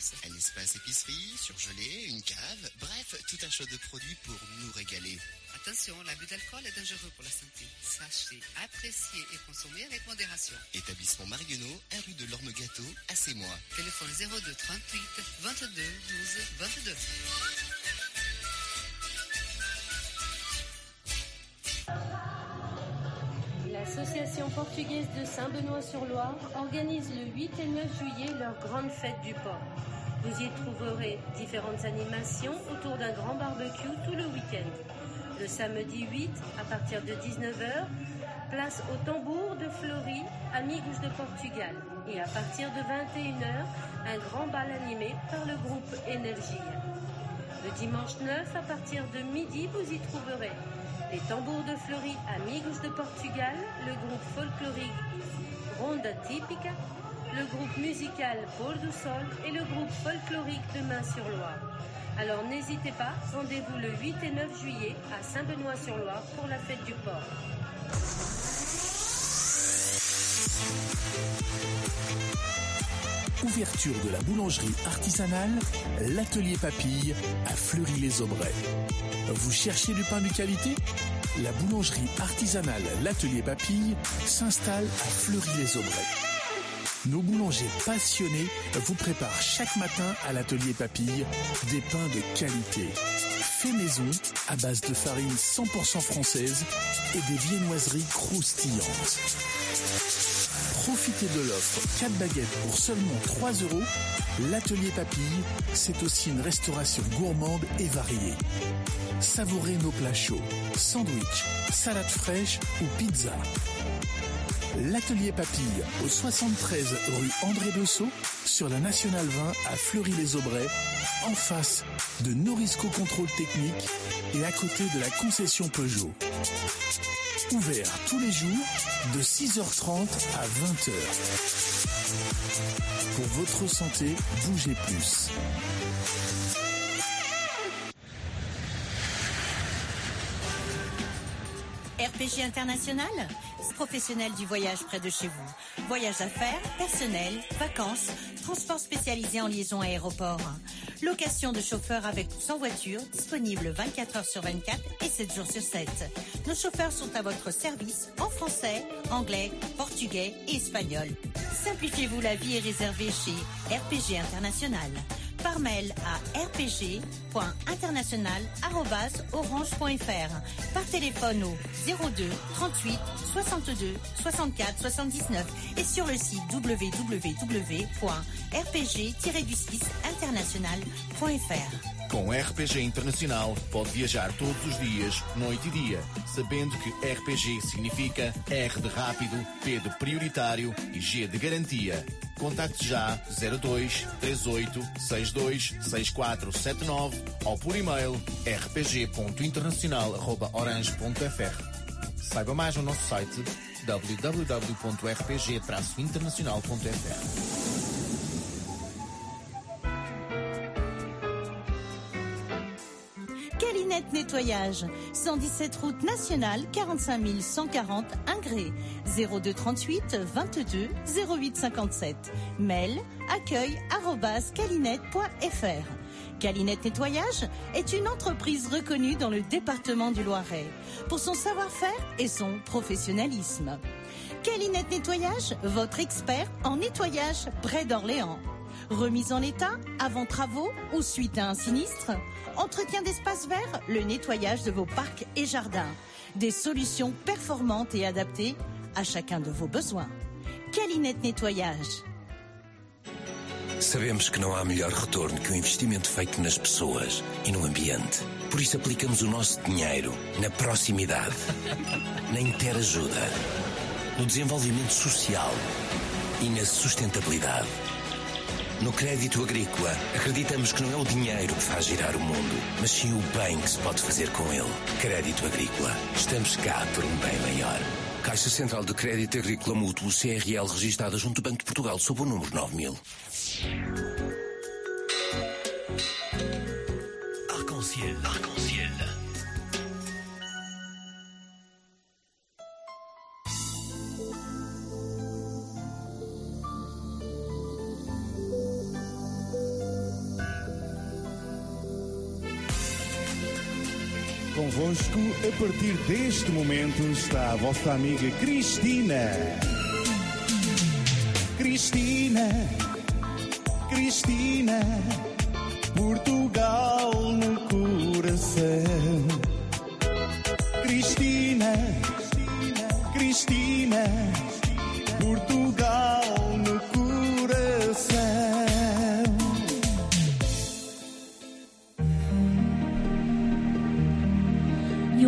France. Un espace épicerie, surgelé, une cave, bref, tout un choix de produits pour nous régaler. Attention, l'abus d'alcool est dangereux pour la santé. Sachez apprécier et consommer avec modération. Établissement Marionneau, 1 rue de l'Orme-Gâteau, à Sémois. Téléphone 02 38 22 12 22. L'association portugaise de Saint-Benoît-sur-Loire organise le 8 et 9 juillet leur grande fête du porc. Vous y trouverez différentes animations autour d'un grand barbecue tout le week-end. Le samedi 8, à partir de 19h, place au tambour de Fleury, Amigos de Portugal. Et à partir de 21h, un grand bal animé par le groupe Énergie. Le dimanche 9, à partir de midi, vous y trouverez les tambours de Fleury, Amigos de Portugal, le groupe folklorique Ronda Típica, le groupe musical Pôr do Sol et le groupe folklorique de Main-sur-Loire. Alors n'hésitez pas, rendez-vous le 8 et 9 juillet à Saint-Benoît-sur-Loire pour la fête du porc. Ouverture de la boulangerie artisanale, l'atelier Papille à Fleury-les-Aubrais. Vous cherchez du pain de qualité ? La boulangerie artisanale l'atelier Papille s'installe à Fleury-les-Aubrais. Nos boulangers passionnés vous préparent chaque matin à l'atelier Papille des pains de qualité. Fait maison à base de farine 100% française et des viennoiseries croustillantes. Profitez de l'offre 4 baguettes pour seulement 3 €. L'atelier Papille, c'est aussi une restauration gourmande et variée. Savourez nos plats chauds, sandwich, salade fraîche ou pizza. L'atelier Papille, au 73 rue André Bessot, sur la Nationale 20 à Fleury-les-Aubrais, en face de Norisco Contrôle Technique et à côté de la concession Peugeot. Ouvert tous les jours de 6h30 à 20h. Pour votre santé, bougez plus. RPG International, professionnel du voyage près de chez vous. Voyage d'affaires, personnel, vacances, transport spécialisé en liaison aéroport. Location de chauffeurs avec ou sans voiture, disponible 24 heures sur 24 et 7 jours sur 7. Nos chauffeurs sont à votre service en français, anglais, portugais et espagnol. Simplifiez-vous la vie et réservez chez RPG International. Par mail à rpg.international@orange.fr. Par téléphone au 02 38 62 64 79 et sur le site www.rpg-international.fr. Com RPG Internacional, pode viajar todos os dias, noite e dia, sabendo que RPG significa R de rápido, P de prioritário e G de garantia. Contacte já 02 38 62 6479 ou por e-mail rpg.internacional@orange.fr. Saiba mais no nosso site www.rpg-internacional.fr. Calinette Nettoyage, 117 route nationale, 45 140 Ingré, 02 38 22 08 57. Mail accueil@calinette.fr. Calinette Nettoyage est une entreprise reconnue dans le département du Loiret pour son savoir-faire et son professionnalisme. Calinette Nettoyage, votre expert en nettoyage près d'Orléans. Remise en état, avant travaux ou suite à un sinistre. Entretien d'espaces verts, le nettoyage de vos parcs et jardins. Des solutions performantes et adaptées a chacun de vos besoins. Calinette Nettoyage. Sabemos que não há melhor retorno que o investimento feito nas pessoas e no ambiente. Por isso aplicamos o nosso dinheiro na proximidade, na interajuda, no desenvolvimento social e na sustentabilidade. No crédito agrícola, acreditamos que não é o dinheiro que faz girar o mundo, mas sim o bem que se pode fazer com ele. Crédito agrícola. Estamos cá por um bem maior. Caixa Central de Crédito Agrícola Mútuo, CRL, registada junto do Banco de Portugal, sob o número 9000. Arc-en-ciel, arc-en-ciel. convosco, a partir deste momento está a vossa amiga Cristina. Cristina, Cristina, Portugal no coração. Cristina, Cristina, Portugal no coração. E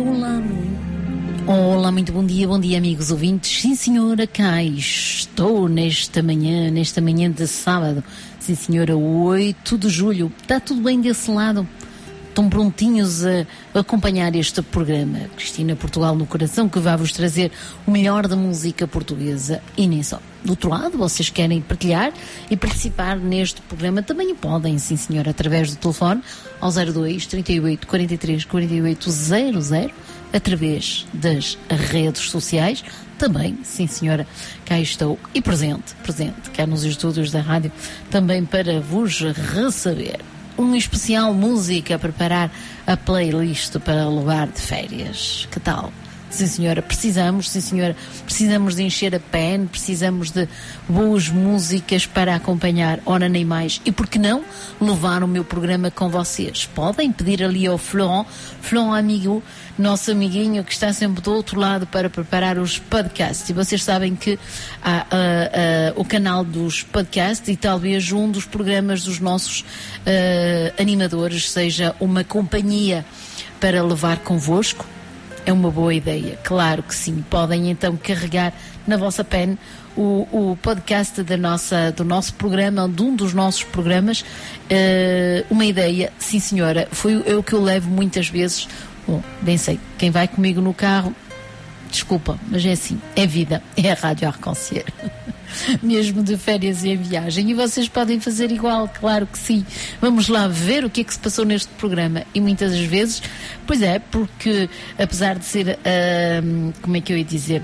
olá, muito bom dia amigos ouvintes. Sim senhora, cá estou nesta manhã de sábado. Sim senhora, 8 de julho. Está tudo bem desse lado? Estão prontinhos a acompanhar este programa Cristina Portugal no Coração, que vai vos trazer o melhor da música portuguesa e nem só. Do outro lado, vocês querem partilhar e participar neste programa, também o podem, sim senhor, através do telefone ao 02 38 43 48 00, através das redes sociais. Também, sim senhora, cá estou e presente, cá nos estúdios da rádio, também para vos receber. Um especial música a preparar a playlist para levar de férias. Que tal? Sim senhora, precisamos de encher a pen, precisamos de boas músicas para acompanhar, ora nem mais. E por que não levar o meu programa com vocês? Podem pedir ali ao Florent amigo, nosso amiguinho que está sempre do outro lado para preparar os podcasts. E vocês sabem que há o canal dos podcasts e talvez um dos programas dos nossos animadores seja uma companhia para levar convosco. É uma boa ideia, claro que sim. Podem então carregar na vossa pen o podcast do nosso programa, de um dos nossos programas. Uma ideia, sim senhora, foi o que eu levo muitas vezes. Bom, bem sei, quem vai comigo no carro, desculpa, mas é assim, é vida, é a Rádio Arconcier. Mesmo de férias e em viagem. E vocês podem fazer igual, claro que sim. Vamos lá ver o que é que se passou neste programa. E muitas das vezes, pois é, porque apesar de ser, como é que eu ia dizer,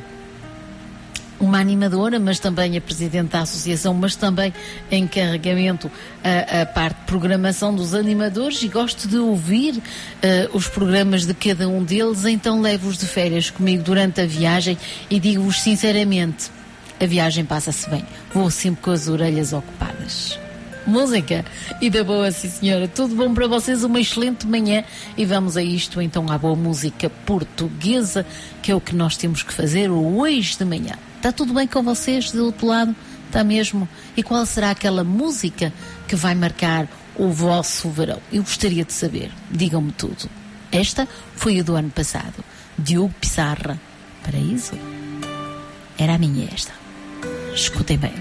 uma animadora, mas também a presidente da associação, mas também em carregamento a parte de programação dos animadores, e gosto de ouvir os programas de cada um deles, então levo-os de férias comigo durante a viagem e digo-vos sinceramente, a viagem passa-se bem. Vou sempre com as orelhas ocupadas. Música e da boa, sim senhora. Tudo bom para vocês, uma excelente manhã. E vamos a isto então, à boa música portuguesa, que é o que nós temos que fazer hoje de manhã. Está tudo bem com vocês do outro lado? Está mesmo? E qual será aquela música que vai marcar o vosso verão? Eu gostaria de saber. Digam-me tudo. Esta foi a do ano passado. Diogo Pissarra. Paraíso? Era a minha esta. Escutem bem.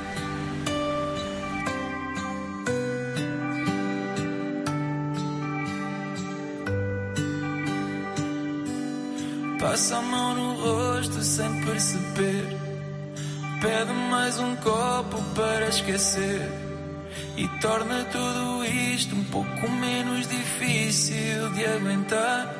Passa a mão no rosto sem perceber. Pede mais um copo para esquecer. E torna tudo isto um pouco menos difícil de aguentar.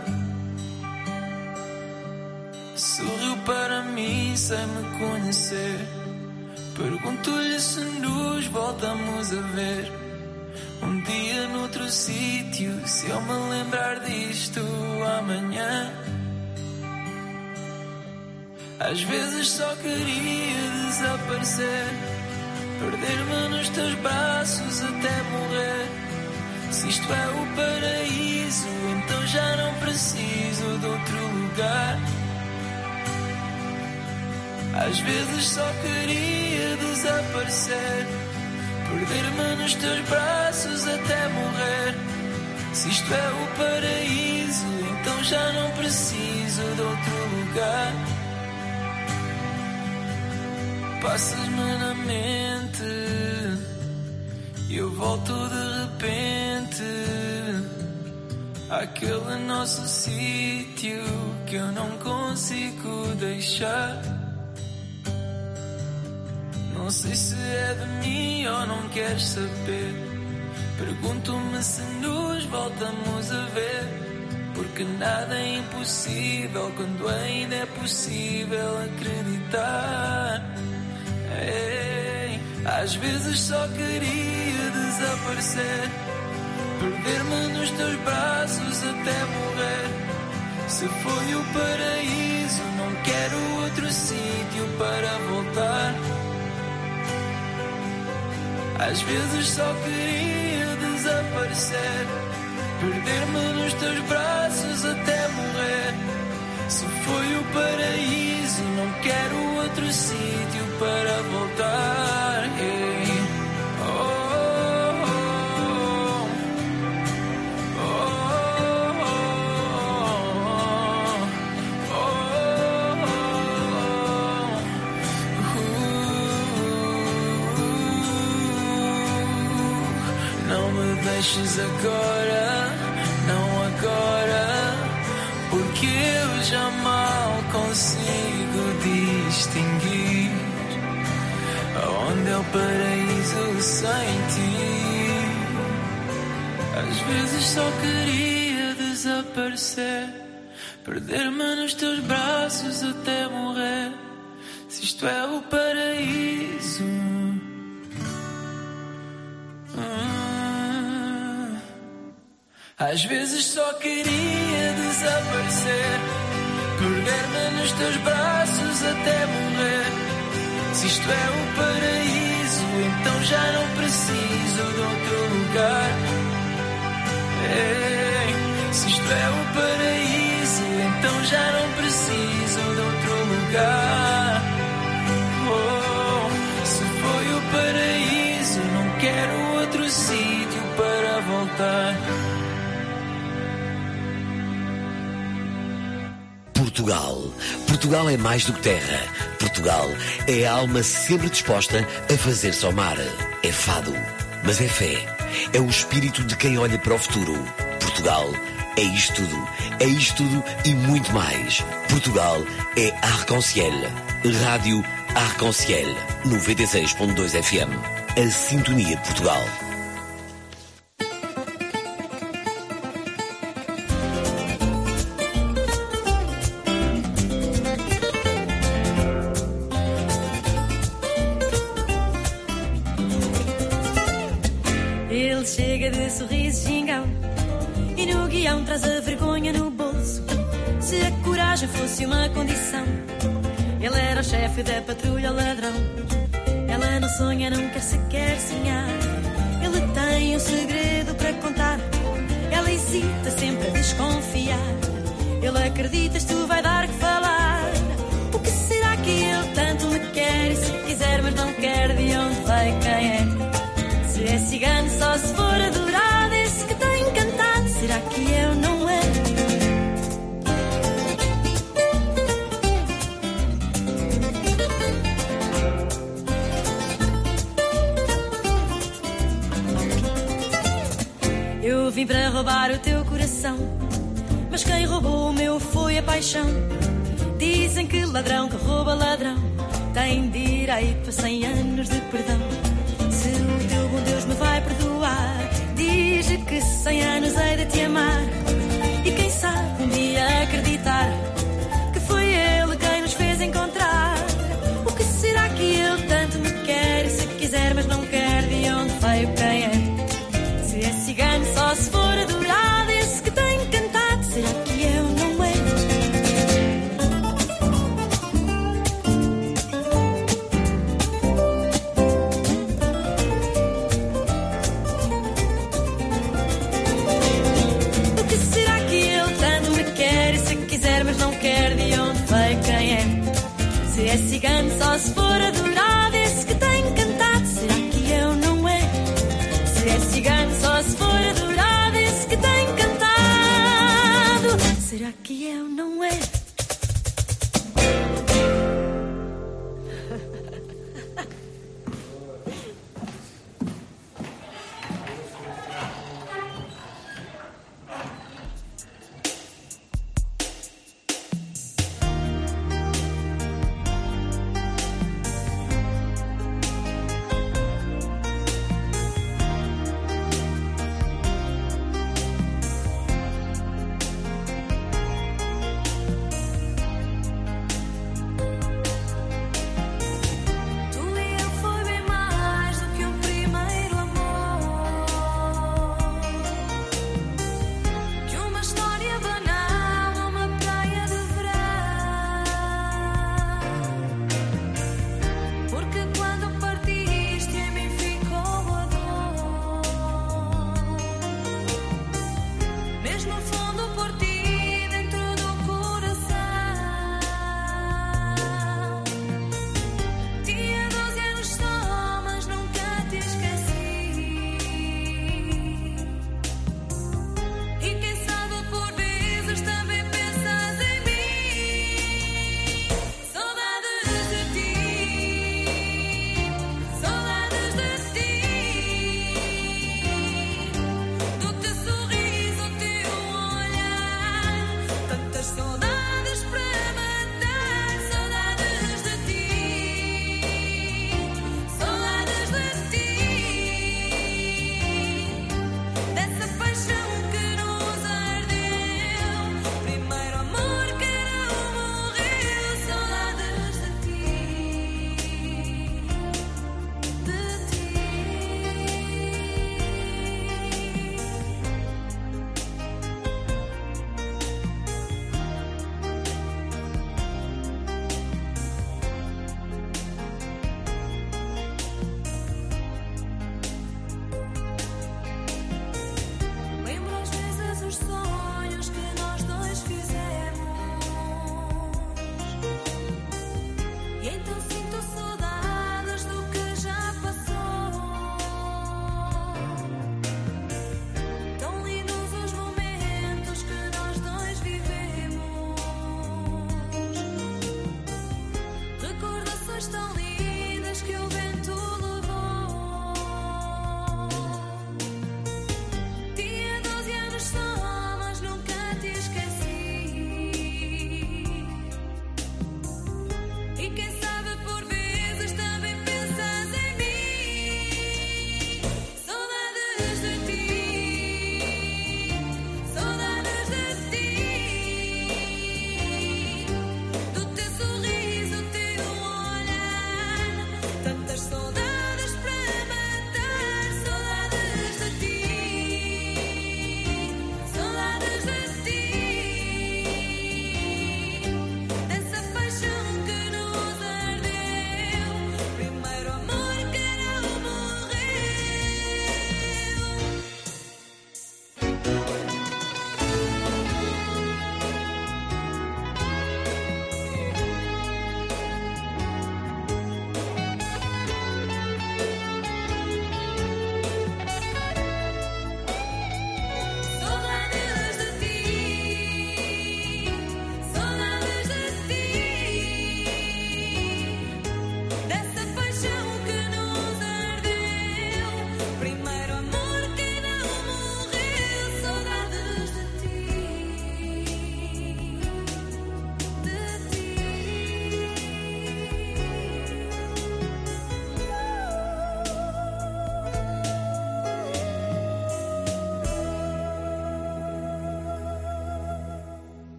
Sorriu para mim sem me conhecer. Pergunto-lhe se nos voltamos a ver um dia noutro sítio, se eu me lembrar disto amanhã. Às vezes só queria desaparecer, perder-me nos teus braços até morrer. Se isto é o paraíso, então já não preciso de outro lugar. Às vezes só queria desaparecer, perder-me nos teus braços até morrer. Se isto é o paraíso, então já não preciso de outro lugar. Passas-me na mente e eu volto de repente àquele nosso sítio que eu não consigo deixar. Não sei se é de mim ou não queres saber. Pergunto-me se nos voltamos a ver, porque nada é impossível quando ainda é possível acreditar. Ei, às vezes só queria desaparecer, perder-me nos teus braços até morrer. Se foi o paraíso, não quero outro sítio para voltar. Às vezes só queria desaparecer, perder-me nos teus braços até morrer. Se foi o paraíso, não quero outro sítio para voltar. Não me deixes agora, não agora, porque eu já mal consigo distinguir aonde é o paraíso sem ti. Às vezes só queria desaparecer, perder-me nos teus braços até morrer. Se isto é o paraíso, às vezes só queria desaparecer, perder-me nos teus braços até morrer. Se isto é o paraíso, então já não preciso de outro lugar. Ei, se isto é o paraíso, então já não preciso de outro lugar. Oh, se foi o paraíso, não quero outro sítio para voltar. Portugal. Portugal é mais do que terra. Portugal é a alma sempre disposta a fazer-se ao mar. É fado, mas é fé. É o espírito de quem olha para o futuro. Portugal é isto tudo. É isto tudo e muito mais. Portugal é Arc-en-Ciel. Rádio Arc-en-Ciel 96.2 FM. A sintonia de Portugal. Ele chega de sorriso gingão e no guião traz a vergonha no bolso. Se a coragem fosse uma condição, ele era o chefe da patrulha ladrão. Ela não sonha, não quer sequer sonhar. Ele tem um segredo para contar. Ela hesita sempre a desconfiar. Ele acredita, isto vai dar que falar. O que será que ele tanto me quer? E se quiser, mas não quer, de onde vai, quem é? Se é cigano, só se for adorado. Esse que tem encantado, será que eu não é? Eu vim para roubar o teu coração, mas quem roubou o meu foi a paixão. Dizem que ladrão que rouba ladrão tem direito a 100 anos de perdão. Se o teu bom Deus me vai perdoar, diz-lhe que 100 anos hei de te amar. E quem sabe um dia acreditar que foi ele quem nos fez encontrar. O que será que ele tanto me quer? E se quiser, mas não quer, de onde veio, quem é? Se é cigano, só se for adorado. Esse que tem encantado, será que eu não é? O que será que ele tanto me quer? E se quiser, mas não quer, de onde veio, quem é? Se é cigano, só se for adorado. Esse que tem encantado, será que eu não é? Se é cigano, só se for adorado. Esse que tem encantado, será que eu não é?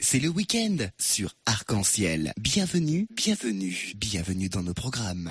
c'est le week-end sur Arc-en-Ciel. Bienvenue, bienvenue, bienvenue dans nos programmes.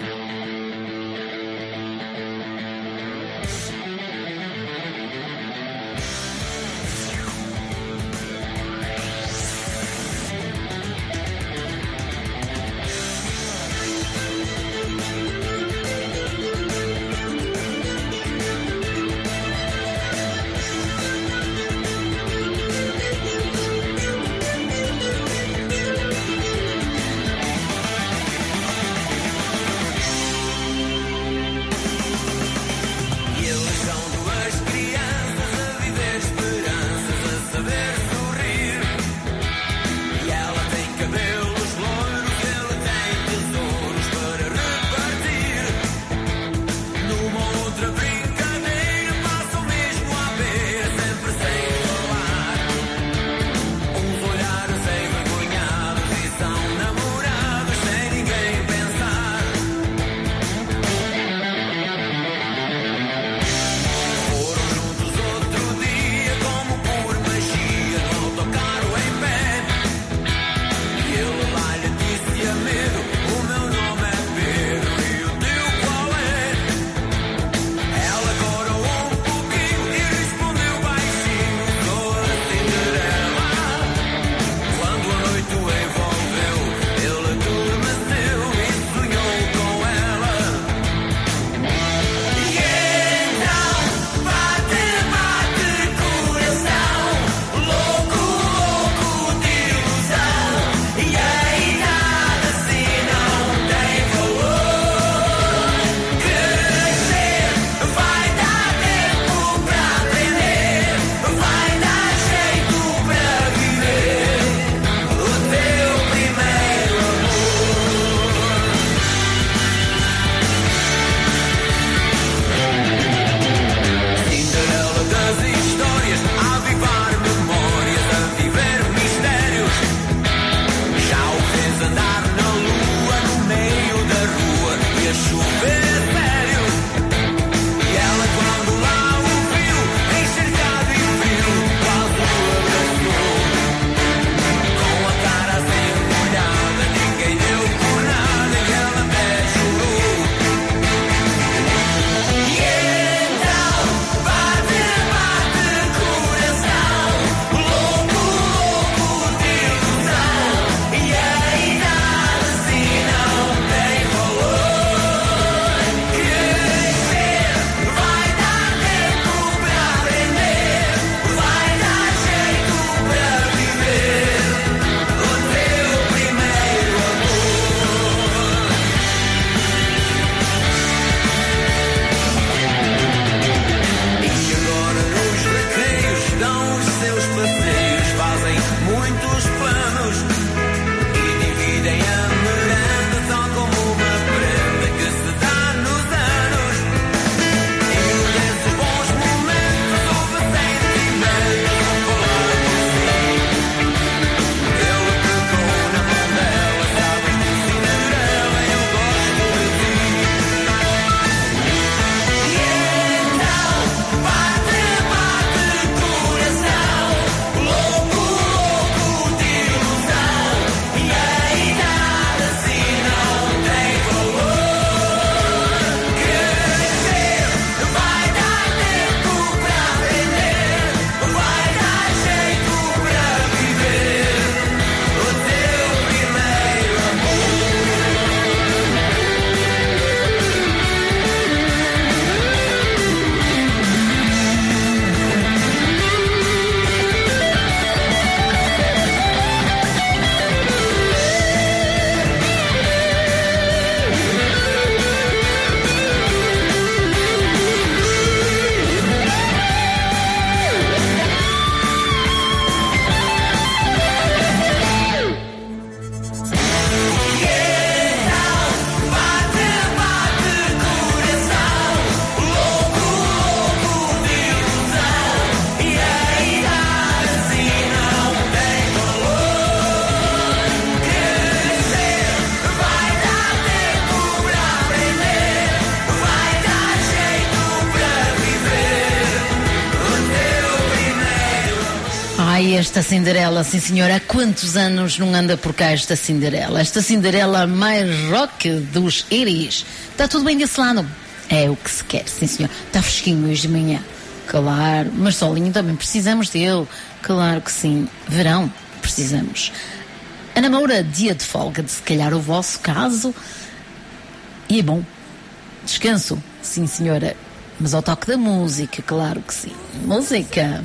Ai, esta Cinderela, sim senhora, há quantos anos não anda por cá esta Cinderela? Esta Cinderela mais rock dos Iris. Está tudo bem desse lado? É o que se quer, sim senhor. Está fresquinho hoje de manhã. Claro, mas solinho também precisamos dele. Claro que sim. Verão, precisamos. Ana Moura, dia de folga, de se calhar o vosso caso. E é bom. Descanso, sim senhora. Mas ao toque da música, claro que sim. Música.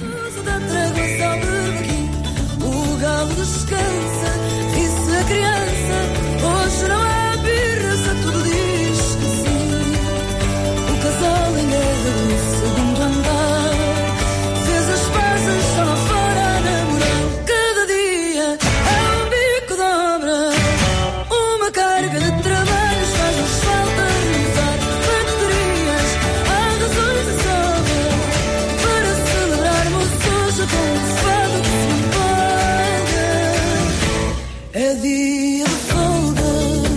O galo descansa, disse a criança. Hoje não há birra, tudo diz que sim. O casal ainda é do segundo andar. Fez as pazes, só lá fora a namorar. Cada dia é um bico de obra. Uma carga de trabalhos faz-nos falta renovar baterias. Há razões de sobra para celebrarmos hoje com o fado que se paga. É dia de folga,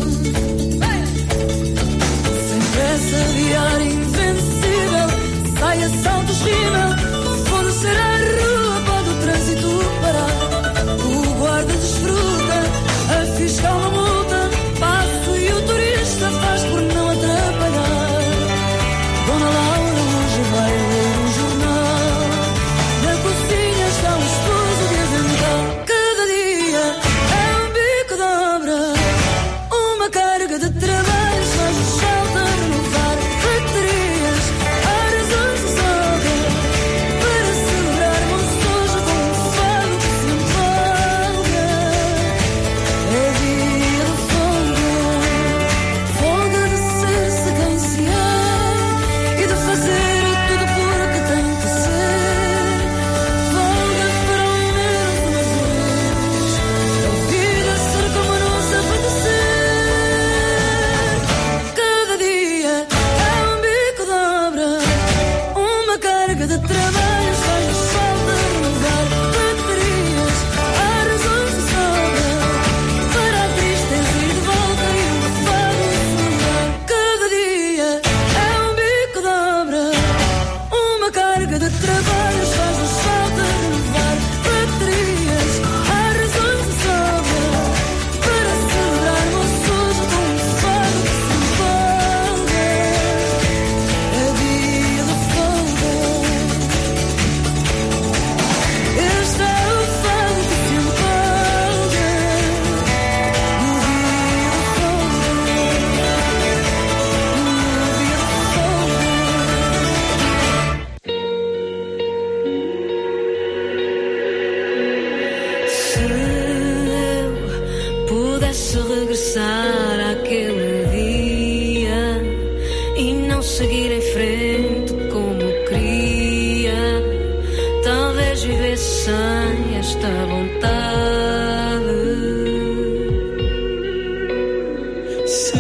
sem pressa, diário invencível. Saia, saltos, rima, for ser à rua, pode o trânsito parar. O guarda desfruta, a fiscal não multa, passo e o turista faz por não atrapalhar. Dona Laura hoje vai ler um jornal. Na cozinha está o esposo de avental. Cada dia é um bico de obra. Uma carga de trabalhos faz-nos falta renovar baterias. Há razões de sobra para celebrarmos hoje com um fado que se empolga. É dia de folga, folga de ser-se quem se é e de fazer tudo porque tem que ser. Folga para viver uma vez, a vida ser como nos apetecer. Cada dia é um bico de obra. Uma carga de trabalhos faz-nos falta renovar baterias. Há razões de sobra para a tristeza ir de volta e o fado celebrar. Cada dia é um bico de obra. Uma carga de trabalhos faz-nos falta renovar baterias. Há razões de sobra para celebrarmos hoje com um fado que se empolga. É dia de folga. Este é o fado que se empolga. No dia de folga. No dia de folga. Se eu pudesse regressar àquele dia e não seguir em frente como queria, talvez vivesse sem esta vontade. Se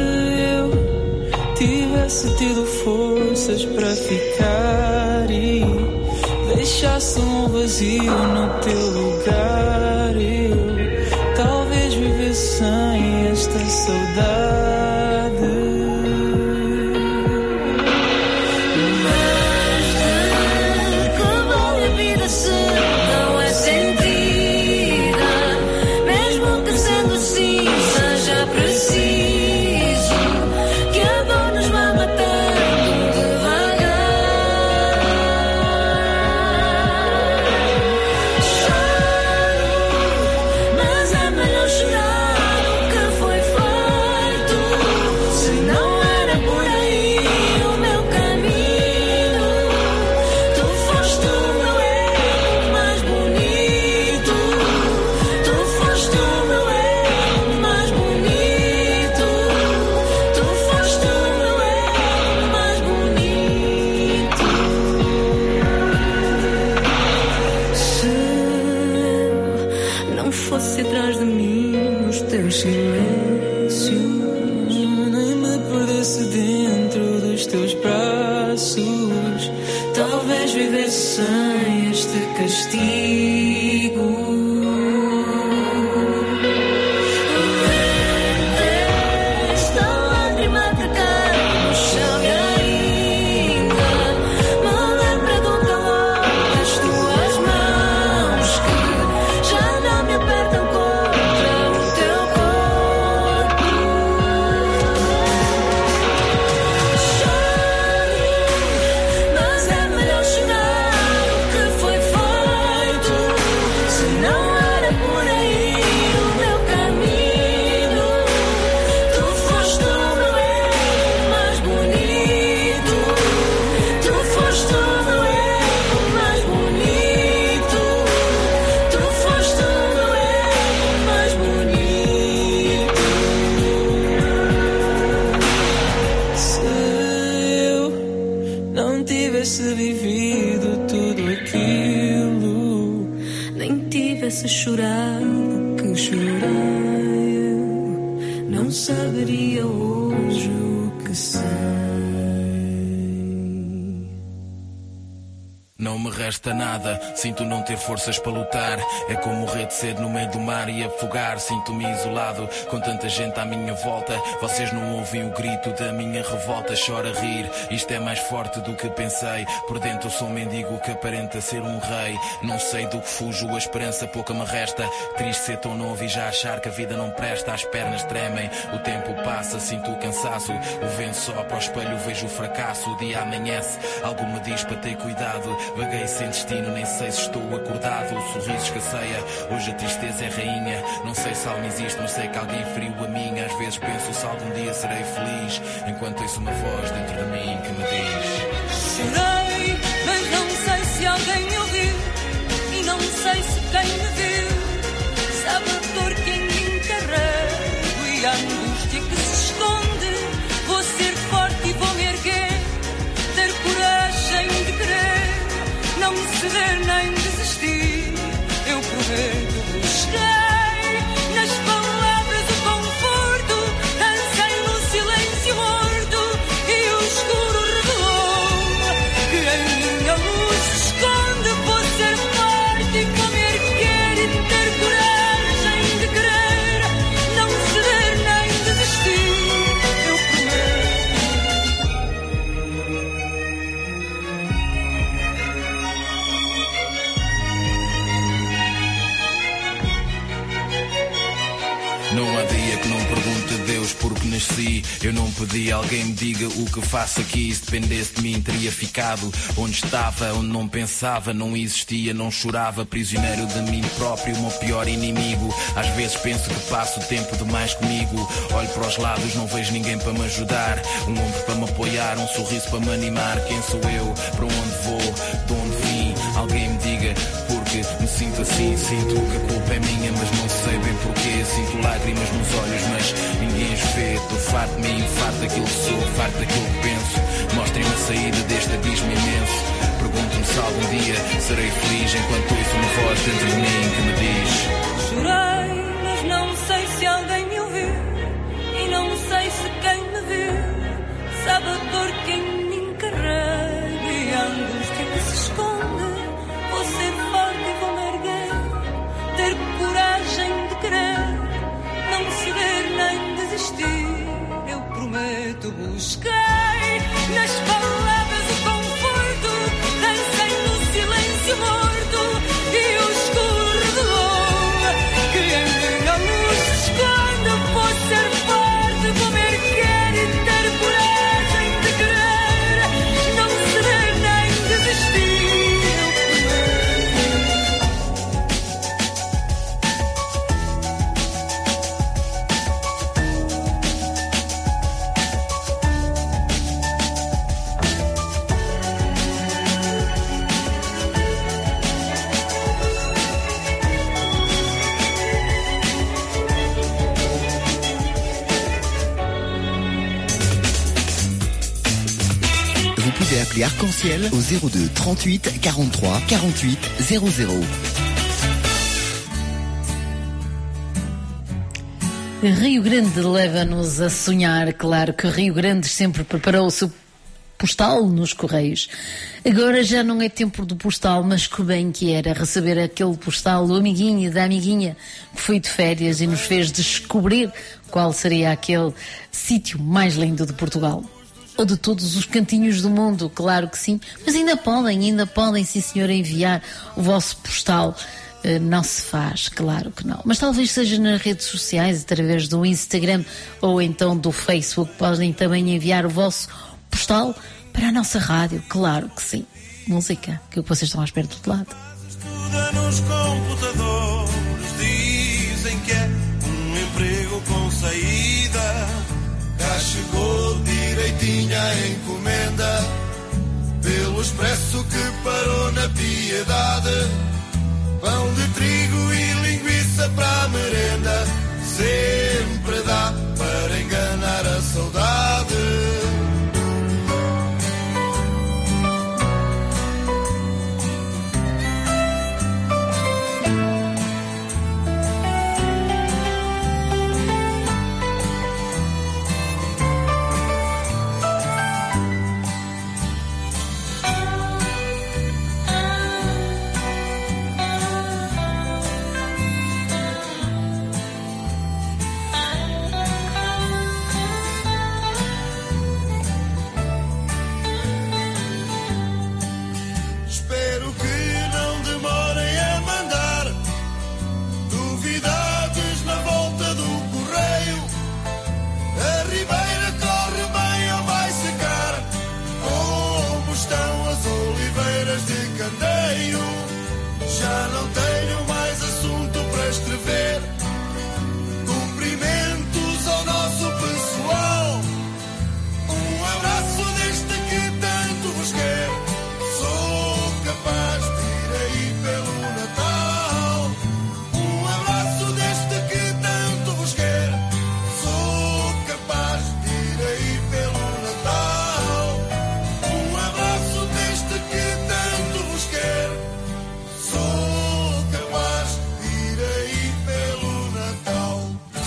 eu tivesse tido forças para ficar e deixasse um vazio no teu lugar, eu talvez vivesse sem esta saudade. Mas de que vale a vida se não é sentida? Mesmo que sendo assim seja preciso que a dor nos vá matando devagar. Choro, mas é melhor chorar do que foi feito. Se não era por aí o meu caminho, tu foste o meu erro mais bonito. Tu foste o meu erro mais bonito. Tu foste o meu erro mais bonito. Se eu não fosse atrás de mim os teus silêncios, Nem me perdesse dentro dos teus braços, talvez vivesse sem este castigo. Esta lágrima que cai no chão e ainda me lembra do calor das tuas mãos que tivesse vivido tudo aquilo, nem tivesse chorado que chorei, eu não saberia hoje o que sei. Não me resta nada, sinto não ter forças para lutar. É como morrer de sede no meio do mar e afogar. Sinto-me isolado, com tanta gente à minha volta. Vocês não ouvem o grito da minha revolta. Chora a rir, isto é mais forte do que pensei. Por dentro sou um mendigo que aparenta ser um rei. Não sei do que fujo, a esperança pouca me resta. Triste ser tão novo e já achar que a vida não presta. As pernas tremem, o tempo passa, sinto o cansaço. O vento sopra ao espelho, vejo o fracasso. O dia amanhece, algo me diz para ter cuidado. Vaguei sem destino, nem sei se estou acordado. O sorriso escasseia, hoje a tristeza é rainha. Não sei se alma existe, mas sei que alguém feriu a minha. Às vezes penso se algum dia serei feliz, enquanto ouço uma voz dentro de mim que me diz: chorei, mas não sei se alguém me ouviu, e não sei se quem me viu sabe a dor que em mim carrego e a angústia que se esconde. Vou ser forte e vou me erguer, ter coragem de querer, não ceder nem desistir. Eu prometo, busquei nas palavras o conforto, dancei no silêncio morto e o escuro revelou que em minha luz se esconde. Vou ser forte e vou me erguer e ter coragem de querer, não ceder nem desistir. Eu não há dia que não pergunte a Deus porque nasci. Eu não pedi, alguém me diga o que faço aqui. Se dependesse de mim teria ficado onde estava, onde não pensava, não existia, não chorava. Prisioneiro de mim próprio, o meu pior inimigo. Às vezes penso que passo o tempo demais comigo. Olho para os lados, não vejo ninguém para me ajudar. Um ombro para me apoiar, um sorriso para me animar. Quem sou eu? Para onde vou? De onde vim? Alguém me diga, porque me sinto assim. Sinto que a culpa é minha, mas não sei bem porquê. Sinto lágrimas nos olhos, mas ninguém os vê. Estou farto de mim, farto daquilo que sou, farto daquilo que penso. Mostrem-me a saída deste abismo imenso. Pergunto-me se algum dia serei feliz, enquanto ouço uma voz dentro de mim que me diz: chorei, mas não sei se alguém me ouviu, e não sei se quem me viu sabe a dor que em mim carrego e a angústia que se esconde. Vou ser forte e vou me erguer, ter coragem de querer, não ceder nem desistir. Eu prometo, busquei nas palavras o conforto, dancei no silêncio morto e o escuro revelou que em minha luz se esconde. Vou ser forte, vou me erguer e ter coragem de querer, não ceder nem desistir. Vous pouvez appeler Arc-en-Ciel au 02 38 43 48 00. Rio Grande leva-nos a sonhar. Claro que Rio Grande sempre preparou o seu postal nos Correios. Agora já não é tempo do postal, mas que bem que era receber aquele postal do amiguinho, da amiguinha que foi de férias e nos fez descobrir qual seria aquele sítio mais lindo de Portugal. Ou de todos os cantinhos do mundo, claro que sim. Mas ainda podem, sim senhor, enviar o vosso postal. Não se faz, claro que não. Mas talvez seja nas redes sociais, através do Instagram ou então do Facebook. Podem também enviar o vosso postal para a nossa rádio, claro que sim. Música, que é o que vocês estão à espera do outro lado. Estuda nos computadores, dizem que é um emprego com saída. Já chegou direitinha a encomenda, pelo expresso que parou na Piedade. Pão de trigo e linguiça para a merenda, sempre dá para enganar a saudade. Já não tenho mais assunto para escrever. Cumprimentos ao nosso pessoal. Um abraço deste que tanto vos quer. Sou capaz de ir aí pelo Natal. Um abraço deste que tanto vos quer. Sou capaz de ir aí pelo Natal. Um abraço deste que tanto vos quer. Sou capaz de ir aí pelo Natal.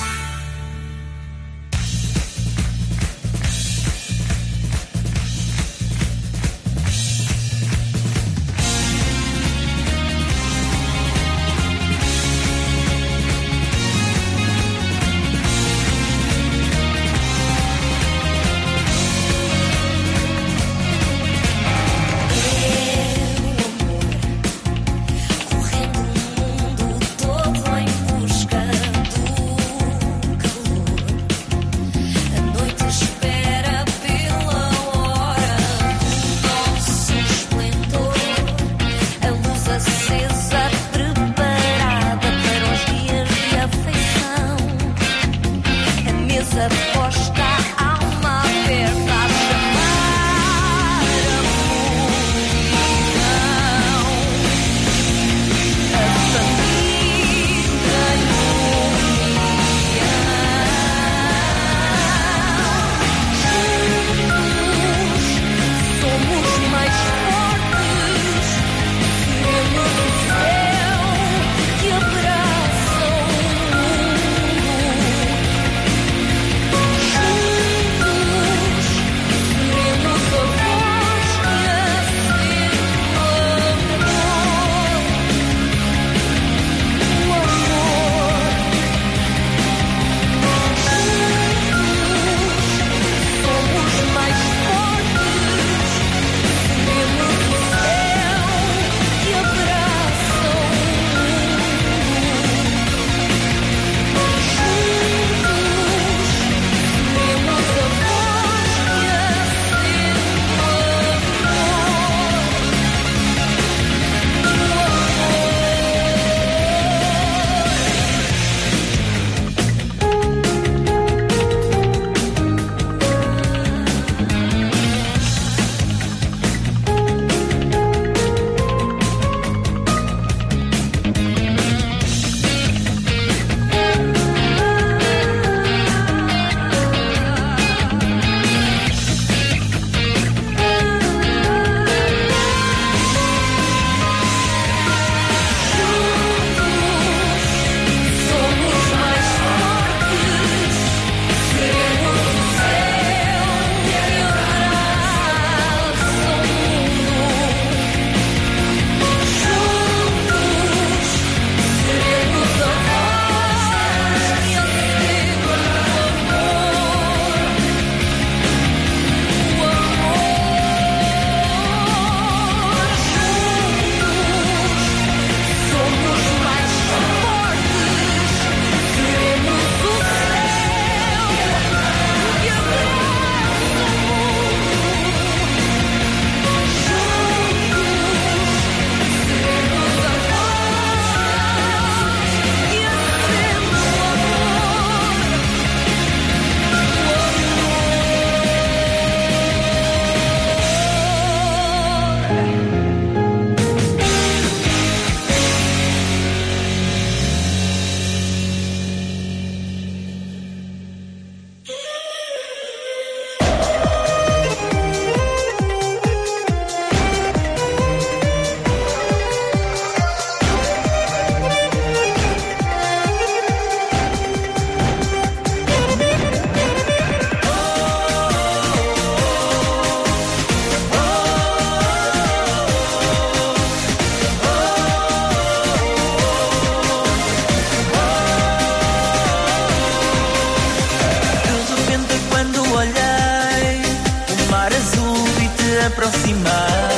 aproximar.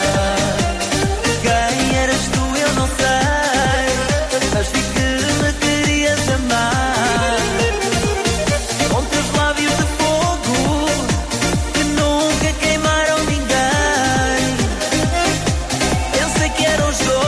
Quem eras tu eu não sei, mas vi que me querias amar. Com teus lábios de fogo que nunca queimaram ninguém. Pensei que era um jogo.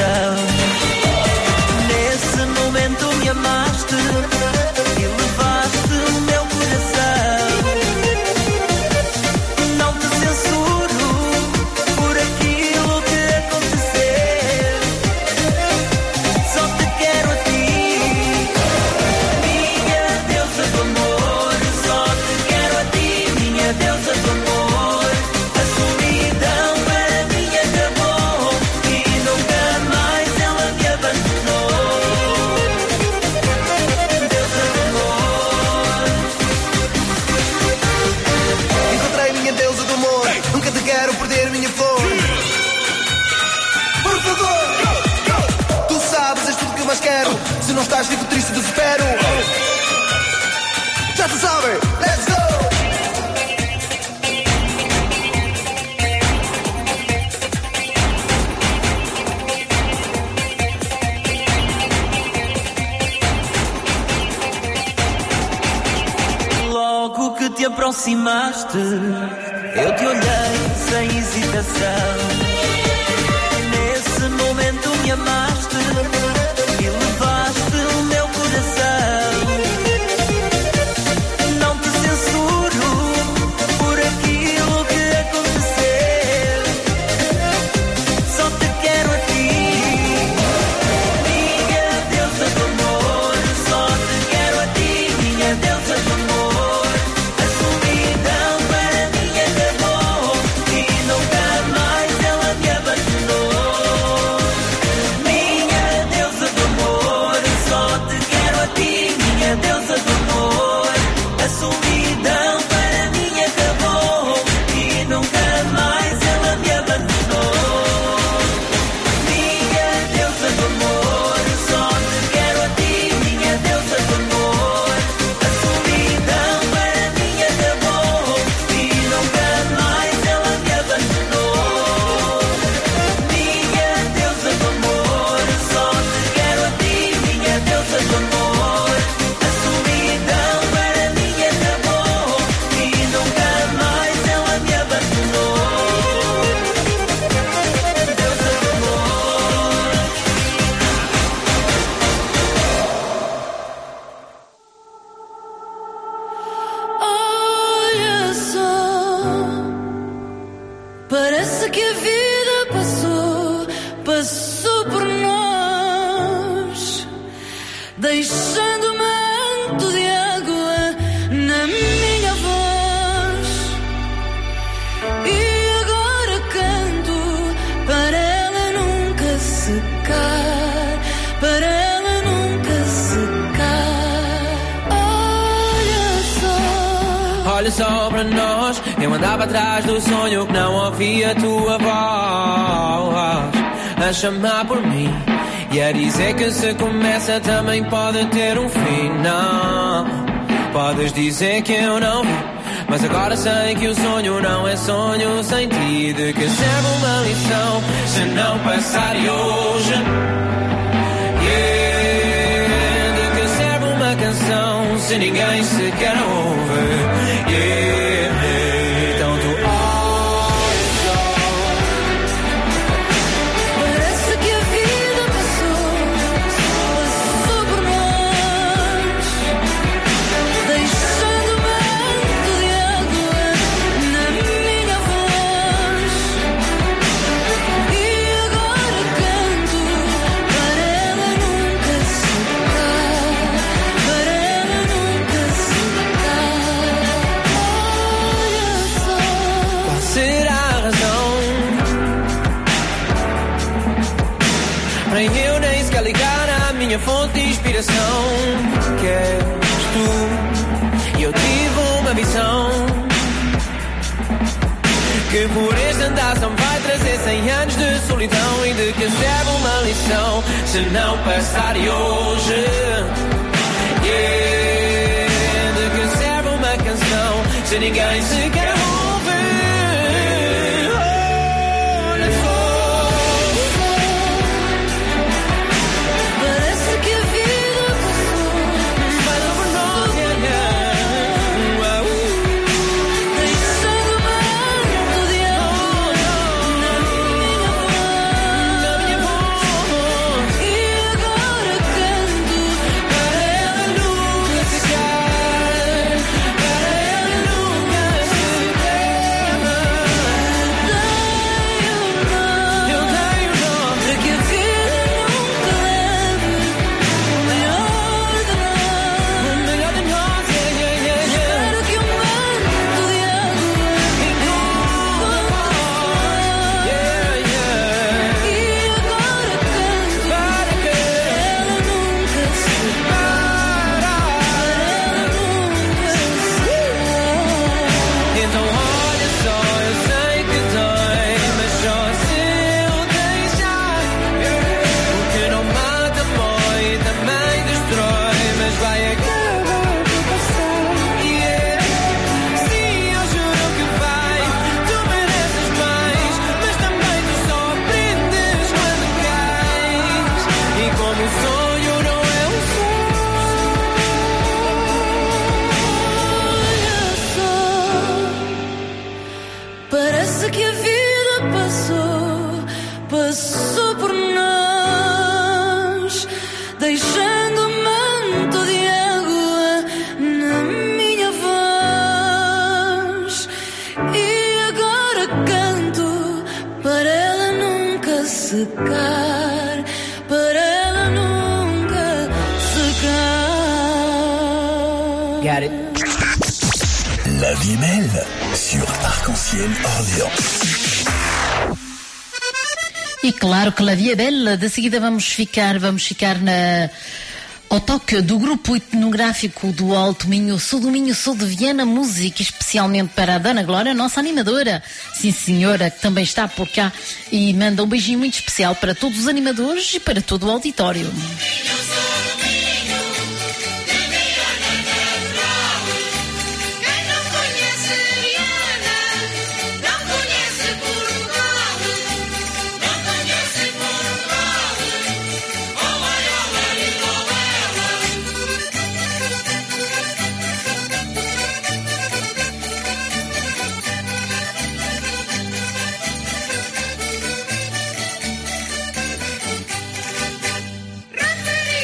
coração. Nesse momento me amaste e levaste o meu coração. Não te censuro por aquilo que acontecer. Só te quero a ti, minha deusa do amor. Só te quero a ti, minha deusa do amor. A solidão para mim acabou e nunca mais ela me abandonou. Deusa do amor. Encontrei minha deusa do amor. Nunca te quero perder, minha flor. Por favor, tu sabes, és tudo que eu mais quero. Se não estás, fico triste e desespero. Já tu sabes, let's go! Logo que te aproximaste, eu te olhei sem hesitação. Nesse momento me amaste e levaste o meu coração. Não te censuro por aquilo que acontecer. Só te quero a ti, minha deusa do amor. Só te quero a ti, minha deusa do amor. A solidão para mim acabou e nunca mais ela me abandonou. Minha deusa do amor. Só te quero a ti, minha deusa do amor. A solidão para mim acabou e nunca mais ela me abandonou. Minha deusa do amor. Só te quero a ti, minha deusa do amor. A solidão para mim acabou e nunca mais ela me abandonou. Minha deusa do amor. Só te quero a ti, minha deusa do amor. A solidão para mim acabou e nunca mais ela me abandonou. Deusa do amor. Olha só, parece que a vida passou por nós, deixando um manto de água na minha voz. E agora canto para ela nunca secar, para ela nunca secar. Olha só para nós, eu andava atrás do sonho que não ouvia a tua voz a chamar por mim e a dizer que se começa também pode ter um final. Podes dizer que eu não vi, mas agora sei que o sonho não é sonho sem ti. De que serve uma lição se não passar e hoje? Yeah. De que serve uma canção se ninguém sequer ouve? Yeah. Então tu Parece que a vida passou por nós, deixando um manto de água na minha voz. E agora canto para ela nunca secar, para ela nunca secar. Olha só, qual será a razão para eu nem sequer ligar à minha fonte de inspiração? Que és tu e eu tive uma visão que por este andar só me vai trazer 100 anos de solidão. E de que serve uma lição se não passar e hoje? Yeah. De que serve uma canção se ninguém sequer ouve? Olha só. parece que a vida passou por nós, deixando um manto de água na minha voz. got it. La vie est belle sur Arc-en-Ciel Orléans. E claro que La Vie est Belle. De seguida vamos ficar ao toque do grupo etnográfico do Alto Minho. Sou do Minho, sou de Viana, música especialmente para a Dana Glória, nossa animadora. Sim senhora, que também está por cá e manda um beijinho muito especial para todos os animadores e para todo o auditório. Rapariga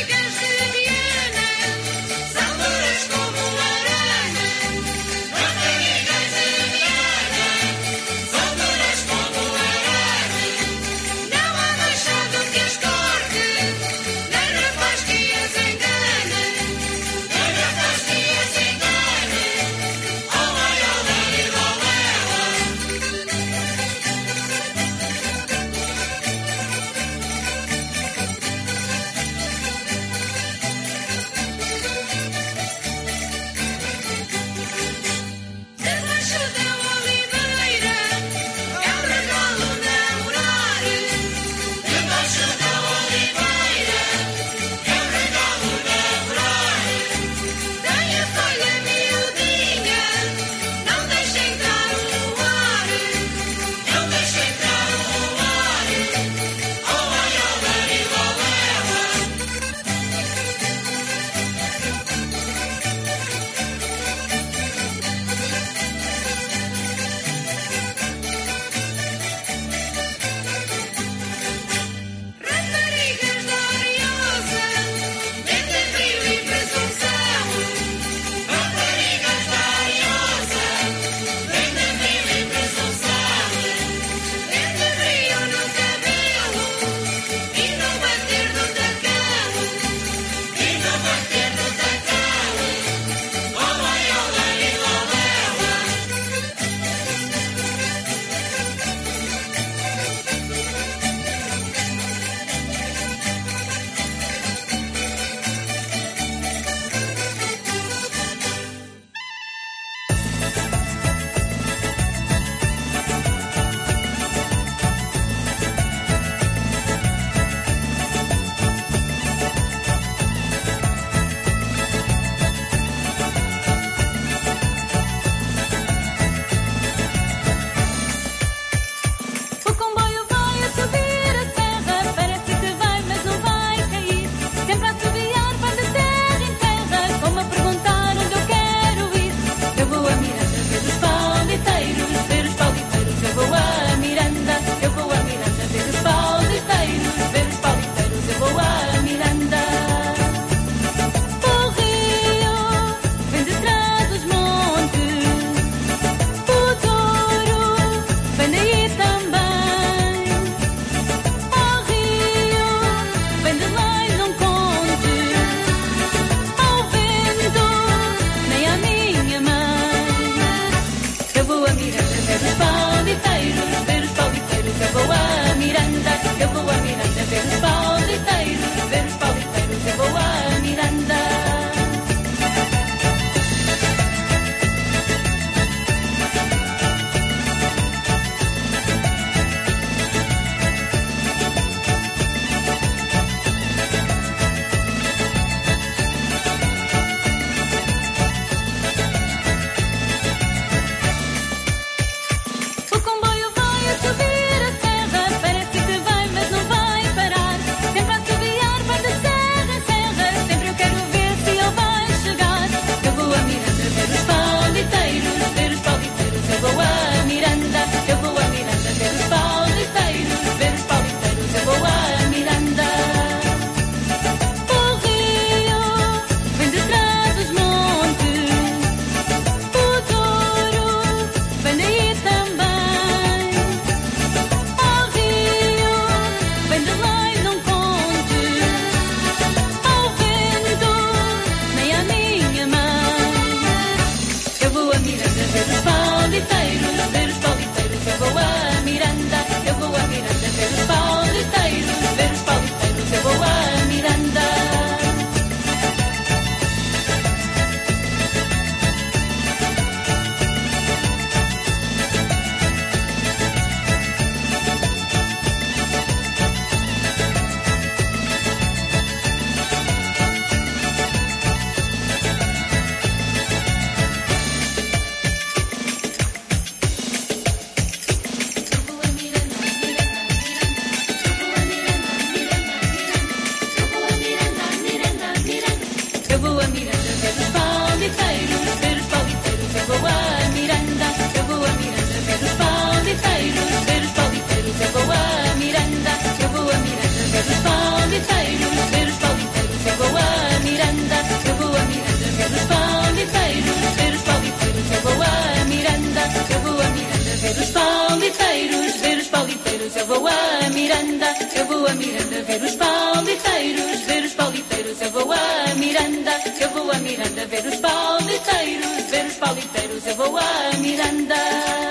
Lisboa, Miranda.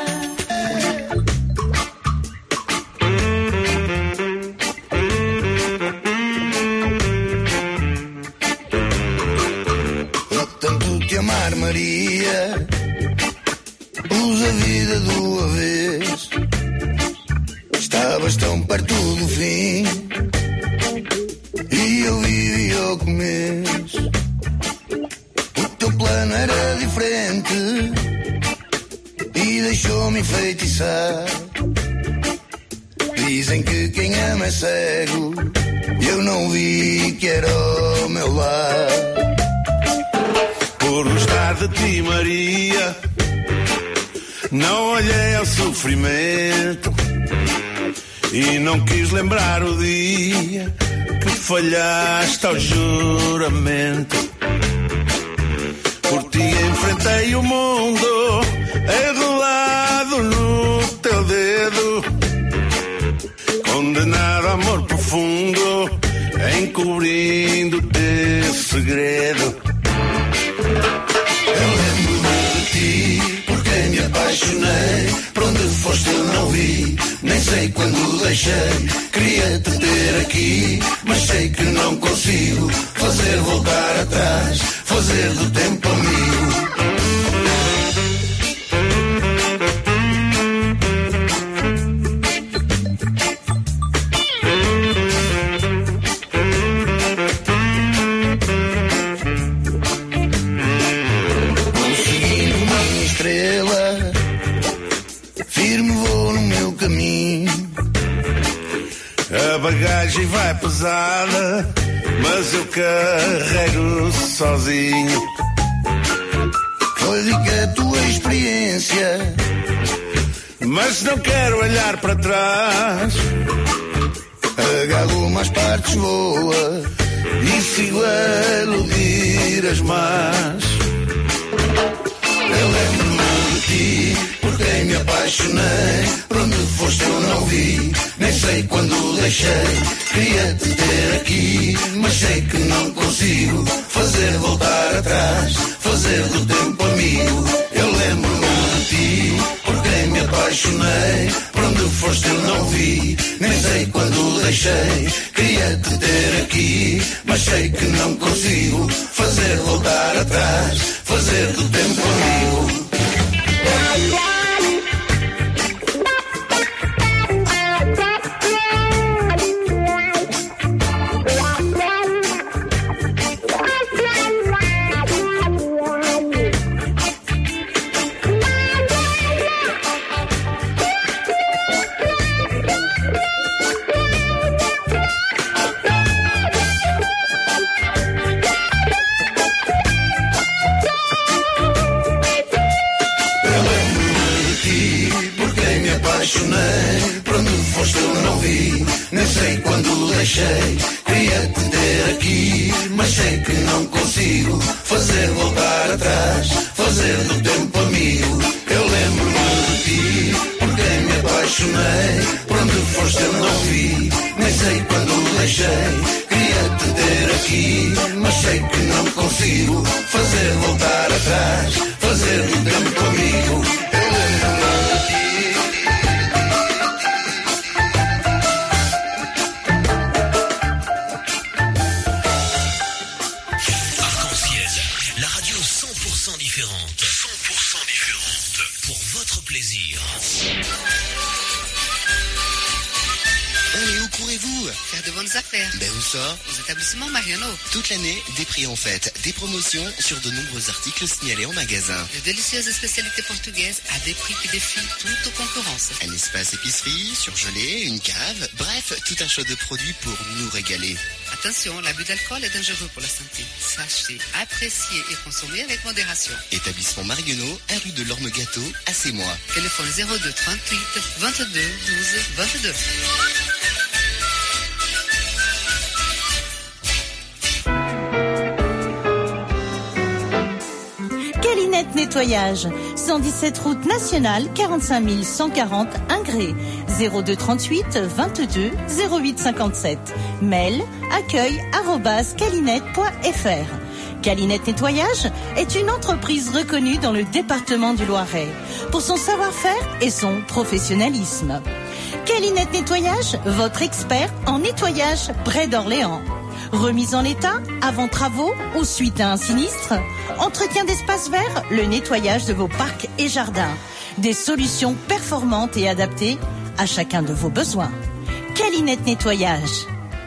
Tanto te amar, Maria, usa a vida do avesso. Estavas tão perto do fim e eu vivi ao começo. O teu plano era diferente e deixou-me enfeitiçar. Dizem que quem ama é cego, eu não vi que era o meu lar. Por gostar de ti, Maria, não olhei ao sofrimento e não quis lembrar o dia que falhaste ao juramento. Por ti enfrentei o mundo enrolado no teu dedo, condenado a amor profundo, encobrindo teu segredo. Eu lembro-me de ti, por quem me apaixonei. Por onde foste eu não vi, nem sei quando deixei. Queria-te ter aqui, mas sei que não consigo fazer voltar atrás, fazer do tempo amigo. A bagagem vai pesada, mas eu carrego sozinho. Foi rica a tua experiência, mas não quero olhar para trás. Agarro as partes boas e sigo a iludir as más. Eu lembro-me de ti, por quem me apaixonei. Por onde foste eu não vi, nem sei quando deixei. Queria-te ter aqui, mas sei que não consigo fazer voltar atrás, fazer do tempo amigo. Eu lembro-me de ti, por quem me apaixonei. Por onde foste eu não vi, nem sei quando deixei. Queria-te ter aqui, mas sei que não consigo fazer voltar atrás, fazer do tempo amigo. Por onde foste eu não vi, nem sei quando deixei. Queria-te ter aqui, mas sei que não consigo fazer voltar atrás, fazer do tempo amigo. Eu lembro-me de ti, por quem me apaixonei. Por onde foste eu não vi, nem sei quando deixei. Queria-te ter aqui, mas sei que não consigo fazer voltar atrás, fazer do tempo amigo. Eu lembro-me de ti. Faire de bonnes affaires. Ben où ça? Aux établissements Mariano. Toute l'année, des prix en fête, des promotions sur de nombreux articles signalés en magasin. De délicieuses spécialités portugaises à des prix qui défient toute concurrence. Un espace épicerie, surgelé, une cave, bref, tout un choix de produits pour nous régaler. Attention, l'abus d'alcool est dangereux pour la santé. Sachez, apprécier et consommer avec modération. Établissement Marionneau, 1 rue de l'Orme-Gâteau, à Sémois. Téléphone 02 38 22 12 22. Calinette Nettoyage, 117 route nationale, 45 140 Ingré, 02 38 22 08 57. Mail accueil@calinette.fr. Calinette Nettoyage est une entreprise reconnue dans le département du Loiret pour son savoir-faire et son professionnalisme. Calinette Nettoyage, votre expert en nettoyage près d'Orléans. Remise en état, avant travaux ou suite à un sinistre. Entretien d'espaces verts, le nettoyage de vos parcs et jardins. Des solutions performantes et adaptées à chacun de vos besoins. Calinette Nettoyage.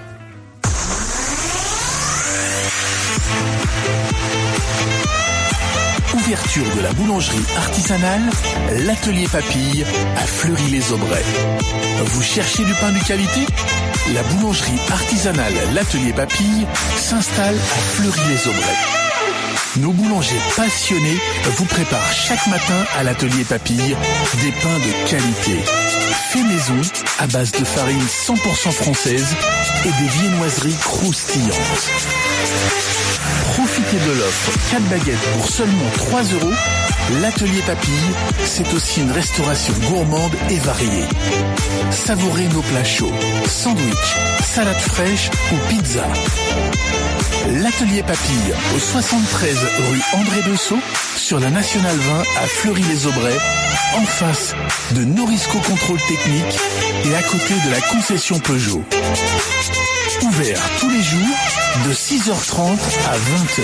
Ouverture de la boulangerie artisanale, l'atelier Papille à Fleury-les-Aubrais. Vous cherchez du pain de qualité ? La boulangerie artisanale l'atelier Papille s'installe à Fleury-les-Aubrais. Nos boulangers passionnés vous préparent chaque matin à l'atelier Papille des pains de qualité. Fait maison à base de farine 100% française et des viennoiseries croustillantes. Profitez de l'offre 4 baguettes pour seulement 3 €. L'atelier Papille, c'est aussi une restauration gourmande et variée. Savourez nos plats chauds, sandwich, salade fraîche ou pizza. L'atelier Papille, au 73 rue André Bessot, sur la Nationale 20 à Fleury-les-Aubrais, en face de Norisco Contrôle Technique et à côté de la concession Peugeot. Ouvert tous les jours de 6h30 à 20h.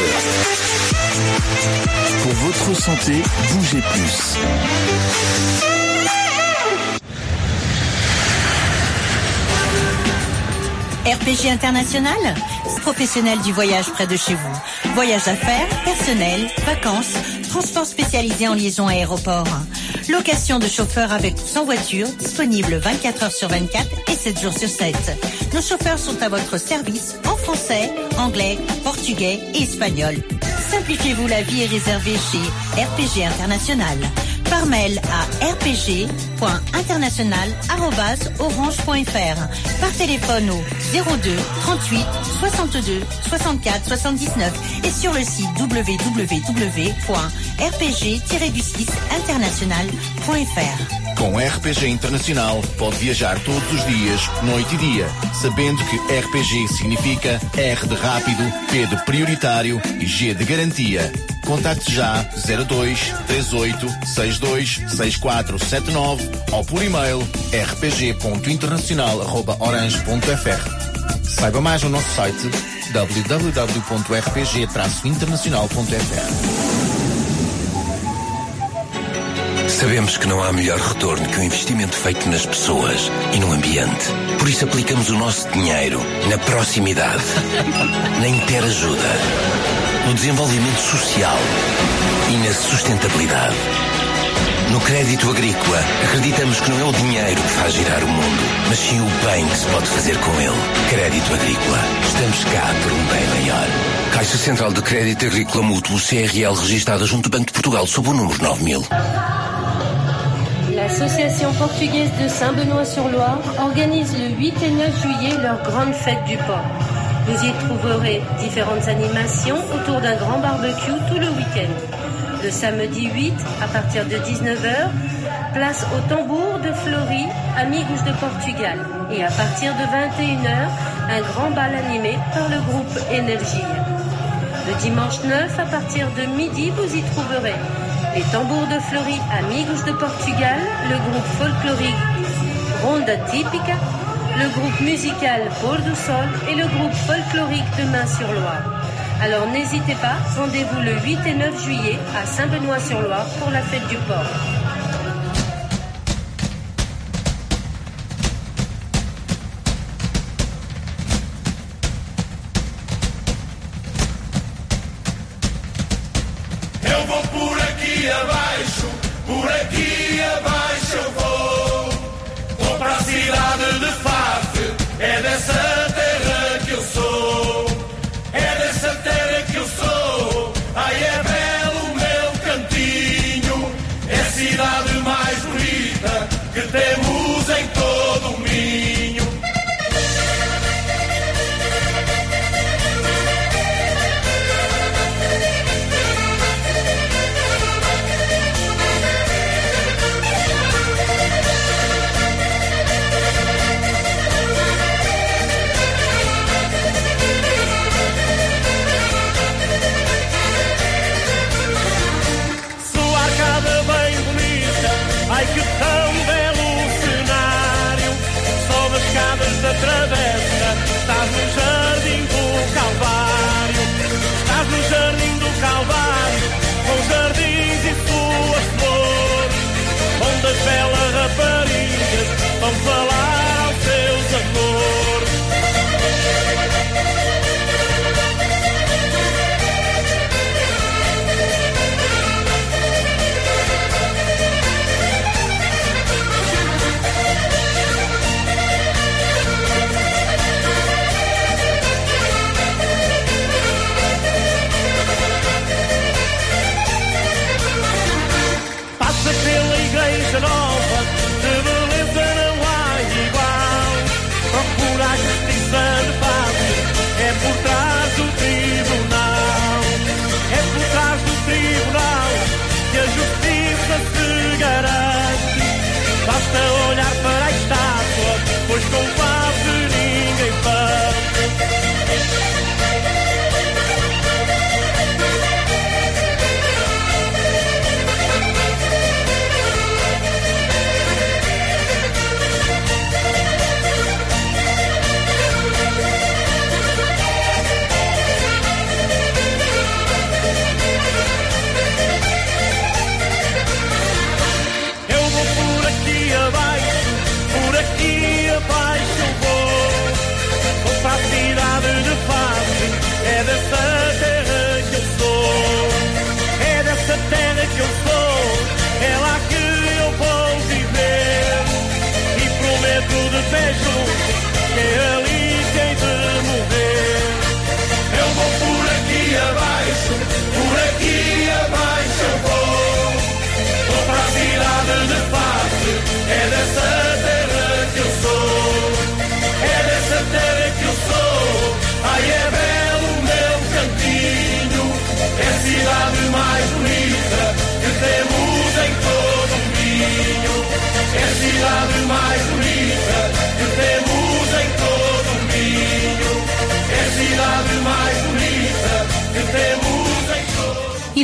Pour votre santé, bougez plus. RPG International, professionnel du voyage près de chez vous. Voyage d'affaires, personnel, vacances, transport spécialisé en liaison aéroport. Location de chauffeurs avec ou sans voiture, disponible 24 heures sur 24 et 7 jours sur 7. Nos chauffeurs sont à votre service en français, anglais, portugais et espagnol. Simplifiez-vous la vie et réservez chez RPG International. Par mail à rpg.international@orange.fr. Par téléphone au 02 38 62 64 79 et sur le site www.rpg-international.fr. Com RPG Internacional pode viajar todos os dias, noite e dia, sabendo que RPG significa R de rápido, P de prioritário e G de garantia. Contacte já 02 38 62 6479 ou por e-mail rpg.internacional@orange.fr. Saiba mais no nosso site www.rpg-internacional.fr. Sabemos que não há melhor retorno que o investimento feito nas pessoas e no ambiente. Por isso aplicamos o nosso dinheiro na proximidade, na interajuda, no desenvolvimento social e na sustentabilidade. No crédito agrícola, acreditamos que não é o dinheiro que faz girar o mundo, mas sim o bem que se pode fazer com ele. Crédito agrícola. Estamos cá por um bem maior. Caixa Central de Crédito Agrícola Mútuo, CRL, registada junto ao Banco de Portugal, sob o número 9000. L'Association portugaise de Saint-Benoît-sur-Loire organise le 8 et 9 juillet leur grande fête du porc. Vous y trouverez différentes animations autour d'un grand barbecue tout le week-end. Le samedi 8, à partir de 19h, place au tambour de Fleury, Amigos de Portugal. Et à partir de 21h, un grand bal animé par le groupe Énergie. Le dimanche 9, à partir de midi, vous y trouverez les tambours de Fleury, Amigos de Portugal, le groupe folklorique Ronda Típica, le groupe musical Pôr do Sol et le groupe folklorique de Main-sur-Loire. Alors n'hésitez pas, rendez-vous le 8 et 9 juillet à Saint-Benoît-sur-Loire pour la fête du porc. Por aqui abaixo eu vou. Vou para a cidade de Faf. É dessa terra que eu sou. É dessa terra que eu sou. Ai, é belo o meu cantinho. É a cidade mais bonita que temos em todo o Minho.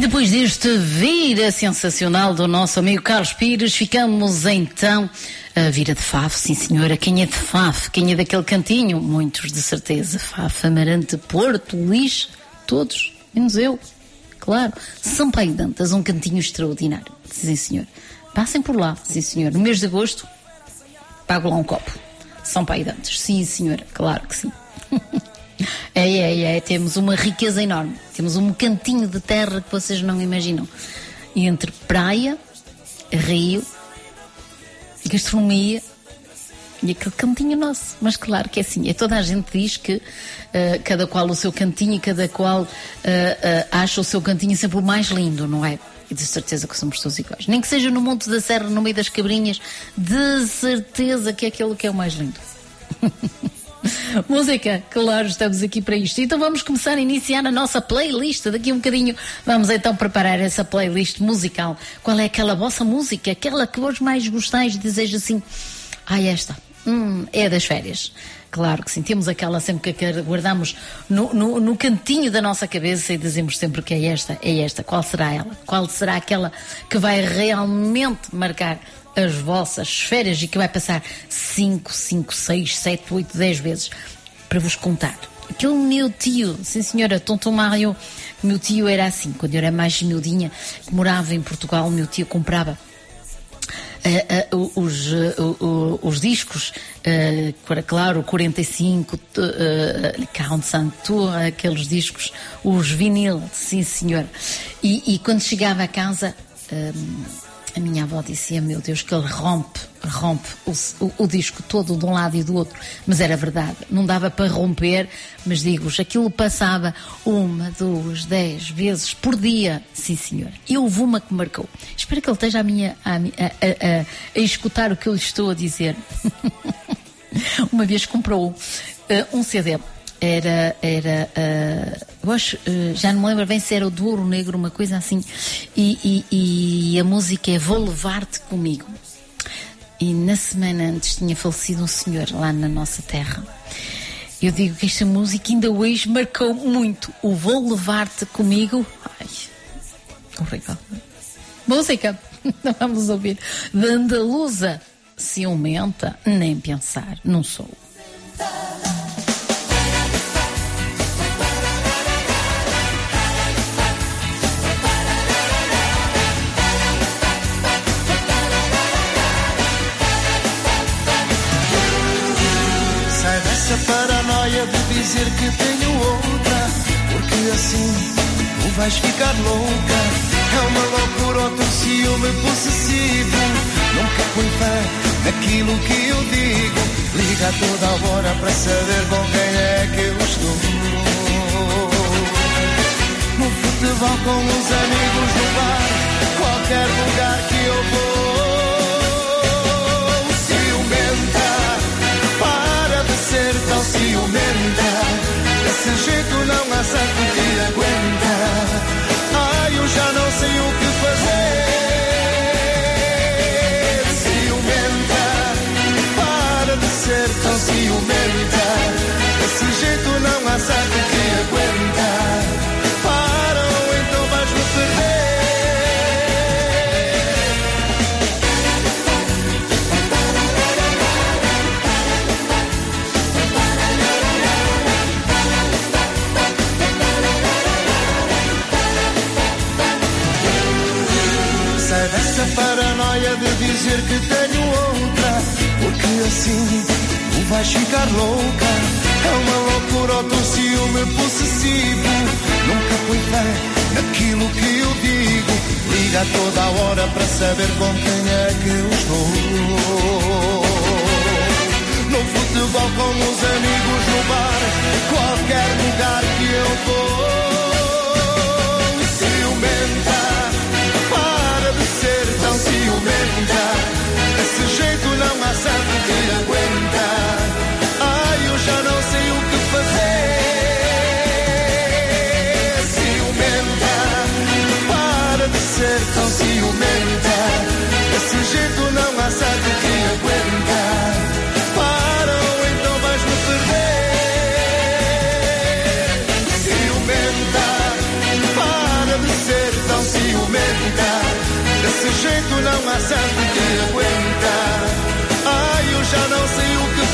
depois deste vira sensacional do nosso amigo Carlos Pires, ficamos então a vira de Faf, sim senhora. Quem é de Faf? Quem é daquele cantinho? Muitos, de certeza. Faf, Amarante, Porto, Lixe, todos, menos eu. Claro. Sampaio Dantas, um cantinho extraordinário. Sim senhor. Passem por lá, sim senhor. No mês de agosto, pago lá um copo. Sampaio Dantas, sim senhora, claro que sim. Temos uma riqueza enorme. Temos um cantinho de terra que vocês não imaginam. E entre praia, rio, gastronomia e aquele cantinho nosso. Mas claro que é assim. Toda a gente diz que cada qual o seu cantinho e cada qual acha o seu cantinho sempre o mais lindo, não é? E de certeza que somos todos iguais. Nem que seja no Monte da Serra, no meio das Cabrinhas, de certeza que é aquele que é o mais lindo. Música, claro, estamos aqui para isto. Então vamos começar a iniciar a nossa playlist. Daqui a um bocadinho vamos então preparar essa playlist musical. Qual é aquela vossa música? Aquela que vos mais gostais e deseja assim, esta é das férias. Claro que sim, temos aquela sempre que guardamos no cantinho da nossa cabeça e dizemos sempre que é esta. Qual será ela? Qual será aquela que vai realmente marcar as vossas férias e que vai passar 5, 6, 7, 8, 10 vezes para vos contar? Aquele meu tio, sim senhora, Tonton Mário, meu tio era assim, quando eu era mais miudinha, que morava em Portugal, meu tio comprava os discos, claro, 45, Count Santour, aqueles discos, os vinil, sim senhora. E quando chegava a casa, a minha avó dizia, meu Deus, que ele rompe o disco todo de um lado e do outro. Mas era verdade, não dava para romper, mas digo-vos, aquilo passava 1, 2, 10 vezes por dia. Sim, senhor. E houve uma que marcou. Espero que ele esteja a escutar o que eu lhe estou a dizer. Uma vez comprou um CD. Eu acho, já não me lembro bem se era o do Ouro Negro, uma coisa assim, e a música é Vou Levar-te Comigo. E na semana antes tinha falecido um senhor lá na nossa terra. Eu digo que esta música ainda hoje marcou muito. O Vou Levar-te Comigo. Ai, horrível. Música, vamos ouvir. De Andaluza, ciumenta, nem pensar, não sou. Essa paranoia de dizer que tenho outra, porque assim tu vais ficar louca. É uma loucura o teu ciúme possessivo. Nunca põe fé naquilo que eu digo. Liga a toda a hora para saber com quem é que eu estou. No futebol com os amigos no bar, qualquer lugar que eu vou. Ser tão ciumenta, desse jeito não há certo que aguenta. Ai, eu já não sei o que fazer. Ciumenta, para de ser tão ciumenta, desse jeito não há certo que aguenta. Para ou então vais-me perder. Essa paranoia de dizer que tenho outra, porque assim tu vais ficar louca. É uma loucura o teu ciúme possessivo. Nunca põe fé naquilo que eu digo. Liga a toda a hora para saber com quem é que eu estou. No futebol com os amigos no bar, qualquer lugar que eu vou. Ciumenta, ser tão ciumenta, desse jeito não há certo que aguenta. Ai, eu já não sei o que fazer. Ciumenta, para de ser tão ciumenta, desse jeito não há certo que aguenta. Para ou então vais-me perder. há santo que aguenta. Ai, eu já não sei o que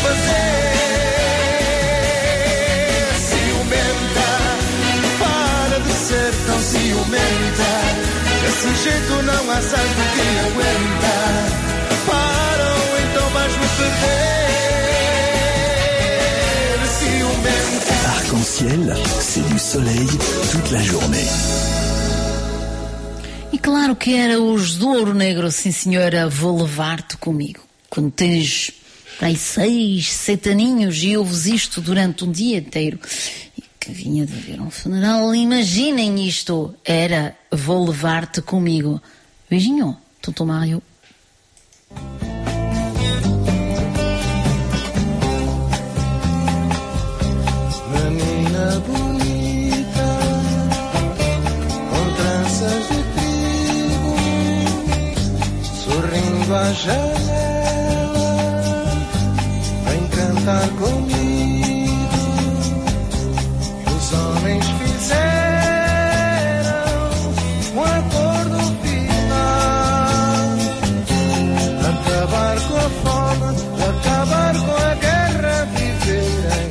fazer. Ciumenta, para de ser tão ciumenta. Desse jeito não há santo que aguenta. Para ou então vais-me perder. Ciumenta. Arc-en-ciel, c'est du soleil toute la journée. E claro que era os do Ouro Negro, sim senhora, vou levar-te comigo. Quando tens aí 6, 7 aninhos e ouves isto durante um dia inteiro e que vinha de ver um funeral, imaginem isto, era vou levar-te comigo. Beijinho, Tonton Mário. Menina bonita, com tranças de trigo, sorrindo à janela, vem cantar comigo. Os homens fizeram um acordo final, acabar com a fome, acabar com a guerra, viver em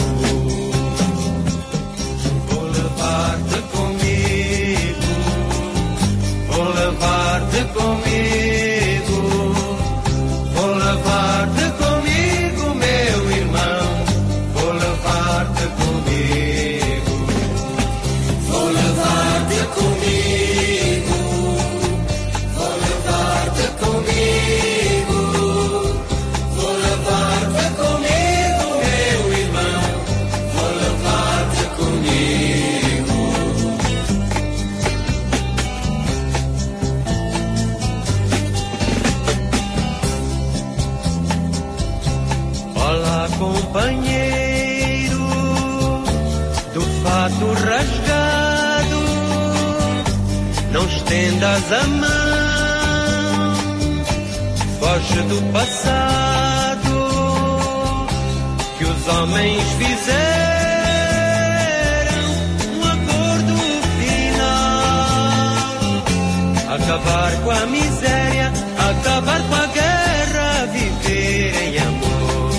comigo, vou levar-te comigo, meu irmão, vou levar-te comigo, vou levar-te comigo, vou levar-te comigo, vou levar-te comigo, meu irmão, vou levar-te comigo. Olá, companheiro do fato rasgado, não estendas a mão, foge do passado que os homens fizeram um acordo final, acabar com a miséria, acabar com a guerra, viver em amor.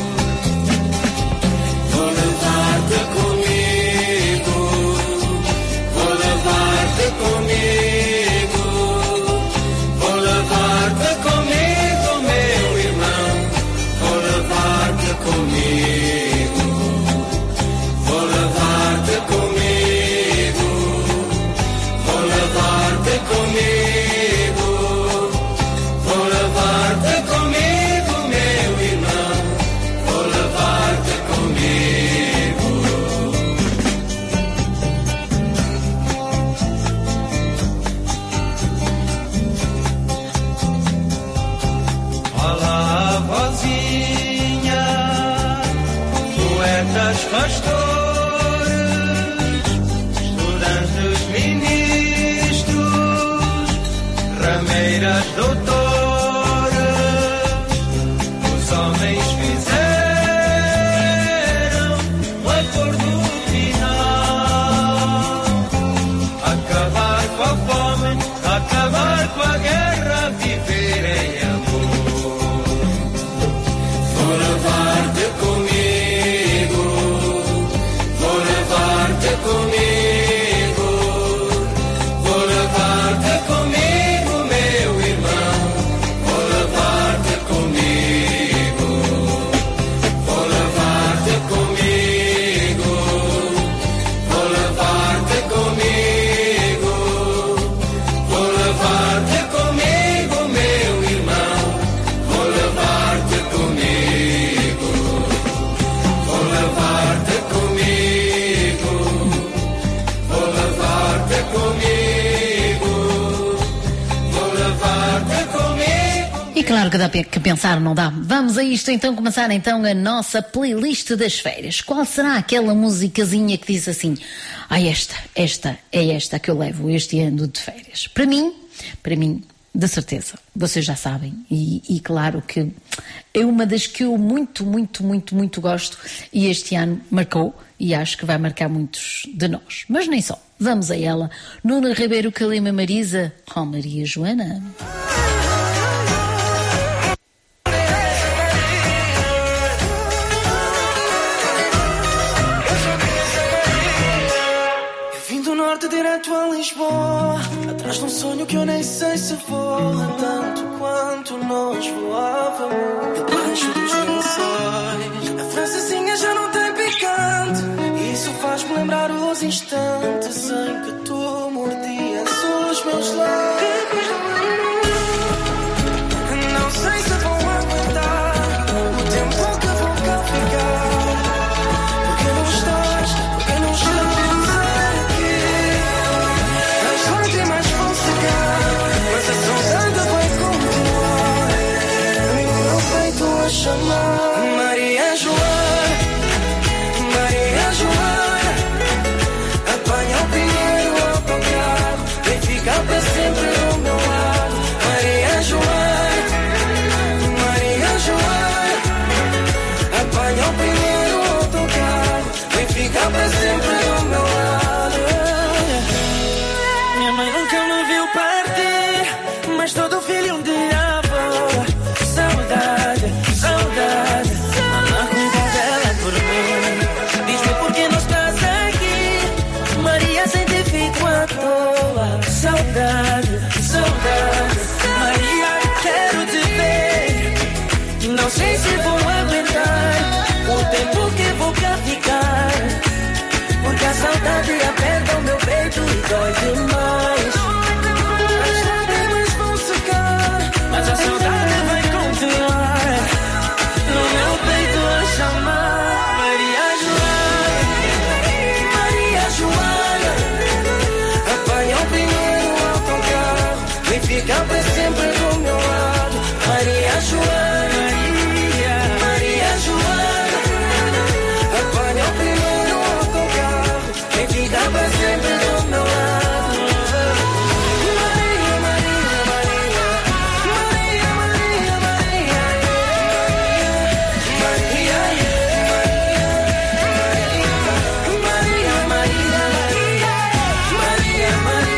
Vou levar-te comigo, vou levar-te comigo, vou levar-te comigo, meu irmão, vou levar-te comigo, vou levar-te comigo, vou levar-te comigo, vou levar-te comigo, meu irmão, vou levar-te comigo. Olá, a vozinha, poetas, pastores, estudantes, ministros, rameiras, doutoras, os homens fizeram um acordo final, acabar com a fome, acabar com a guerra, viver em amor. Vou levar-te comigo, vou levar-te comigo, vou levar-te comigo, meu irmão, vou levar-te comigo, vou levar-te comigo, vou levar-te comigo, vou levar-te comigo, meu irmão, vou levar-te comigo, vou levar-te comigo, vou levar-te comigo, vou levar-te comigo. E claro que dá que pensar, não dá? Vamos a isto então, começar então a nossa playlist das férias. Qual será aquela musicazinha que diz assim: esta é esta que eu levo este ano de férias? Para mim, de certeza, vocês já sabem, e claro que é uma das que eu muito gosto, e este ano marcou, e acho que vai marcar muitos de nós. Mas nem só, vamos a ela. Nuno Ribeiro, Calima Marisa, com Maria Joana. norte direto a Lisboa, atrás de um sonho que eu nem sei se voa tanto quanto nós voávamos debaixo dos lençóis. A francesinha já não tem picante, isso faz-me lembrar os instantes em que tu mordias os meus lábios. Não sei se vou aguentar o tempo que vou cá ficar. Porque não estás aqui. As lágrimas vão secar, mas a saudade vai continuar. No meu peito a chamar Maria Joana, Maria Joana. Apanha o primeiro autocarro, vem ficar para sempre do meu lado. Maria Joana, Maria Joana. Apanha o primeiro autocarro, vem ficar para sempre do meu lado. Minha mãe nunca me viu partir, mas todo filho um dia avó. Saudade, saudade, mamãe cuida dela por mim. Diz-me por que não estás aqui, Maria, sem ter feito à toa. Saudade, saudade, Maria, quero te ver. Não sei se vou aguentar o tempo que vou cá ficar, porque a saudade aperta o meu peito e dói demais. As lágrimas vão secar, mas a saudade vai continuar. No meu peito a chamar Maria Joana, Maria Joana. Apanha o primeiro autocarro, vem ficar para sempre do meu lado. Maria Joana, Maria Joana. Apanha o primeiro autocarro, vem ficar para sempre do meu lado. Maria, Maria, Maria. Maria, Maria, Maria. Maria, Maria, Maria. Maria,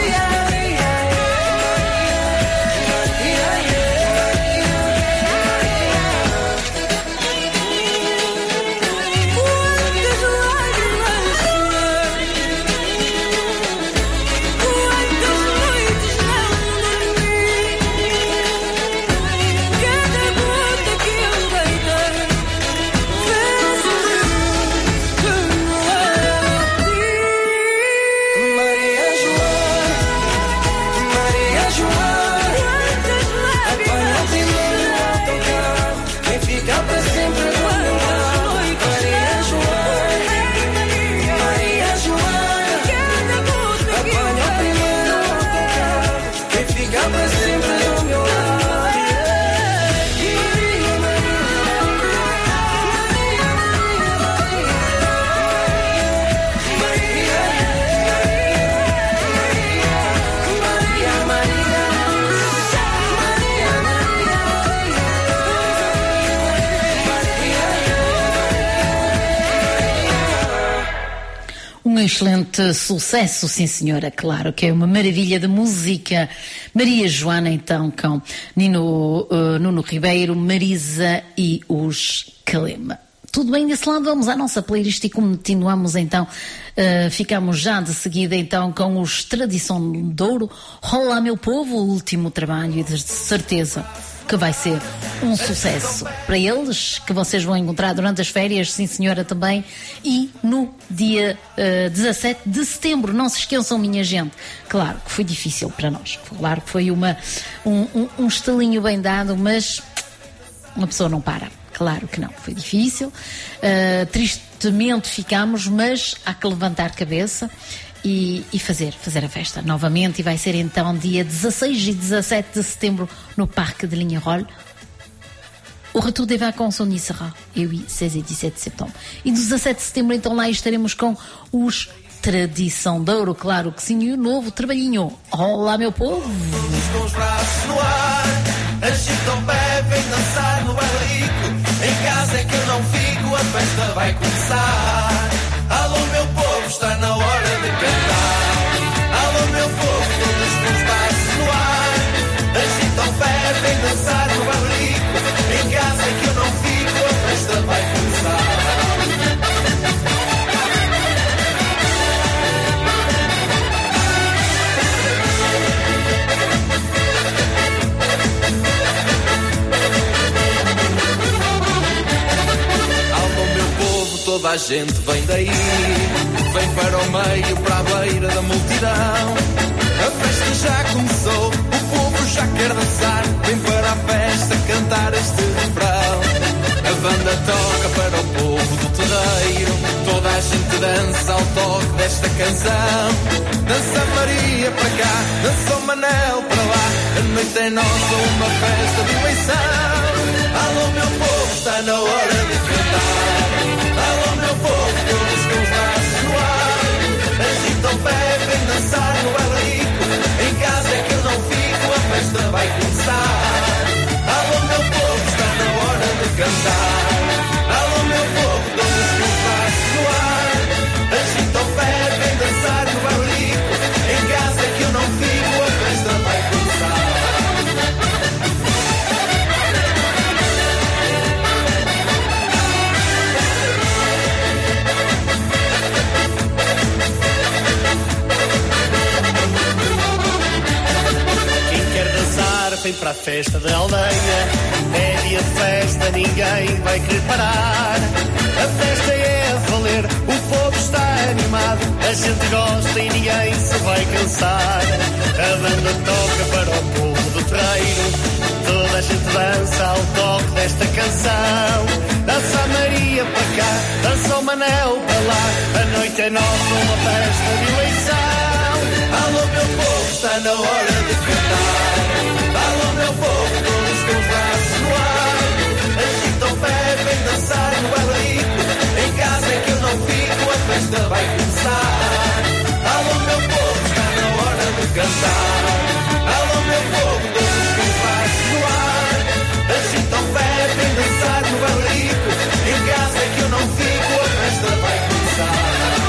Um excelente sucesso, sim senhora, claro que é uma maravilha de música. Maria Joana, então, com Nuno Ribeiro, Marisa e os Calema. Tudo bem desse lado? Vamos à nossa playlist e continuamos então, ficamos já de seguida então com os Tradição de Ouro. Olá meu povo, o último trabalho e de certeza que vai ser um sucesso para eles, que vocês vão encontrar durante as férias, sim senhora, também, e no dia 17 de setembro, não se esqueçam, minha gente. Claro que foi difícil para nós, claro que foi um estalinho bem dado, mas uma pessoa não para. Claro que não, foi difícil, tristemente ficamos, mas há que levantar cabeça e fazer a festa novamente, e vai ser então dia 16 e 17 de setembro no Parque de Lignerolles. O retour des vacances on y sera, et oui, 16 et 17 septembre. E 17 de setembro então lá estaremos com os Tradição de Ouro, claro que sim, e o novo trabalhinho. Olá meu povo! Com os braços no ar, agitam o pé, vem dançar no barrico. Em casa é que eu não fico, a festa vai começar. Alô meu povo, está na hora de cantar. Alô meu povo, todos com os braços no ar, agitam o pé, vem dançar no barrico. Em casa é que eu não fico, a festa vai começar. toda a gente vem daí. Vem para o meio, para a beira da multidão. A festa já começou, o povo já quer dançar. Vem para a festa cantar este refrão. A banda toca para o povo do terreiro. Toda a gente dança ao toque desta canção. Dança Maria para cá, dança o Manel para lá. A noite é nossa, uma festa de eleição. Alô meu povo, está na hora de cantar. Alô meu povo, todos com os braços no ar. Agita o pé, vem dançar no bailarico. Em casa é que eu não fico, a festa vai começar. Alô meu povo, está na hora de cantar. Alô meu povo, todos com os braços no ar. Agita o pé, vem dançar no bailarico. Em casa é que eu não fico, a festa vai começar. Vem para a festa da aldeia. É dia de festa, ninguém vai querer parar. A festa é a valer, o povo está animado. A gente gosta e ninguém se vai cansar. A banda toca para o povo do terreiro. Toda a gente dança ao toque desta canção. Dança a Maria para cá, dança o Manel para lá. A noite é nossa, uma festa de eleição. Alô meu povo, está na hora de cantar. Alô meu povo, todos com os braços no ar. Agita o pé, vem dançar no bailarico. Em casa é que eu não fico, a festa vai começar. Alô meu povo, está na hora de cantar. Alô meu povo, todos com os braços no ar. Agita o pé, vem dançar no bailarico. Em casa é que eu não fico, a festa vai começar.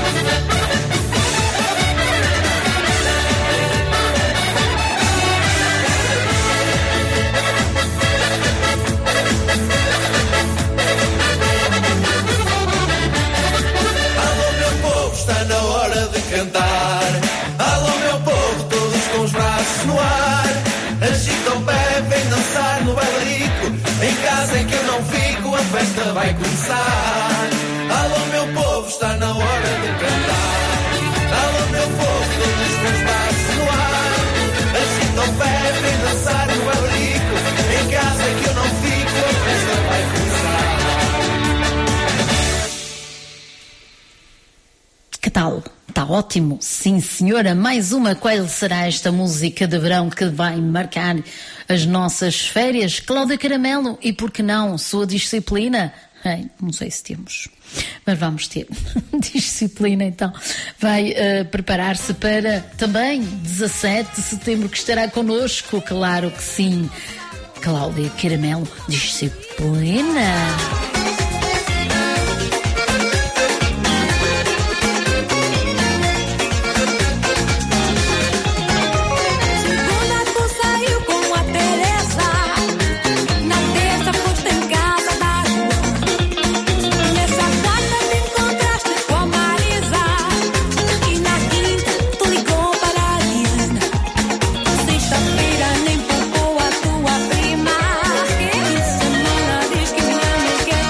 Está na hora de cantar. Alô meu povo, todos com os braços no ar. Agita o pé, vem dançar no bailarico. Em casa é que eu não fico, a festa vai começar. Alô meu povo, está na hora de cantar. Alô meu povo, todos com os braços no ar. Agita o pé, vem dançar no bailarico. Em casa é que eu não fico, a festa vai começar. Que tal? Está ótimo, sim senhora. Mais uma. Qual será esta música de verão que vai marcar as nossas férias? Cláudia Caramelo e, por que não, sua disciplina? Não sei se temos, mas vamos ter disciplina então. Vai preparar-se para também 17 de setembro, que estará connosco, claro que sim. Cláudia Caramelo, disciplina. Feira nem poupou a tua prima. E semana diz que me ama e quer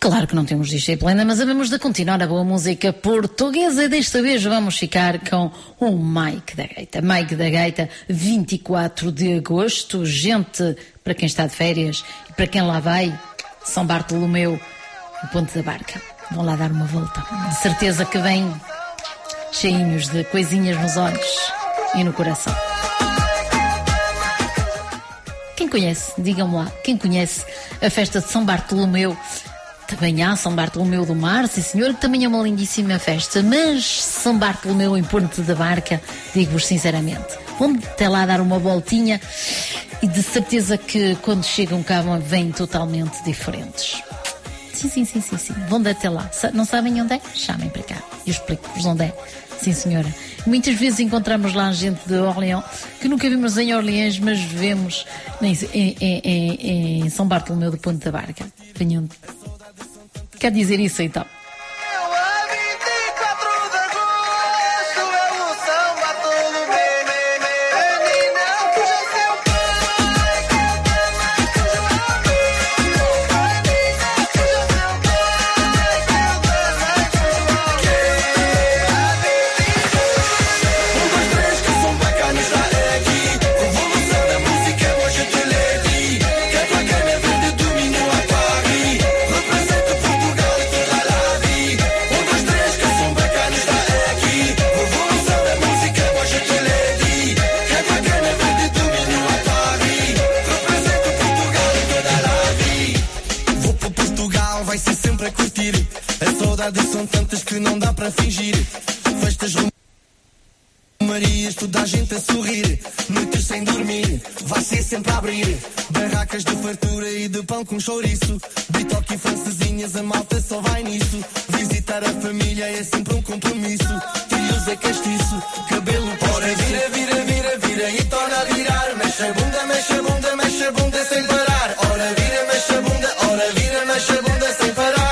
Claro que não temos DJ plena, mas havemos de continuar a boa música portuguesa e desta vez vamos ficar com o Mike da Gaita. Mike da Gaita, 24 de agosto, gente, para quem está de férias e para quem lá vai, São Bartolomeu, o Ponte da Barca. Vão lá dar uma volta. De certeza que vêm cheinhos de coisinhas nos olhos e no coração. Quem conhece, digam-me lá, quem conhece a festa de São Bartolomeu? Também há São Bartolomeu do Mar, sim senhor, que também é uma lindíssima festa, mas São Bartolomeu em Ponte da Barca, digo-vos sinceramente, vão até lá dar uma voltinha e de certeza que quando chegam cá vêm totalmente diferentes. Sim, vão até lá. Não sabem onde é? Chamem para cá, eu explico-vos onde é. Sim senhora. Muitas vezes encontramos lá gente de Orleans, que nunca vimos em Orleans, mas vemos em São Bartolomeu do Ponte da Barca. Venham. Quer dizer isso então? São tantas que não dá para fingir. Festas romarias, toda a gente a sorrir. Noites sem dormir, vai ser sempre a abrir. Barracas de fartura e de pão com chouriço. Bitoque e francesinhas, a malta só vai nisso. Visitar a família é sempre um compromisso. Trios é castiço, cabelo postiço. Ora vira e torna a virar. Mexe a bunda sem parar. Ora vira, mexe a bunda sem parar.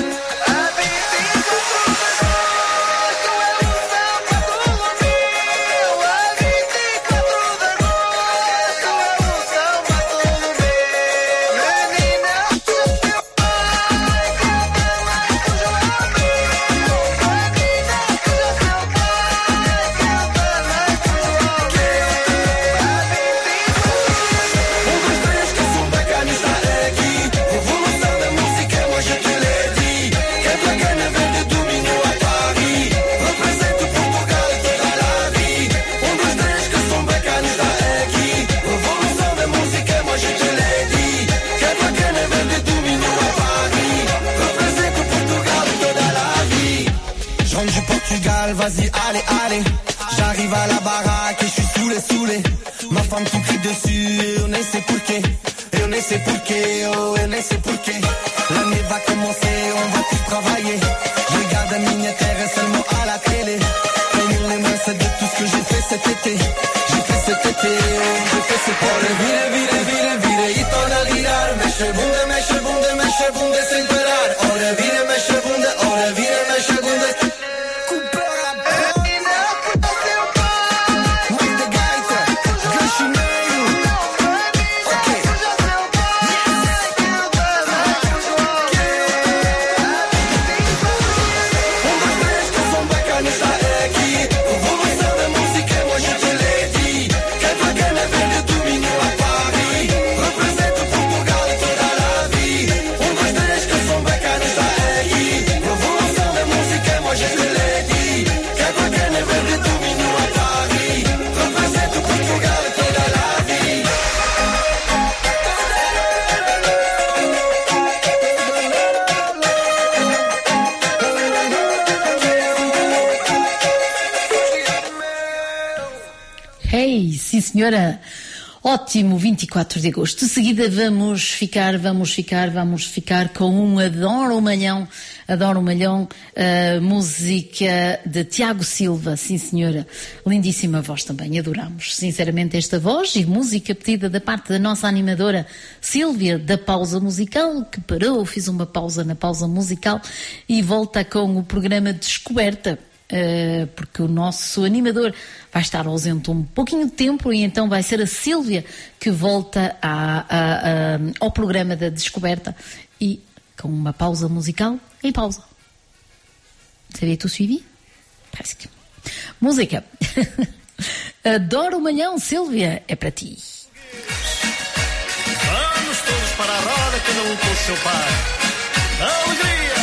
Vas-y, allez, j'arrive à la baraque et je suis saoulé. Ma femme qui me crie dessus, et on ne sait pourquoi. L'année va commencer, on va tous travailler. Je regarde à minha terre seulement à la télé. Tenir les mains, c'est de tout ce que j'ai fait cet été. Ora vira e torna a virar. Mexe a bunda sem parar. Ora vira, mexe a bunda Sim senhora, ótimo 24 de agosto. De seguida vamos ficar com um Adoro Malhão, música de Tiago Silva, sim senhora, lindíssima voz também, adoramos sinceramente esta voz e música pedida da parte da nossa animadora Sílvia da pausa musical, que parou, fiz uma pausa na pausa musical e volta com o programa Descoberta. Porque o nosso animador vai estar ausente um pouquinho de tempo e então vai ser a Sílvia que volta ao programa da Descoberta e com uma pausa musical em pausa. Vous avez tout suivi? Presque. Música. Adoro o Malhão, Sílvia, é para ti. Vamos todos para a roda, cada um com o seu par. Alegria!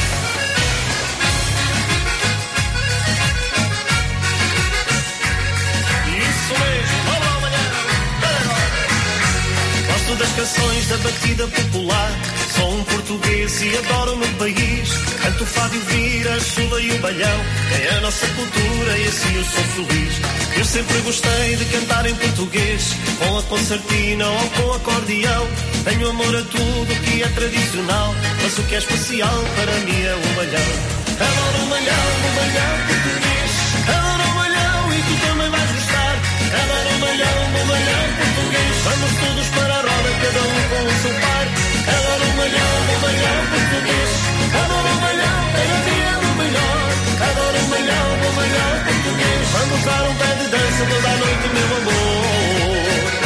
Isso mesmo, vamos ao Malhão. Gosto das canções da batida popular. Sou um português e adoro o meu país. Canto o fado e o vira, a chula e o balhão. É a nossa cultura e assim eu sou feliz. Eu sempre gostei de cantar em português, com a concertina ou com acordeão. Tenho amor a tudo que é tradicional, mas o que é especial para mim é o malhão. Adoro o malhão português. Adoro o malhão e tu também vais gostar. Adoro o malhão português. Vamos todos para a roda, cada um com o seu par. Adoro o malhão português. Adoro o malhão, cada dia é o melhor. Adoro o malhão português. Vamos dar um pé de dança toda a noite, meu amor.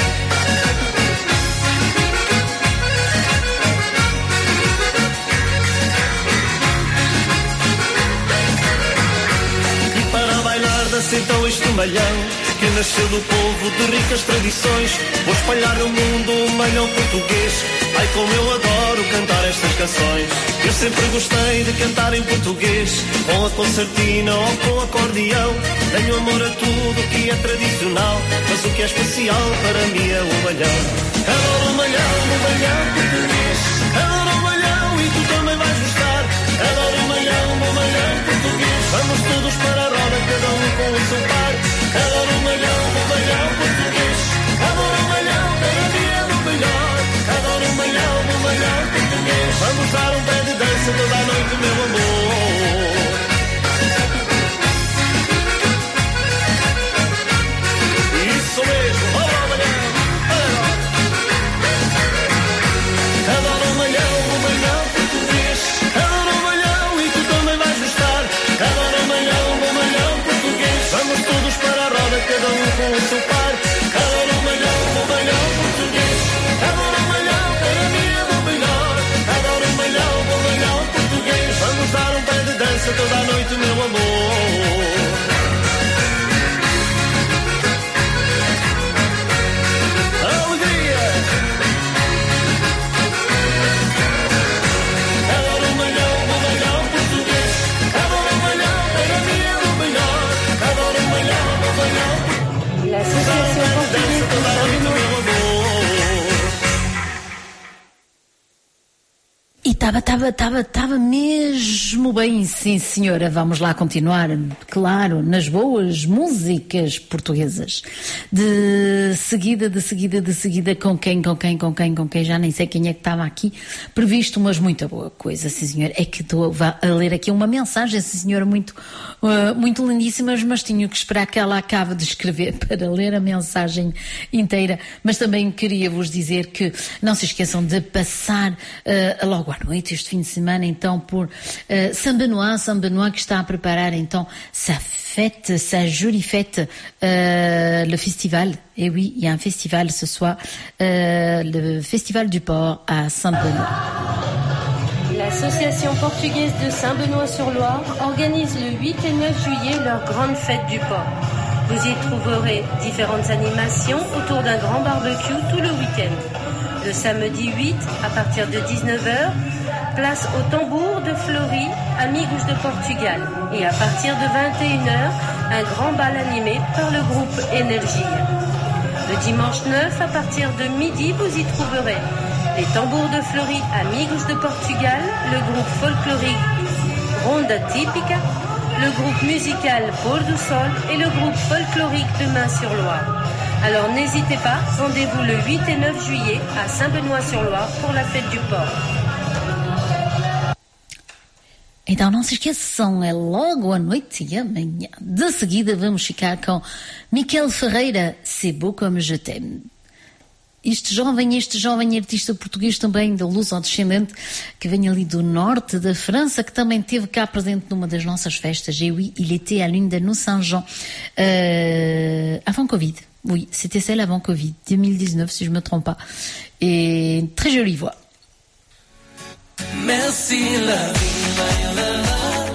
E para bailar dança então este malhão, que nasceu do povo de ricas tradições. Vou espalhar no mundo o malhão português. Ai, como eu adoro cantar estas canções. Eu sempre gostei de cantar em português, com a concertina ou com acordeão. Tenho amor a tudo que é tradicional, mas o que é especial para mim é o malhão. Adoro o malhão português. Adoro o malhão e tu também vais gostar. Adoro o malhão português. Vamos todos para a roda, cada um com o seu par. Adoro o malhão português. Adoro o malhão, cada dia é o melhor. Adoro o malhão português. Vamos dar um pé de dança toda a noite, meu amor. Isso mesmo, vamos ao malhão. Adoro o malhão português. Adoro o malhão e tu também vais gostar. Adoro o malhão português. Vamos todos para a roda, cada um com o seu par. Adoro o malhão português. Adoro o malhão, cada dia é o melhor. Adoro o malhão português. Vamos dar um pé de dança toda a noite, meu amor. Alegria! Adoro o malhão português. Adoro o malhão, cada dia é o melhor. Adoro o malhão português. L'association portugaise de Saint-Benoît. E estava mesmo bem, sim senhora. Vamos lá continuar, claro, nas boas músicas portuguesas. De seguida, com quem, já nem sei quem é que estava aqui previsto, mas muita boa coisa, sim senhor. É que estou a ler aqui uma mensagem, sim senhora, muito lindíssima, mas tinha que esperar que ela acabe de escrever para ler a mensagem inteira. Mas também queria vos dizer que não se esqueçam de passar logo à noite, este fim de semana, então, por Saint-Benoît, que está a preparar, então, sa jolie fête, le festival. Et oui, il y a un festival ce soir, le Festival du Port à Saint-Benoît. L'association portugaise de Saint-Benoît-sur-Loire organise le 8 et 9 juillet leur grande fête du port. Vous y trouverez différentes animations autour d'un grand barbecue tout le week-end. Le samedi 8, à partir de 19h, place au tambour de Fleury, Amigos de Portugal. Et à partir de 21h, un grand bal animé par le groupe Énergie. Le dimanche 9, à partir de midi, vous y trouverez les tambours de Fleury, Amigos de Portugal, le groupe folklorique Ronda Típica, le groupe musical Pôr do Sol et le groupe folklorique de Main-sur-Loire. Alors n'hésitez pas, rendez-vous le 8 et 9 juillet à Saint-Benoît-sur-Loire pour la fête du port. Então não se esqueçam, é logo à noite e amanhã. De seguida vamos ficar com Miquel Ferreira, C'est beau comme je t'aime. Este jovem artista português também, da luso-descendente, que vem ali do norte da França, que também esteve cá presente numa das nossas festas. Et oui, il était à l'une de nos Saint-Jean, avant Covid. Oui, c'était celle avant Covid, 2019, si je ne me trompe pas. Et très jolie voix. Merci la vie, la la la.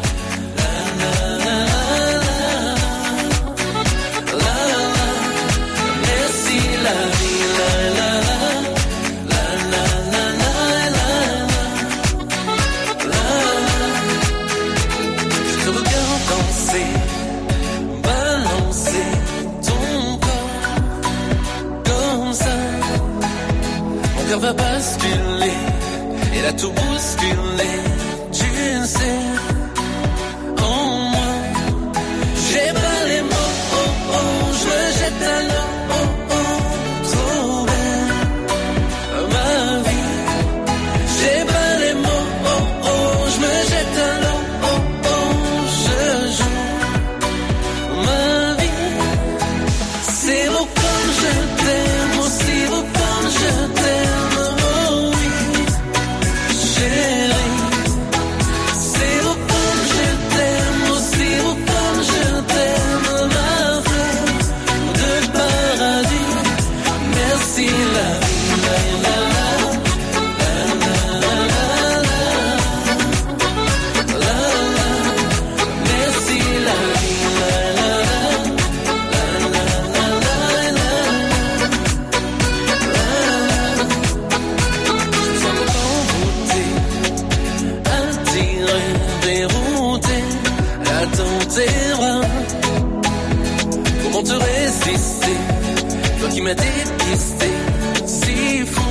Va basculer, il a tout bousculé, tu sais, en moi. J'ai pas les mots, oh oh, je me jette à l'eau, oh oh, trop belle, ma vie. J'ai pas les mots, oh oh, je me jette à l'eau, oh oh, je joue ma vie. C'est beau comme je t'aime, aussi beau comme je t'aime. Comment te résister, toi qui m'as dépisté, si fou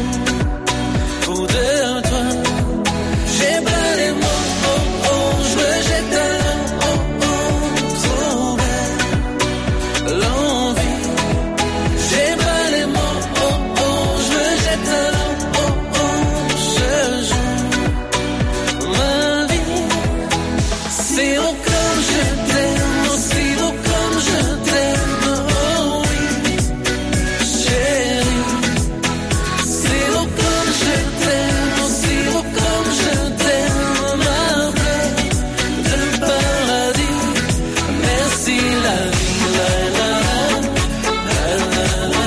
de toi. J'ai pas les mots, oh oh, je me jette à l'eau, oh oh, trop belle, l'envie. J'ai pas les mots, oh oh, je me jette à l'eau, oh oh, je joue ma vie. C'est beau comme je t'aime, aussi beau comme je t'aime, oh oui, chérie. C'est beau comme je t'aime, aussi beau comme je t'aime, ma fleur de paradis. Merci la vie, la la la, la la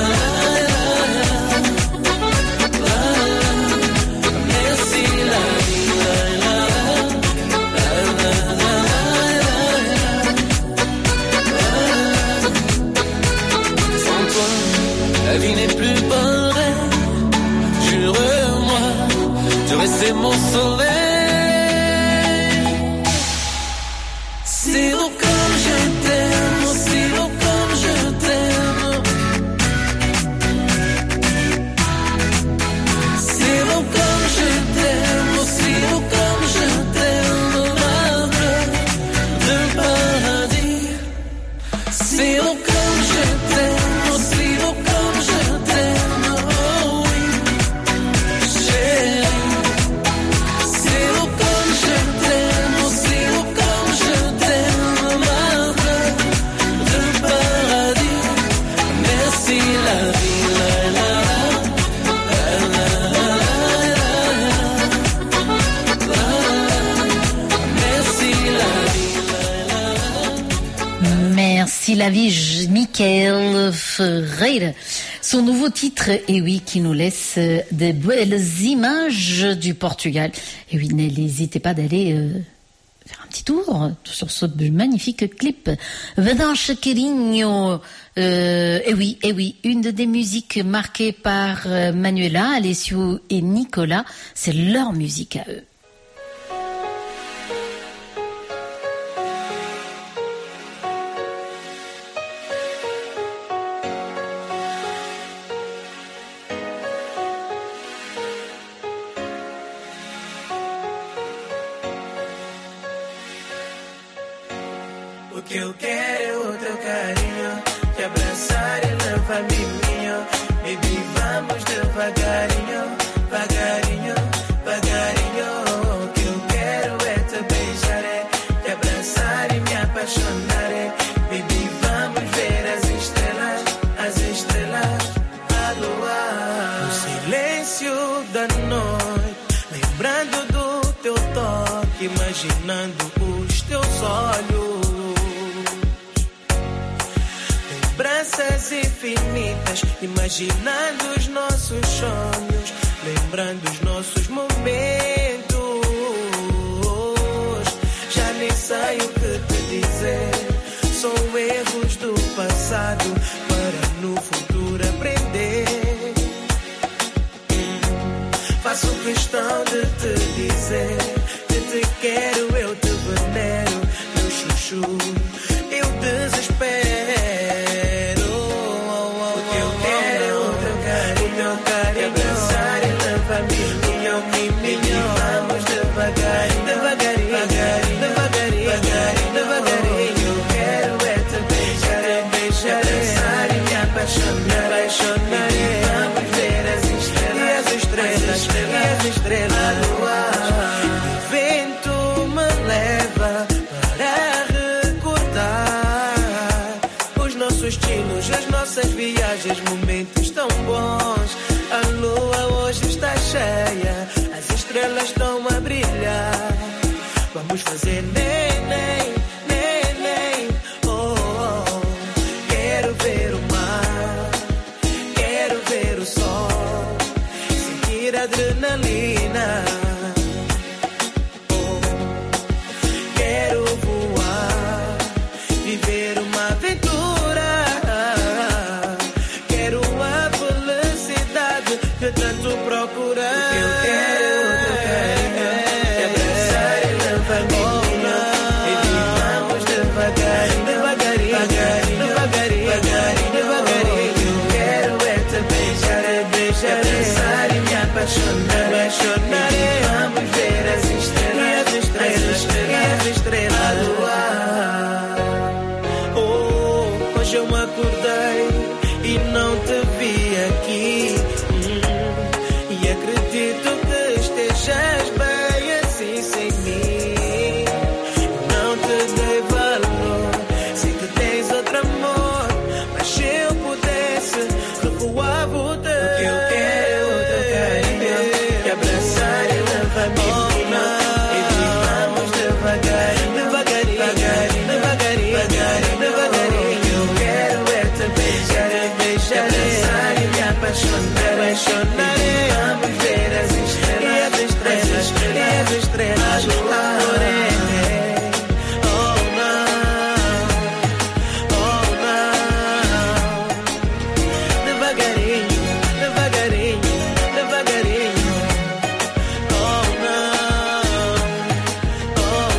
la, merci la vie, la la la, la sans toi, la vie n'est plus pareille. Jure-moi de rester mon soleil. C'est beau comme je t'aime, aussi beau comme je t'aime. C'est beau comme je t'aime, aussi beau comme je t'aime, ma fleur de paradis. C'est beau comme je t'aime, aussi beau comme je t'aime, oh oui, chérie. C'est beau comme je t'aime, aussi beau comme je t'aime, ma fleur de paradis. Merci la vie, la la la, la la la, merci la vie, la la. Merci la vie, Michael Ferreira. Son nouveau titre, et oui, qui nous laisse de belles images du Portugal. Et oui, n'hésitez pas d'aller faire un petit tour sur ce magnifique clip. Vedanche Carinho. Et oui, une des musiques marquées par Manuela, Alessio et Nicolas. C'est leur musique à eux. O que eu quero é o teu carinho, te abraçar e levar-me minho. Baby, vamos devagarinho, devagarinho, devagarinho. O que eu quero é te beijar, te abraçar e me apaixonar. Baby, vamos ver as estrelas, a lua. No silêncio da noite, lembrando do teu toque, imaginando os teus olhos. Lembranças infinitas, imaginando os nossos sonhos, lembrando os nossos momentos. devagarinho, devagarinho, devagarinho, devagarinho, devagarinho. Eu quero é te beijar, abraçar e me apaixonar, apaixonar. E vamos ver as estrelas, as estrelas, as estrelas do ar. O vento me leva para recordar os nossos destinos, as nossas viagens, momentos tão bons. A lua hoje está cheia, as estrelas estão a brilhar. Vamos fazer neném, neném, oh, oh. Quero ver o mar, quero ver o sol, sentir a adrenalina. Oh, quero voar, viver uma aventura. Quero a felicidade que tanto procurar. Eu quero abraçar e levar minha. E vamos devagarinho, devagarinho, devagarinho, devagarinho, devagarinho. Eu quero é te beijar, abraçar e me apaixonar, apaixonar. E vamos ver as estrelas, as estrelas, as estrelas do ar. Oh, hoje eu me acordei e não te vi aqui. E acredito que estejas bem assim sem mim. Não te dei valor, sei que tens outro amor, mas se eu pudesse recuava o teu. Eu quero o teu carinho, te abraçar e levar minha. E vamos devagarinho, devagarinho, devagarinho, devagarinho, devagarinho. Eu quero é te beijar, beijar, abraçar e me apaixonar, apaixonar. E vamos ver as estrelas, as estrelas, as estrelas do ar. Oh não, oh não. Devagarinho, devagarinho, devagarinho. Oh não, oh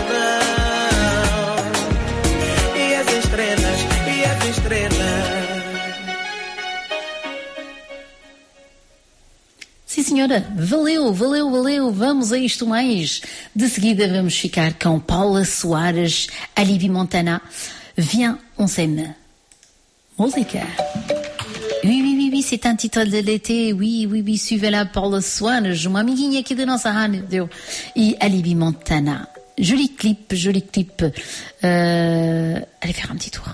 não. E as estrelas, e as estrelas. Sim, senhora, valeu, valeu, valeu. Vamos a isto mais. De seguida vamos ficar com Paula Soares, Alibi Montana. Viens, on s'aime. Música. Oui, oui, oui, oui, c'est un titre de l'été. Oui, oui, oui, suivez-la, Paula Soares, uma amiguinha aqui da nossa rádio. E Alibi Montana. Joli clip, joli clip. Allez faire un petit tour.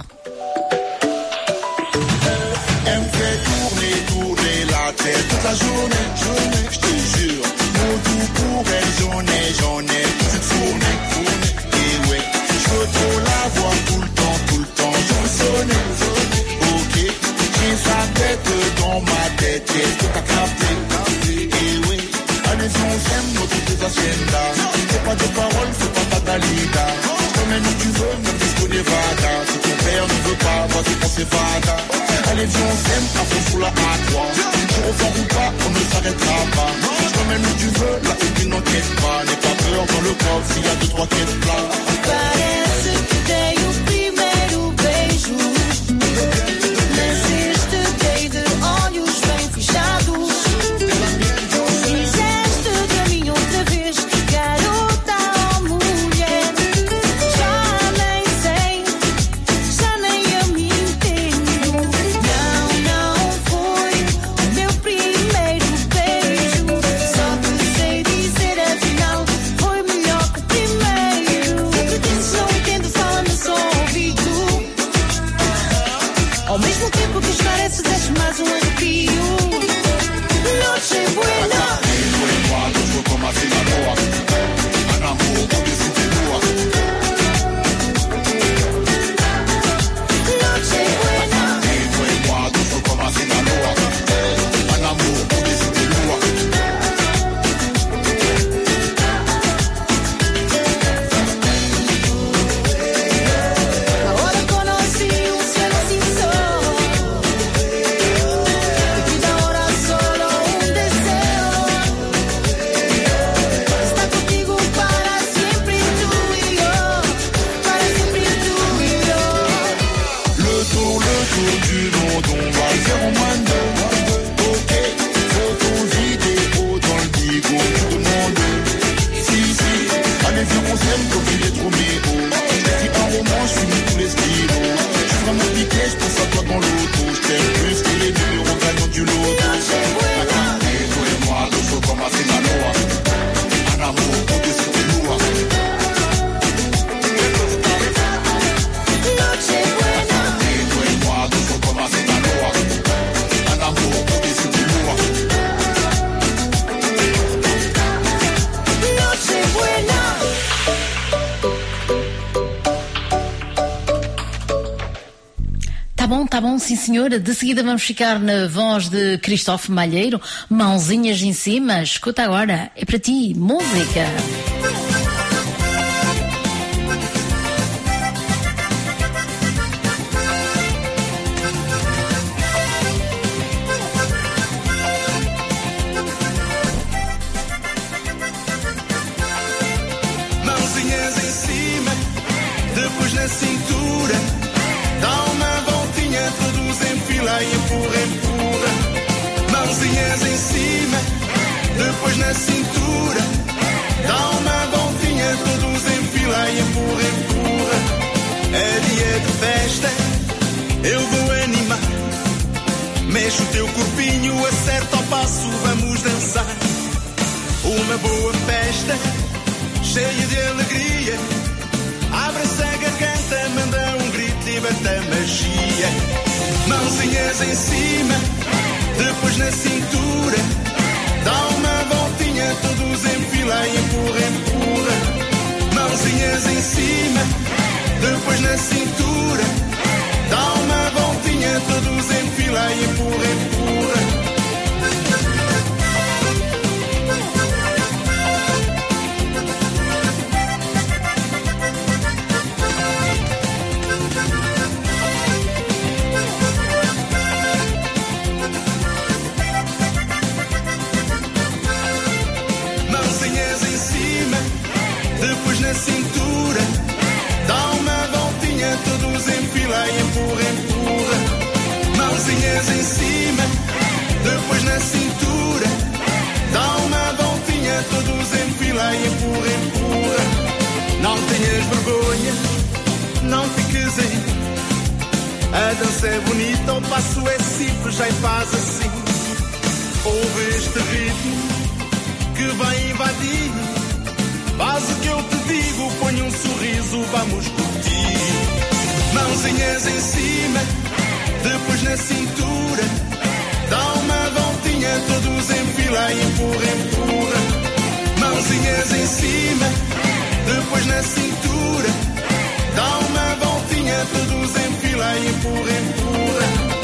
Elle me fait tourner, tourner la tête toute la journée, journée, je te jure. Mon tout pour elle, j'en ai toute fournée, fournée. Et ouais, je veux trop la voir tout le temps, j'en sonne. Ok, j'ai sa tête dans ma tête, qu'est-ce que t'as capté? Et ouais, allez, on s'aime, nos toutes les haciendas. C'est pas de paroles, c'est pas ta dalida. Emmène où tu veux, même disco Nevada. Si ton père ne veut pas, vas-y pour ses vadas. Allez, viens, on s'aime, à fond sous la A3. Tu reviens ou pas, on ne s'arrêtera pas. Je t'emmène où tu veux, la une n'enquête pas. N'aie pas peur dans le coffre, s'il y a 2-3 quêtes plats. Parece que dei o primeiro beijo, mas este dei de olhos bem fechados. Fizeste de mim outra vez, garota ou mulher. Já nem sei, já nem eu me entendo. Não foi o meu primeiro beijo. Só te sei dizer afinal, foi melhor que o primeiro. Tá bom, sim senhora. De seguida vamos ficar na voz de Cristóvão Malheiro. Mãozinhas em cima. Escuta agora. É para ti. Música. Mãozinhas em cima, depois na cintura. Dá uma voltinha, todos em fila e empurra, empurra. Mãozinhas em cima, depois na cintura. Dá uma voltinha, todos em fila e empurra, empurra. É dia de festa, eu vou animar. Mexe o teu corpinho, acerta o passo, vamos dançar. Uma boa festa, cheia de alegria. Abre-se a garganta, manda um grito e bate a magia. Mãozinhas em cima, depois na cintura. Dá uma voltinha, todos em fila e empurra, empurra. Mãozinhas em cima, depois na cintura. Dá uma voltinha, todos em fila e empurra, empurra. Depois na cintura, dá uma voltinha, todos em fila e empurra, empurra. Mãozinhas em cima, depois na cintura, dá uma voltinha, todos em fila e empurra, empurra. Não tenhas vergonha, não fiques aí. A dança é bonita, o passo é simples, já faz assim. Ouve este ritmo que vai invadir. Faz o que eu te digo, põe um sorriso, vamos curtir. Mãozinhas em cima, depois na cintura. Dá uma voltinha, todos em fila e empurra, empurra. Mãozinhas em cima, depois na cintura. Dá uma voltinha, todos em fila e empurra, empurra.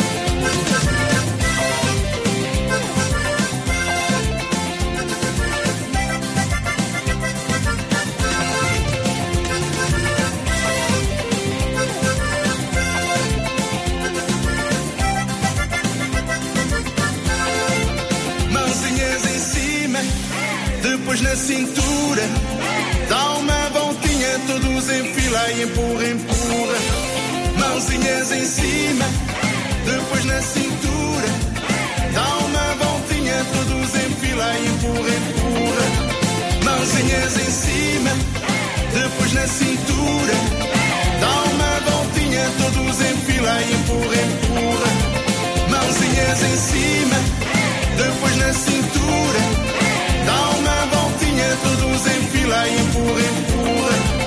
Depois na cintura, dá uma voltinha, todos em fila e empurra, empurra. Mãozinhas em cima, depois na cintura, dá uma voltinha, todos em fila e empurra, empurra. Mãozinhas em cima, depois na cintura, dá uma voltinha, todos em fila e empurra, empurra. Mãozinhas em cima, depois na cintura. Dá uma voltinha, todos em fila e empurra, empurra.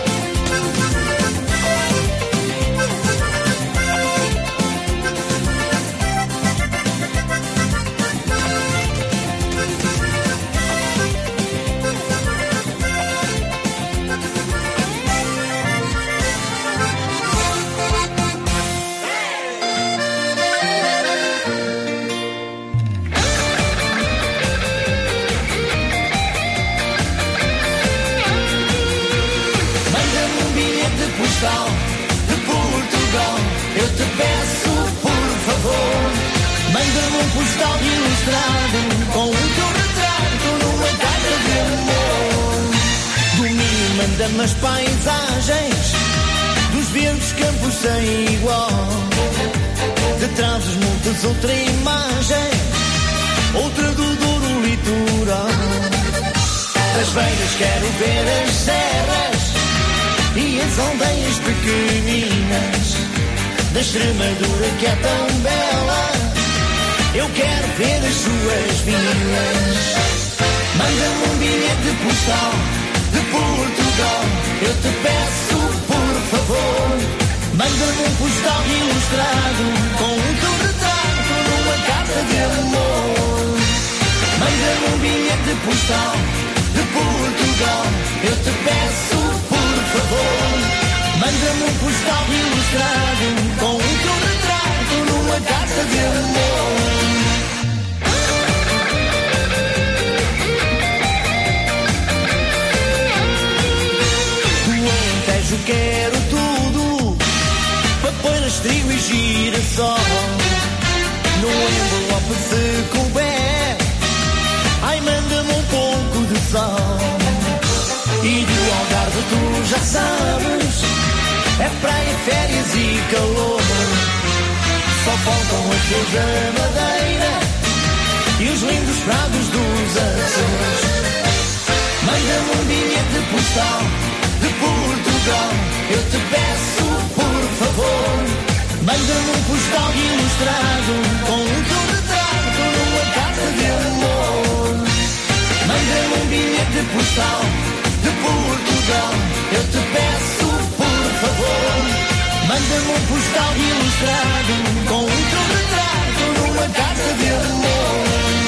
De Portugal, eu te peço por favor, manda-me um postal ilustrado com o teu retrato numa carta de amor. Do mim manda-me as paisagens dos verdes campos sem igual. De Trás-os-Montes outra imagem, outra do Douro litoral. Das beiras quero ver as serras e as aldeias pequeninas da Extremadura que é tão bela. Eu quero ver as suas vilas. Manda-me um bilhete postal de Portugal, eu te peço por favor. Manda-me um postal ilustrado com o teu retrato numa carta de amor. Manda-me um bilhete postal de Portugal, eu te peço por favor. Manda-me um postal ilustrado com o teu retrato numa trigo e girassol num envelope de couber. Ai, manda-me um pouco de sol. E do Algarve tu já sabes, é praia, férias e calor. Só faltam as flores da Madeira e os lindos prados dos Açores. Manda-me um bilhete postal de Portugal, eu te peço por favor. Manda-me um postal ilustrado com o teu retrato numa carta de amor. Manda-me um bilhete postal de Portugal, eu te peço por favor. Manda-me um postal ilustrado com o teu retrato numa carta de amor.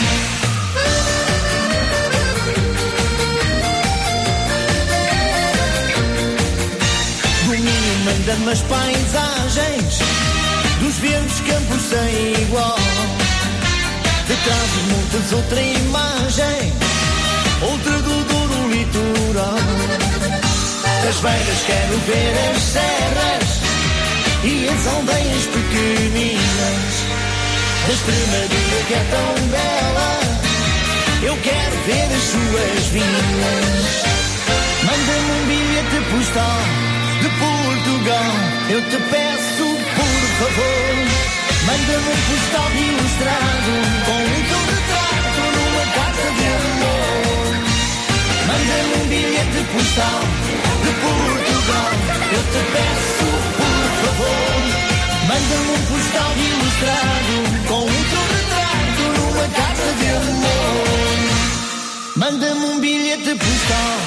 Manda-me as paisagens dos verdes campos sem igual. Detrás dos montes outra imagem, outra do Douro litoral. Das beiras quero ver as serras e as aldeias pequeninas. Da Extremadura que é tão bela, eu quero ver as suas vinhas. Manda-me um bilhete postal de Portugal, eu te peço por favor. Manda-me um postal ilustrado com o teu retrato numa carta de amor. Manda-me um bilhete postal de Portugal, eu te peço por favor. Manda-me um postal ilustrado com o teu retrato numa carta de amor. Manda-me um bilhete postal.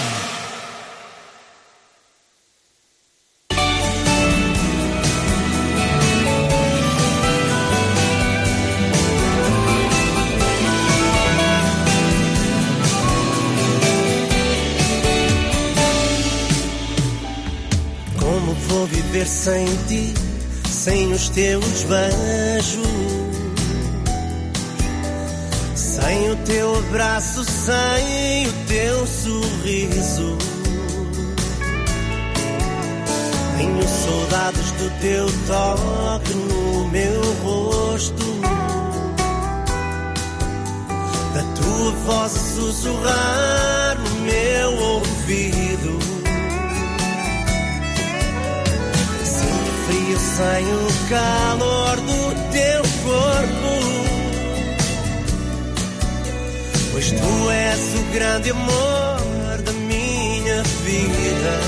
Vou viver sem ti, sem os teus beijos, sem o teu abraço, sem o teu sorriso. Tenho saudades do teu toque no meu rosto, da tua voz a sussurrar no meu ouvido. Frio sem o calor do teu corpo, pois tu és o grande amor da minha vida.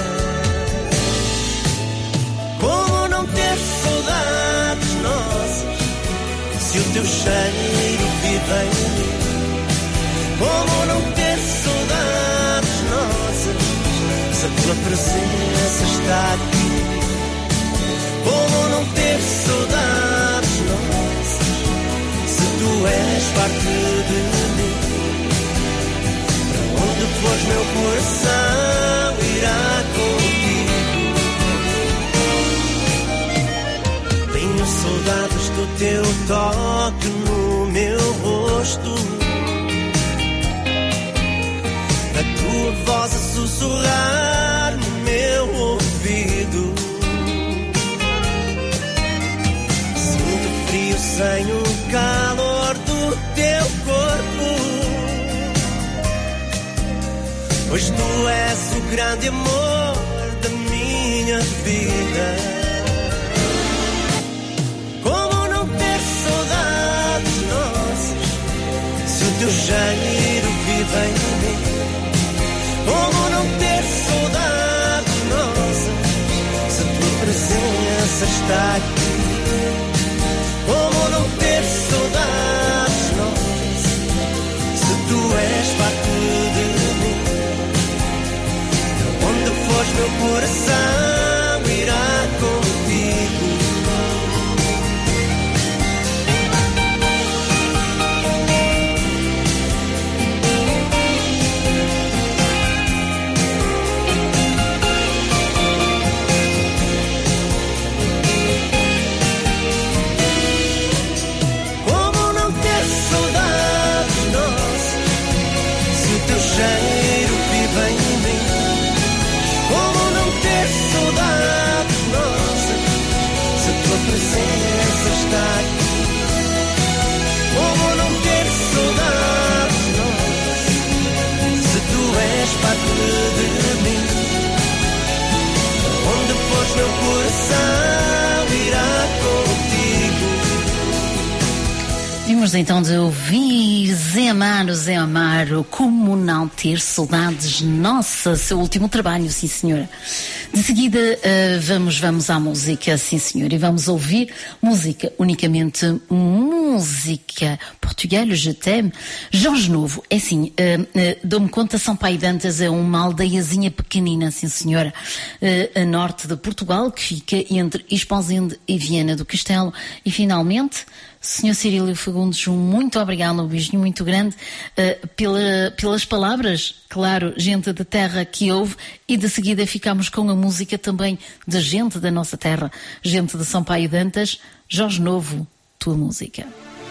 Como não ter saudades nossas, se o teu cheiro vive em mim? Como não ter saudades nossas, se a tua presença está aqui? Como não ter saudades nossas, se tu és parte de mim? Para onde fores meu coração irá contigo. Tenho saudades do teu toque no meu rosto, da tua voz a sussurrar no meu ouvido. Sem o calor do teu corpo, pois tu és o grande amor da minha vida. Como não ter saudades nossas, se o teu cheiro vive em mim? Como não ter saudades nossas, se a tua presença está aqui? Como não ter saudades nossas, se tu és parte de mim? Onde fores meu coração irá contigo. Cheiro vive em mim. Como não ter Acabamos então de ouvir Zé Amaro, como não ter saudades, nossa, seu último trabalho, sim senhora. De seguida vamos à música, sim senhora, e vamos ouvir música, unicamente música portuguesa, Je t'aime. Jorge Novo, é assim, dou-me conta, São Pai Dantas é uma aldeiazinha pequenina, sim senhora, a norte de Portugal, que fica entre Esposende e Viana do Castelo, e finalmente... Sr. Cirílio Fagundes, muito obrigado, um beijinho muito grande pelas palavras, claro, gente da terra que ouve, e de seguida ficamos com a música também da gente da nossa terra, gente de São Paio Dantas. Jorge Novo, tua música.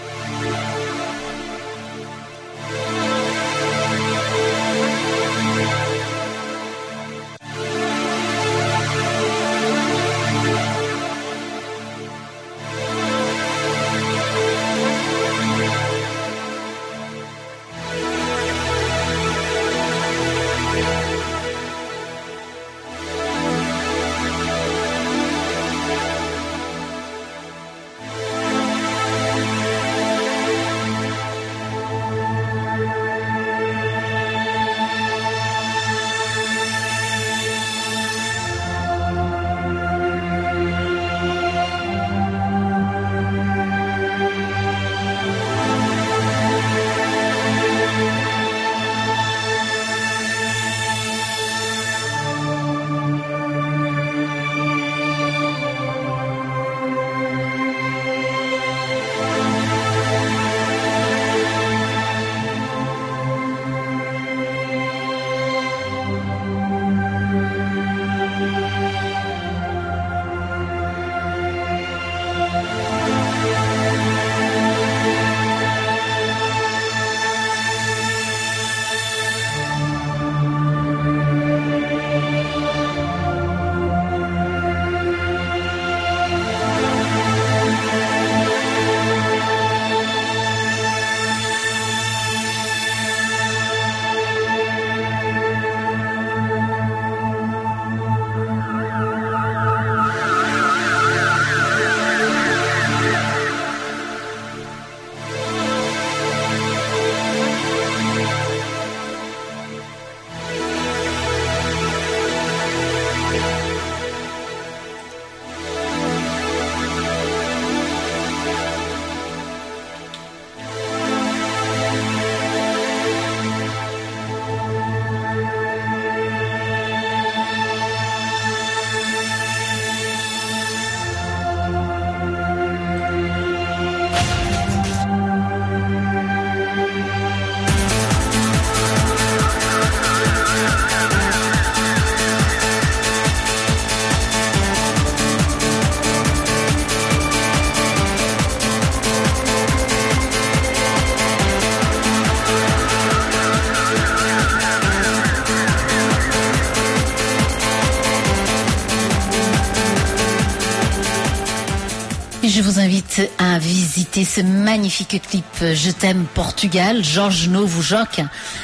Je vous invite à visiter ce magnifique clip Je t'aime Portugal, Jorge Novo Joque,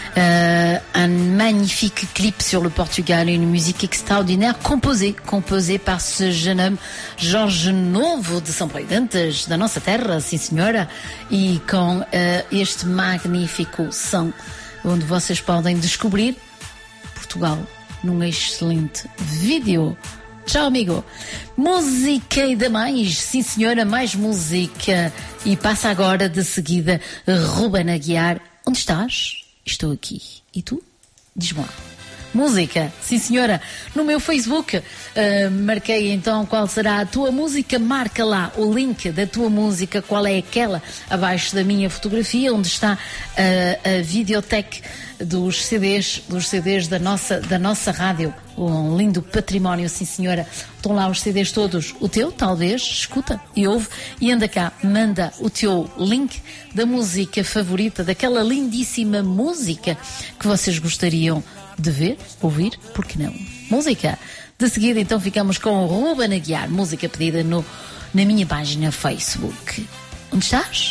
un magnifique clip sur le Portugal, une musique extraordinaire composée par ce jeune homme Jorge Novo de São Paulo Dantas, da nossa terra, sim senhora, e com este magnífico som, onde vocês podem descobrir Portugal num excelente vídeo. Tchau, amigo. Música e demais, sim senhora, mais música. E passa agora de seguida Ruben Aguiar. Onde estás? Estou aqui. E tu? Diz-me lá. Música, sim senhora, no meu Facebook. Marquei então qual será a tua música, marca lá o link da tua música, qual é aquela abaixo da minha fotografia, onde está a videoteca dos CDs da nossa rádio, um lindo património, sim senhora. Estão lá os CDs todos, o teu talvez, escuta e ouve, e anda cá, manda o teu link da música favorita, daquela lindíssima música que vocês gostariam de ver, ouvir, por que não? Música. De seguida então ficamos com o Ruben Aguiar, música pedida na minha página Facebook. Onde estás?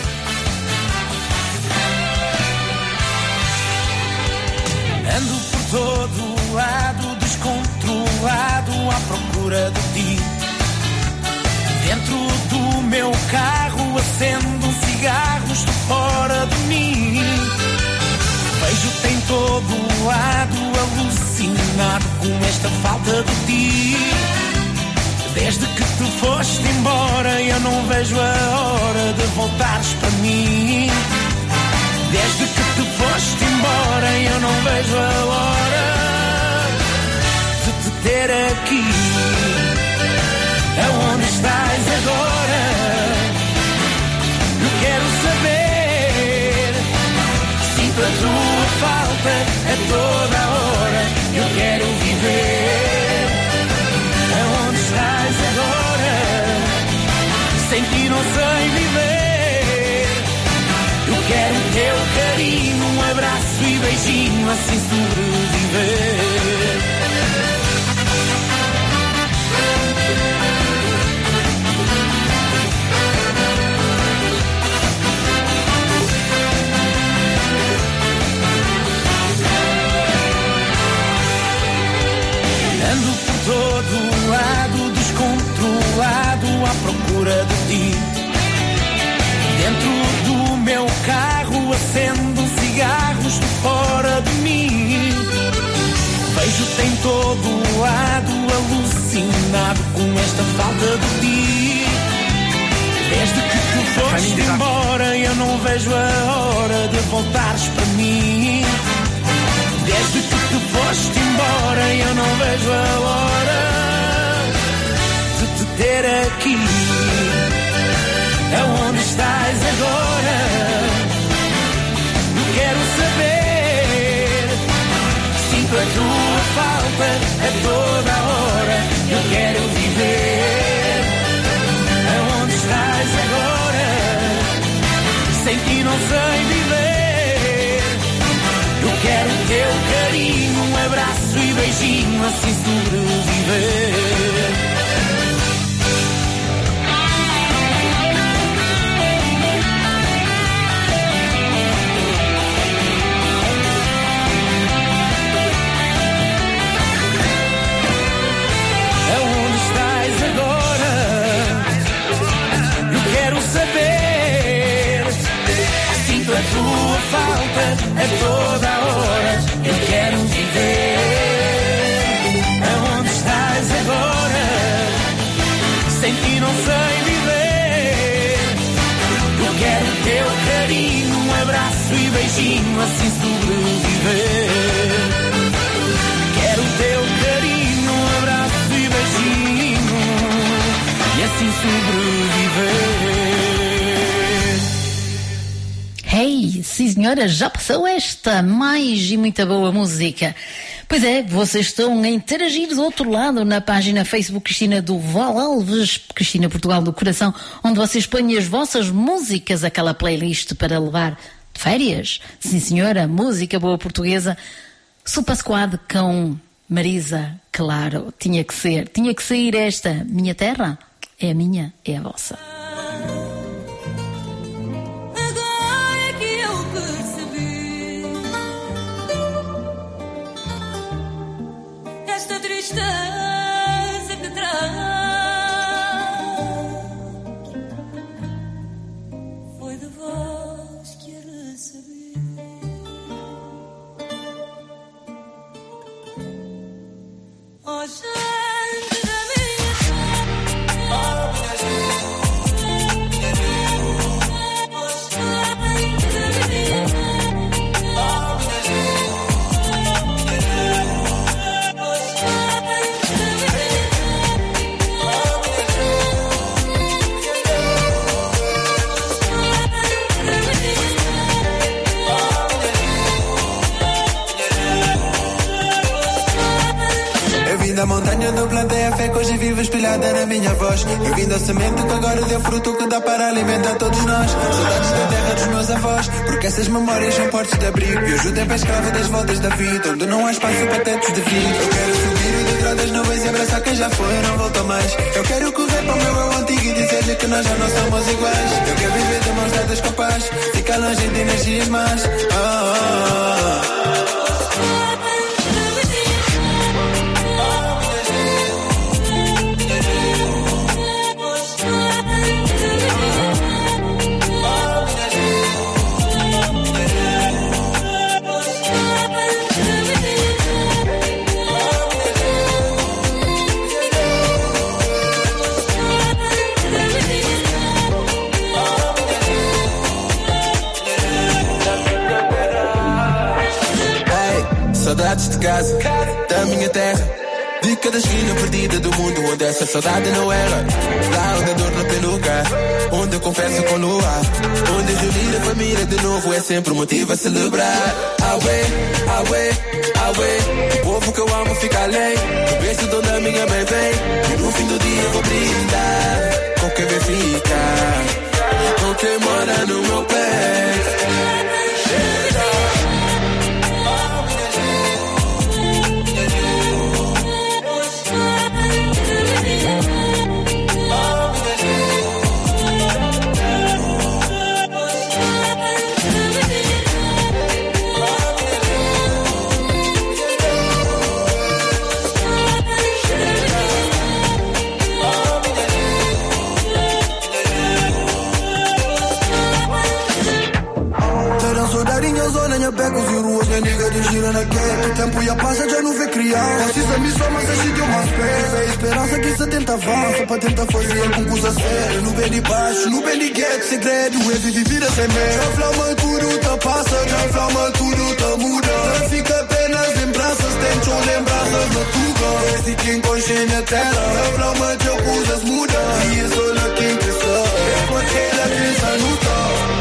Ando por todo lado, descontrolado, à procura de ti. Dentro do meu carro acendo um cigarro, todo lado, alucinado com esta falta de ti. Desde que tu foste embora, eu não vejo a hora de voltares para mim. Desde que tu foste embora, eu não vejo a hora de te ter aqui. Aonde estás agora? Eu quero saber. Sinto a tua falta a toda hora. Eu quero viver. Aonde estás agora? Sem ti não sei viver. Eu quero o teu carinho, um abraço e beijinho, assim sobreviver. Ando por todo lado, descontrolado, à procura de ti. Dentro do meu carro acendo cigarros de fora de mim. Vejo-te em todo lado, alucinado com esta falta de ti. Desde que tu foste embora, eu não vejo a hora de voltares para mim. Desde que tu foste embora, eu não vejo a hora de te ter aqui. Aonde estás agora? Eu quero saber. Sinto a tua falta a toda hora. Eu quero viver. Aonde estás agora? Sem ti não sei viver. Eu quero o teu carinho, um abraço e beijinho, assim sobreviver. Aonde estás agora? Eu quero saber. Sinto a tua falta a toda hora. Eu quero viver. Aonde estás agora? Sem ti não sei viver. Eu quero o teu carinho, um abraço e beijinho, assim sobreviver. Quero o teu carinho, um abraço e beijinho, e assim sobreviver. Hey, sim senhora, já passou esta mais e muita boa música. Pois é, vocês estão a interagir do outro lado na página Facebook Cristina do Val Alves, Cristina Portugal do Coração, onde vocês põem as vossas músicas, aquela playlist para levar de férias. Sim senhora, música boa portuguesa. Super Squad com Marisa, claro, tinha que sair esta. Minha terra é a minha, é a vossa. Tristeza que traz foi de vós que a recebi. Oh, gente da minha terra, oh, gente da minha terra. Da montanha do plantei a fé que hoje vive espelhada na minha voz. Eu vim da semente que agora deu fruto que dá para alimentar todos nós. Saudades da terra dos meus avós, porque essas memórias são portos de abrigo. E hoje o tempo é escravo das voltas da vida, onde não há espaço para tetos de vidro. Eu quero subir o degrau das nuvens e abraçar quem já foi e não volta mais. Eu quero correr para o meu eu antigo e dizer-lhe que nós já não somos iguais. Eu quero viver de mãos dadas com a paz, ficar longe de energias más. casa da minha terra. De cada esquina perdida do mundo, onde essa saudade não erra. Lá onde a dor não tem lugar, onde eu confesso com lua, onde reunir a família de novo é sempre um motivo a celebrar. Away, away, away, o povo que eu amo fica além. Eu penso de onde a minha mãe vem, e no fim do dia eu vou brindar com quem vem ficar, com quem mora no meu pé. Becos e ruas, minha nigga de gira na gate. O tempo ia passa, já não vê criança. Precisa me só, mas a gente deu mais pé. Fé esperança que se tenta avança, pra tentar fazer com coisa séria. No bem de baixo, no bem de gueto, segredo é viver vida sem medo. Já flama tudo tá passa, já flama tudo tá muda. Já fica apenas lembranças, tenho lembranças na tuga. Esse que inconsciente na terra, já flama de coisas muda. E é só lá quem pensa, é porque ela pensa no tal.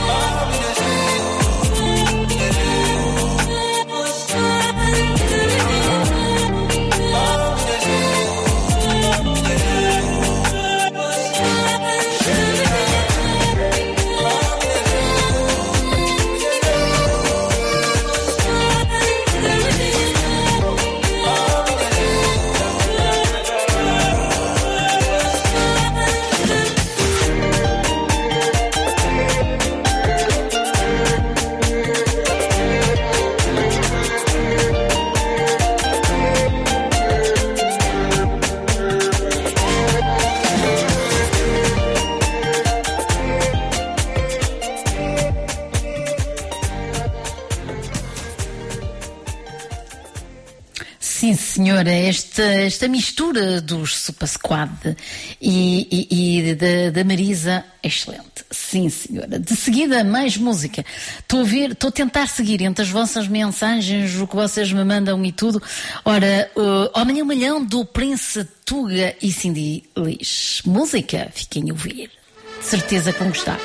Sim, senhora, esta mistura dos Super Squad e da Marisa é excelente. Sim, senhora. De seguida, mais música. Estou a tentar seguir entre as vossas mensagens, o que vocês me mandam e tudo. Ora, Amanhã Malhão do Prince Tuga e Cindy Liz. Música, fiquem a ouvir. De certeza que vão gostar.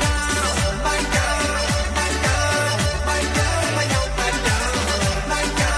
Bye.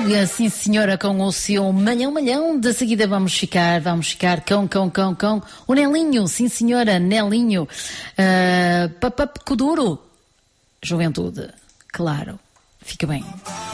Guga, sim senhora, com o seu malhão. De seguida vamos ficar com o Nelinho, sim senhora, Nelinho. Papap Kuduro, Juventude, claro, fica bem.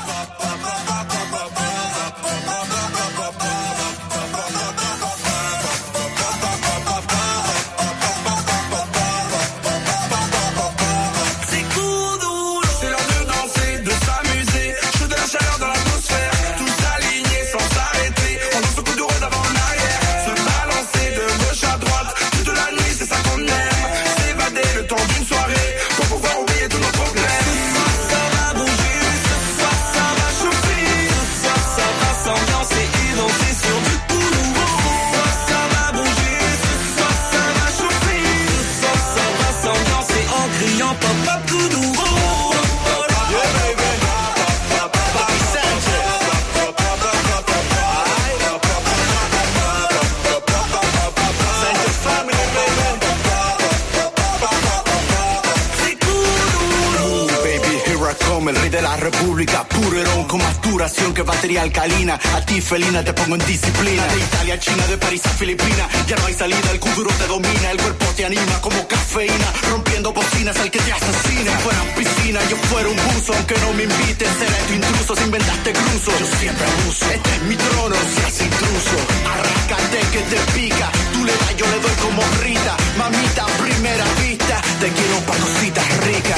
El rey de la república, purerón con maturación que batería alcalina. A ti felina te pongo en disciplina. De Italia a China, de París a Filipinas, ya no hay salida, el kuduro te domina. El cuerpo te anima como cafeína, rompiendo bocinas al que te asesina. Si fuera piscina, yo fuera un buzo, aunque no me invites, seré tu intruso. Si inventaste cruzo, yo siempre abuso. Este es mi trono, seas intruso. Arráncate que te pica, tú le das, yo le doy como Rita. Mamita, a primera vista, te quiero pa' cositas ricas.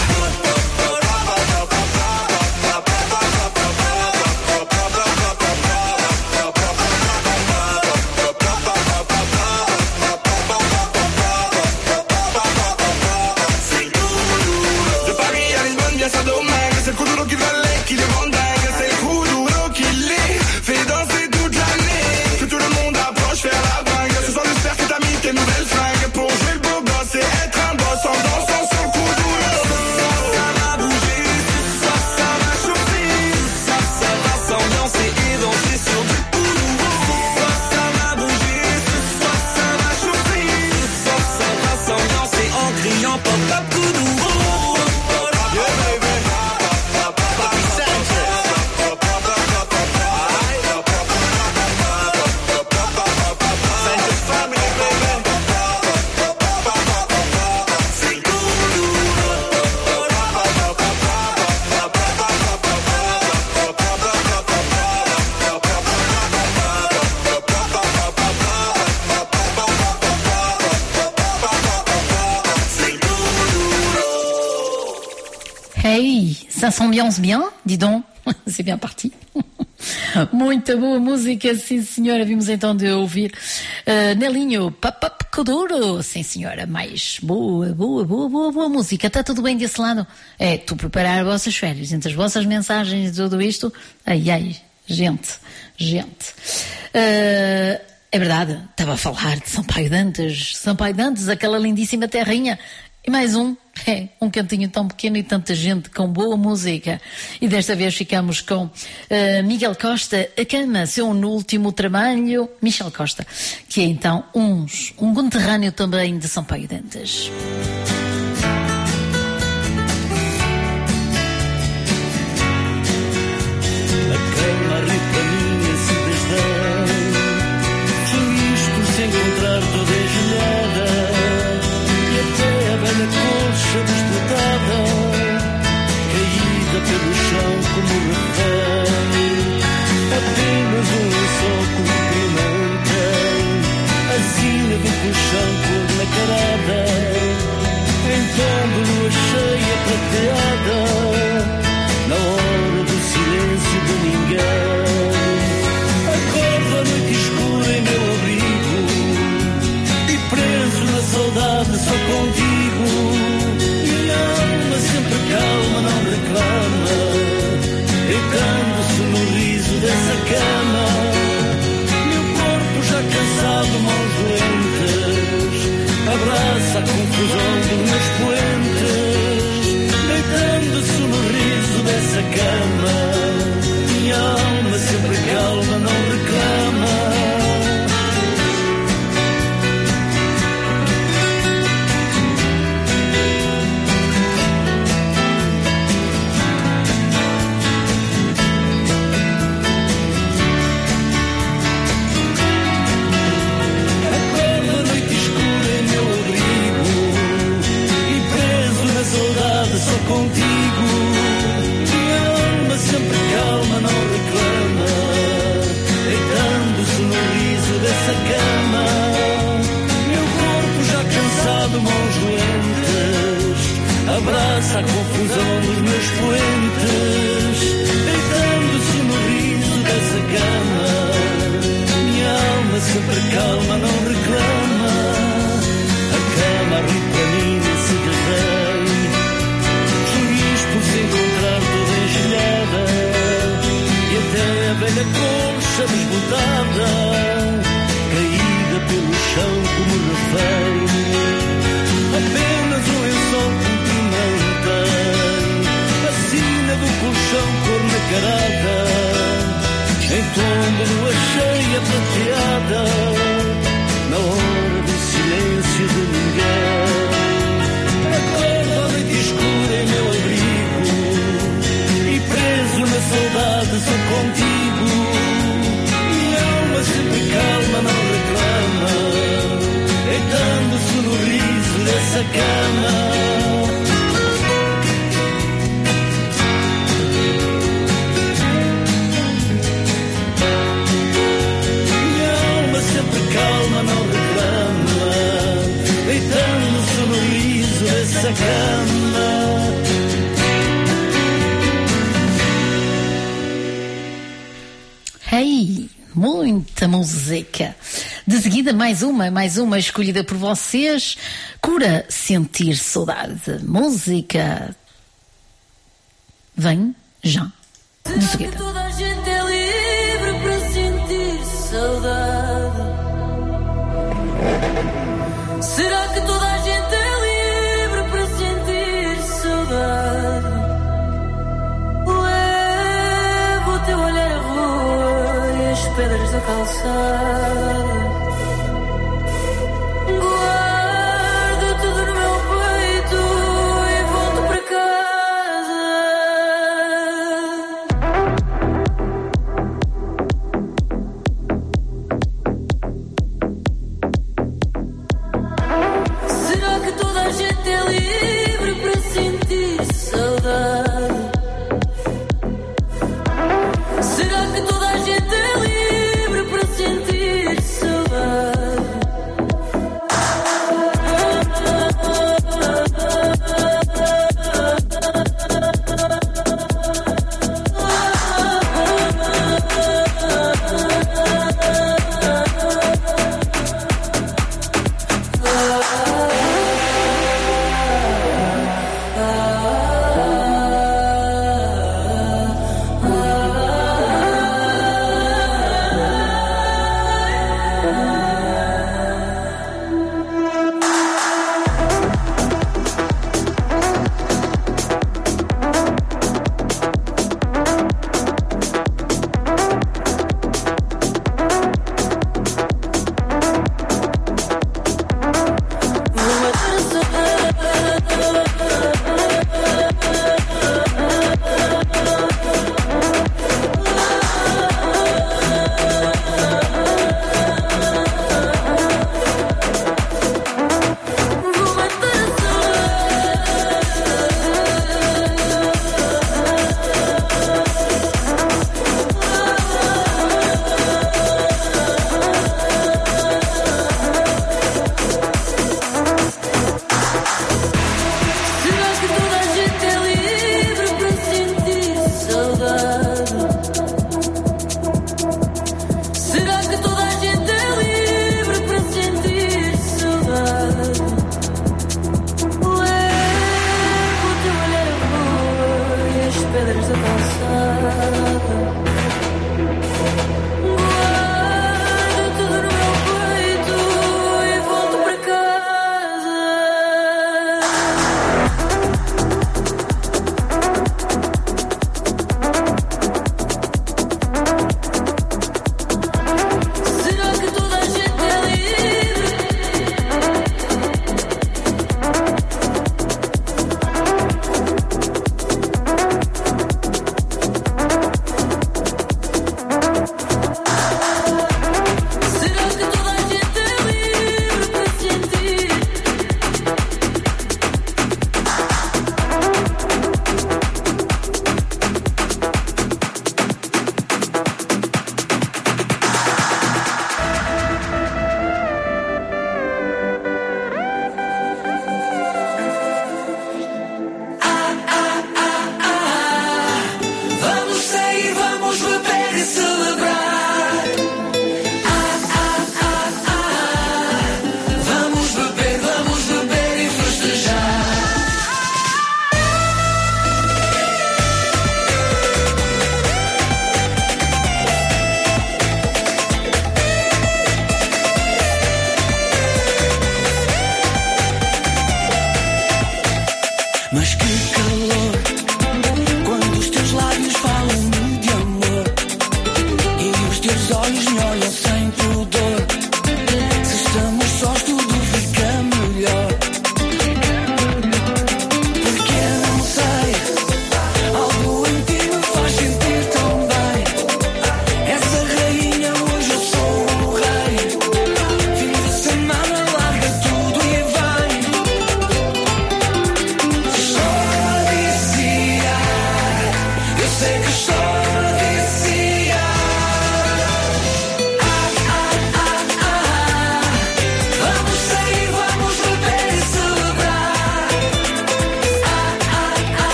Ça s'ambiance bien, dis donc. C'est bien parti. Muita boa música, sim senhora. Vimos então de ouvir Nelinho, Papap Kuduro. Sim senhora, mais boa música. Está tudo bem desse lado? É, tu preparar as vossas férias, entre as vossas mensagens e tudo isto. Ai, gente. É verdade, estava a falar de Sampaio Dantes, aquela lindíssima terrinha. E mais um cantinho tão pequeno e tanta gente com boa música. E desta vez ficamos com Miguel Costa, A Cama, seu último trabalho, Michel Costa, que é então um conterrâneo também de Sampaio Dantes. A cama reclaminha-se desdém, feliz por se encontrar toda engelhada. A colcha disputada, caída pelo chão como refém. Apenas um lençol comprimenta a sina do colchão cor nacarada. Então de lua cheia prateada, na hora do silêncio de ninguém. Acordo a noite escura em meu abrigo e preso na saudade só contigo. Calma, não reclama, deitando-se no riso dessa cama. Meu corpo já cansado, mãos doentes, abraça a confusão dos meus poentes. Deitando-se no riso dessa cama, minha alma sempre calma, não reclama. dessa cama. Meu corpo já cansado, mãos doentes, abraça a confusão dos meus poentes, deitando-se no riso dessa cama. Minha alma sempre calma, não reclama. A cama ri para mim nesse derrei, feliz por se encontrar toda engelhada, e até a velha colcha desbotada, caída pelo chão como refém. Apenas um lençol que mantém a sina do colchão cor nacarada, em tom de lua cheia prateada, na hora do silêncio de ninguém. Acordo à noite escura em meu abrigo, e preso na saudade sou contigo. Minha alma sempre calma, não reclama, deitando-se no riso dessa cama. Calma, não reclama, deitando-se no riso dessa cama. Hey, muita música. De seguida, mais uma escolhida por vocês. Cura sentir saudade. Música. Vem já. De seguida. Toda a gente é livre para sentir saudade. Será que toda a gente é livre para sentir saudade? Levo o teu olhar à rua e as pedras da calçada. Guardo tudo no meu peito e volto para casa. Será que toda a gente é livre para sentir saudade? Será que toda a gente é livre para sentir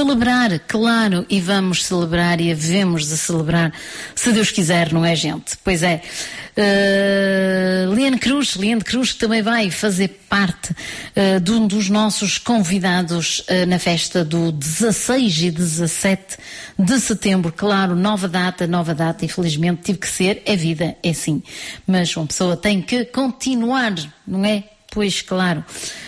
celebrar, claro, e vamos celebrar e havemos de celebrar, se Deus quiser, não é, gente? Pois é. Liane Cruz, que também vai fazer parte de um dos nossos convidados na festa do 16 e 17 de setembro. Claro, nova data, infelizmente tive que ser, é vida, é sim. Mas uma pessoa tem que continuar, não é? Pois, claro.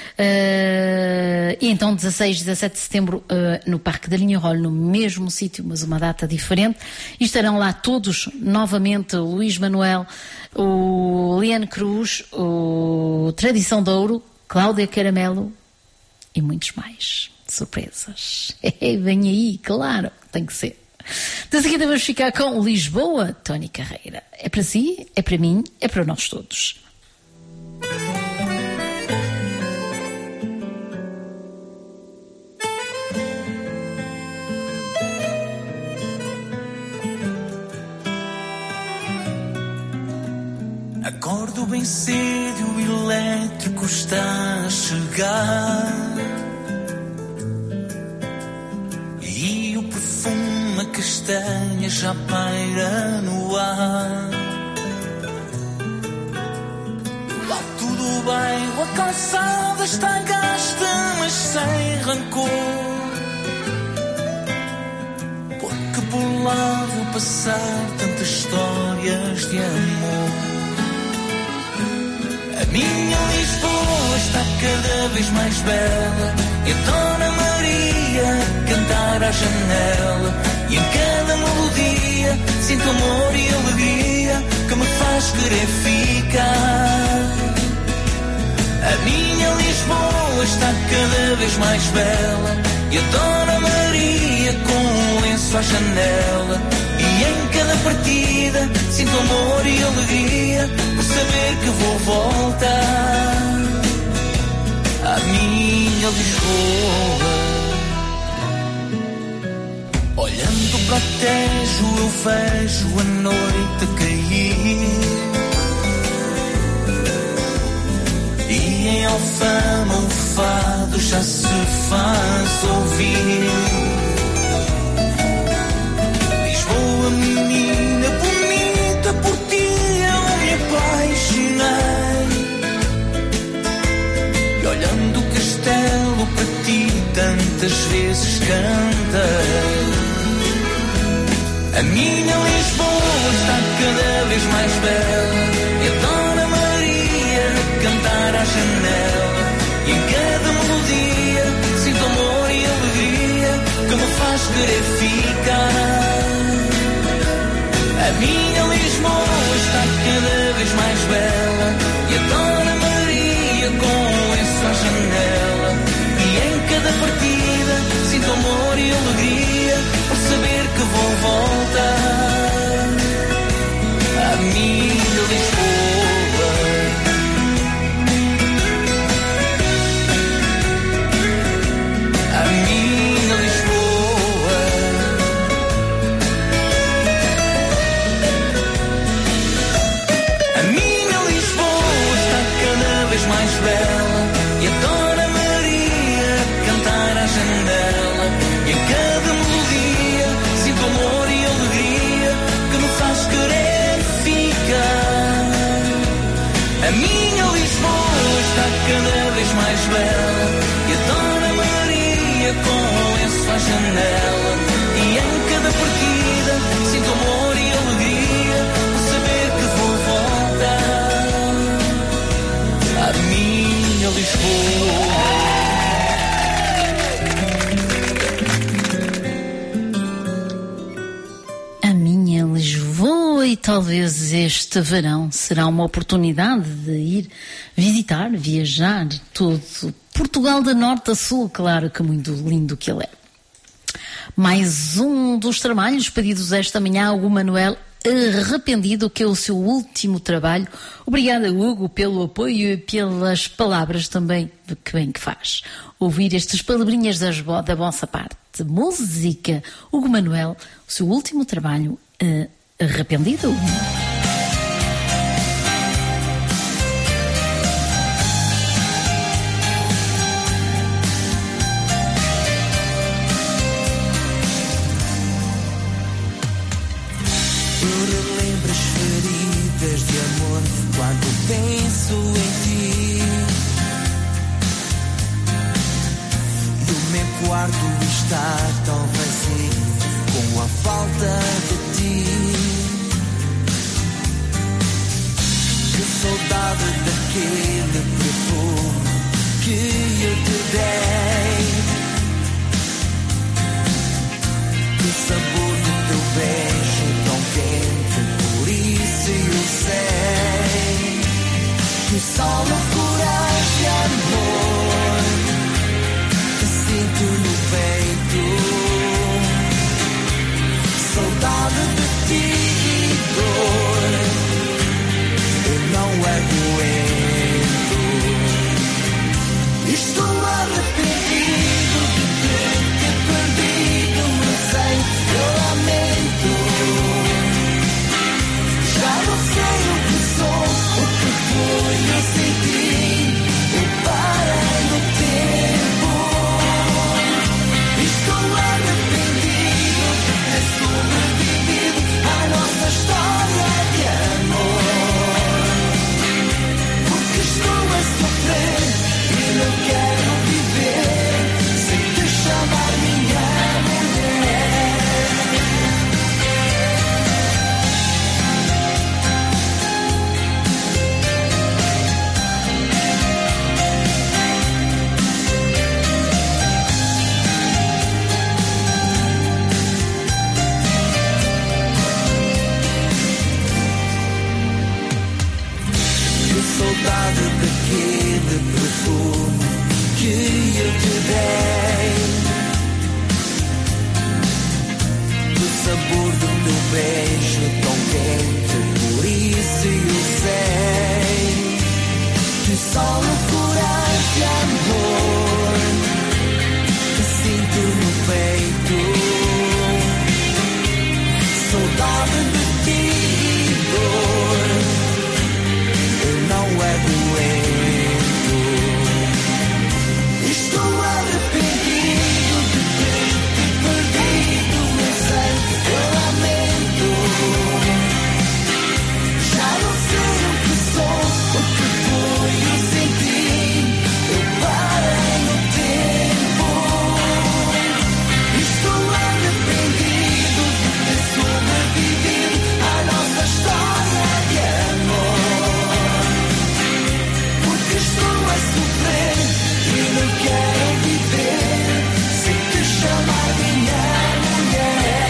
E então 16 e 17 de setembro no Parque da Linha Roll, no mesmo sítio, mas uma data diferente, e estarão lá todos novamente: o Luís Manuel, o Liane Cruz, o Tradição de Ouro, Cláudia Caramelo e muitos mais surpresas. Vem aí, claro, tem que ser. De seguida vamos ficar com Lisboa, Tony Carreira. É para si, é para mim, é para nós todos. Acordo bem cedo, o elétrico está a chegar e o perfume, a castanha já paira no ar. No alto do bairro a calçada está gasta, mas sem rancor, porque por lá vou passar tantas histórias de amor. A minha Lisboa está cada vez mais bela e a Dona Maria a cantar à janela, e em cada melodia sinto amor e alegria que me faz querer ficar. A minha Lisboa está cada vez mais bela e a Dona Maria com um lenço à janela, e em cada partida sinto amor e alegria por saber que vou voltar à minha Lisboa. Olhando para o Tejo eu vejo a noite cair, e em Alfama o fado já se faz ouvir. Lisboa, menina bonita, por ti eu me apaixonei, e olhando o castelo para ti tantas vezes cantei. A minha Lisboa está cada vez mais bela e a Dona Maria a cantar à janela, e em cada melodia sinto amor e alegria que me faz querer ficar. A minha Lisboa está cada vez mais bela e a Dona Maria com um lenço à janela, e em cada partida sinto amor e alegria por saber que vou voltar à minha Lisboa. A minha Lisboa. A minha Lisboa está cada vez mais bela e a Dona Maria a cantar à janela, e em cada melodia sinto amor e alegria que me faz querer ficar. A minha Lisboa está cada vez mais bela e a Dona Maria com um lenço à janela, e em cada partida sinto amor e alegria por saber que vou voltar à minha Lisboa. Lisboa, e talvez este verão será uma oportunidade de ir visitar, viajar todo Portugal de norte a sul, claro que muito lindo que ele é. Mais um dos trabalhos pedidos esta manhã, Hugo Manuel, Arrependido, que é o seu último trabalho. Obrigada, Hugo, pelo apoio e pelas palavras também que bem que faz. Ouvir estas palavrinhas da vossa parte. Música, Hugo Manuel, o seu último trabalho, Arrependido. Eu relembro as feridas de amor quando penso em ti. E o meu quarto está tão vazio com a falta de ti. Que saudade daquele perfume que eu te dei. Que sabor do teu beijo tão quente, por isso eu sei que só loucura de amor que sinto no peito. Saudade de ti e dor, eu não aguento. Estou arrependido de ter te perdido, eu sei, eu lamento. Já não sei o que sou, o que foi, eu senti, eu parei no tempo. Estou arrependido de ter sobrevivido à nossa história de amor. Porque estou a sofrer e não quero viver sem te chamar minha mulher. Que saudade daquele perfume que eu te dei. Do sabor do teu beijo tão quente, por isso eu sei que só loucura de amor que sinto no peito. Saudade de ti e dor, eu não aguento. Estou arrependido de ter te perdido, eu sei, eu lamento. Já não sei o que sou, o que foi, eu senti, eu parei no tempo. Estou arrependido de ter sobrevivido à nossa história de amor. Porque estou a sofrer e não quero viver sem te chamar minha mulher.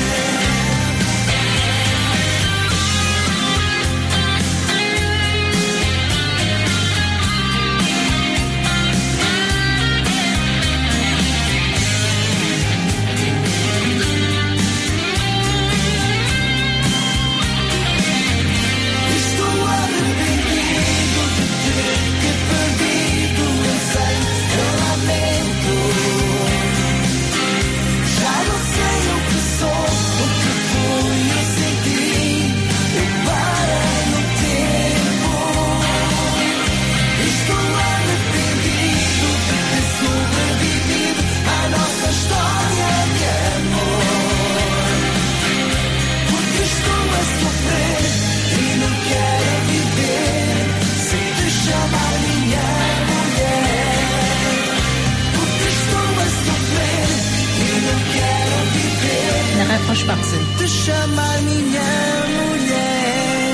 Estou arrependido de ter te perdido, eu sei, eu lamento. Já não sei o que sou, o que foi, eu senti, eu parei no tempo. Estou arrependido de ter sobrevivido à nossa história de amor. Porque estou a sofrer e não quero viver sem te chamar minha mulher. Porque estou a sofrer e não quero viver Ne raccroche pas. sem te chamar minha mulher.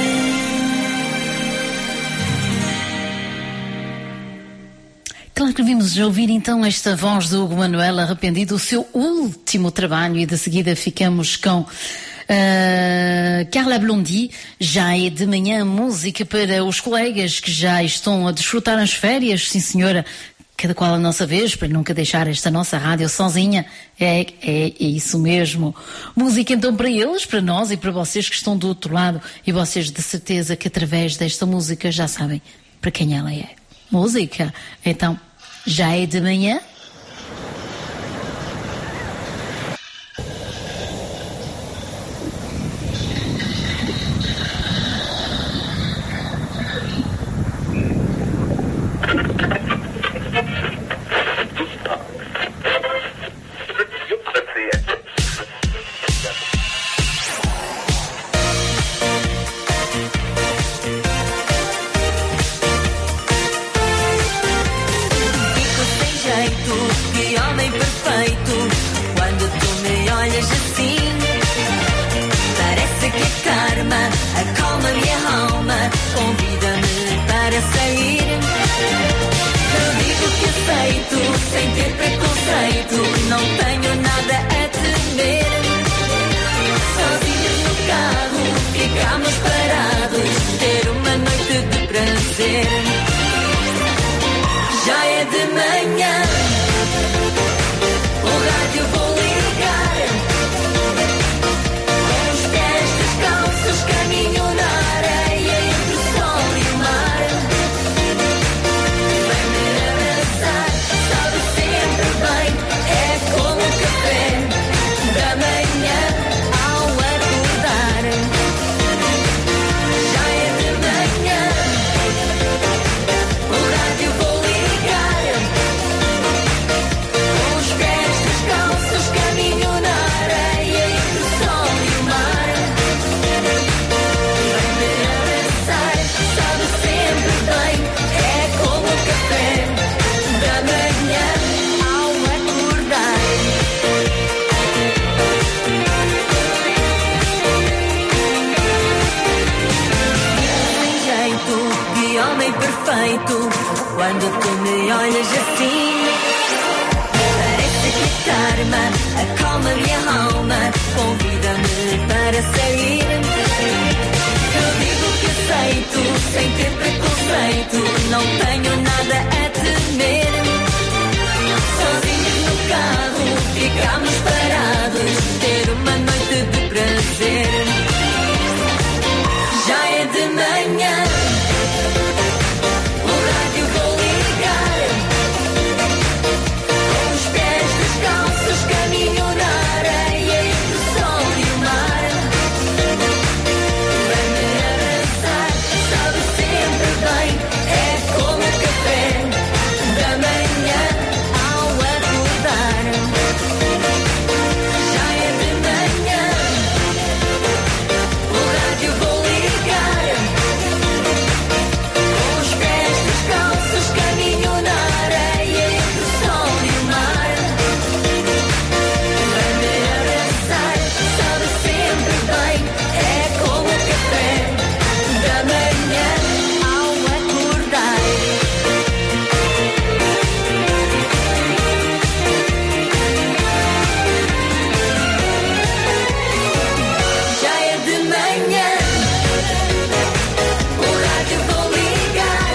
Claro que vimos ouvir então esta voz do Hugo Manuel arrependido, o seu último trabalho, e de seguida ficamos com Carla Blondy. Já é de manhã, música para os colegas que já estão a desfrutar as férias, sim senhora, cada qual a nossa vez, para nunca deixar esta nossa rádio sozinha. É isso mesmo. Música então para eles, para nós e para vocês que estão do outro lado, e vocês de certeza que através desta música já sabem para quem ela é. Música, então, já é de manhã. karma, acalma minha alma, convida-me para sair. Eu digo que aceito, sem ter preconceito, não tenho nada a temer. Sozinhos no carro, ficamos parados, ter uma noite de prazer. Já é de manhã, o rádio vou ligar. Com os pés descalços, caminho na areia entre o sol e o mar. Vem-me abraçar, sabe sempre bem, é como o café da manhã ao acordar. Já é de manhã, o rádio vou ligar. Com os pés descalços, caminho na areia entre o sol e o mar. Vem-me abraçar, sabe sempre bem, é como o café da manhã ao acordar. Sem jeito de homem perfeito, quando tu me olhas assim, parece que karma acalma minha alma, convida-me para sair. Eu digo que aceito, sem ter preconceito, não tenho nada a temer. Sozinhos no carro, ficamos parados, ter uma noite de prazer. Já é de manhã, o rádio vou ligar. Com os pés descalços, caminho na areia entre o sol e o mar. Vem-me abraçar, sabe sempre bem, é como o café da manhã ao acordar. Já é de manhã, o rádio vou ligar. Com os pés descalços, caminho na areia entre o sol e o mar. Vem-me abraçar, sabe sempre bem, é como o café da manhã ao acordar. Já é de manhã, o rádio vou ligar.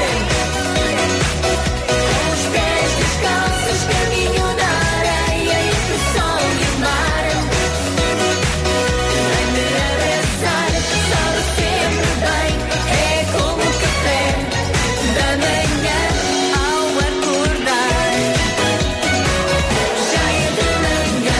Com os pés descalços, caminho na areia entre o sol e o mar. Vem-me abraçar, sabe sempre bem, é como o café da manhã ao acordar. Já é de manhã.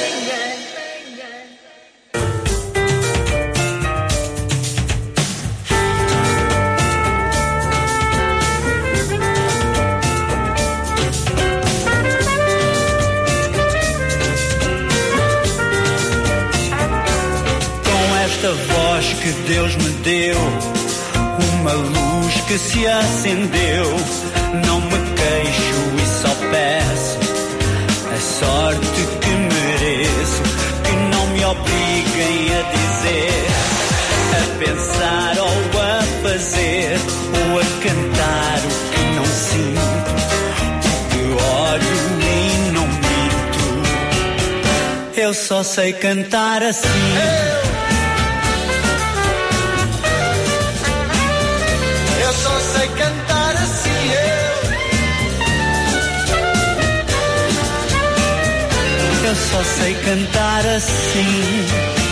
Com esta voz que Deus me deu, uma luz que se acendeu, não me queixo e só peço a sorte que mereço, que não me obriguem a dizer, a pensar ou a fazer, ou a cantar o que não sinto, o que olho e não minto. Eu só sei cantar assim. Eu só sei cantar assim, Eu só sei cantar assim.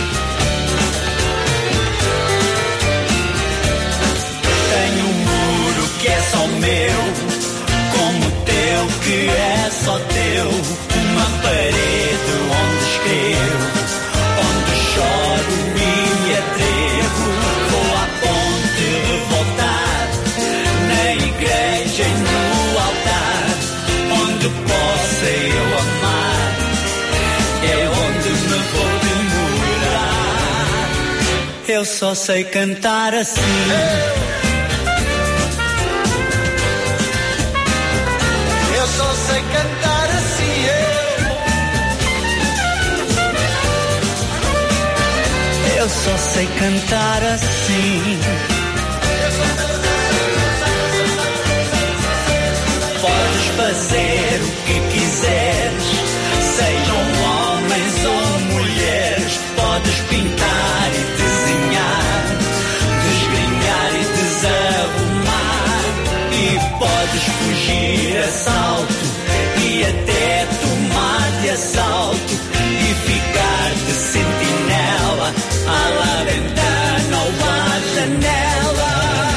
Tenho um muro que é só meu, como o teu que é só teu. Uma parede onde escrevo, onde choro e me atrevo. Vou à ponte revoltar, na igreja e no altar, onde possa eu amar, é onde me vou demorar. Eu só sei cantar assim. eu só sei cantar assim, Eu Eu só sei cantar assim. Podes fazer o que quiseres, sejam homens ou mulheres. Podes pintar e desenhar, desgrenhar e desarrumar. E podes fugir a salto e até tomar de assalto e ficar de sentinela à la ventana ou à janela.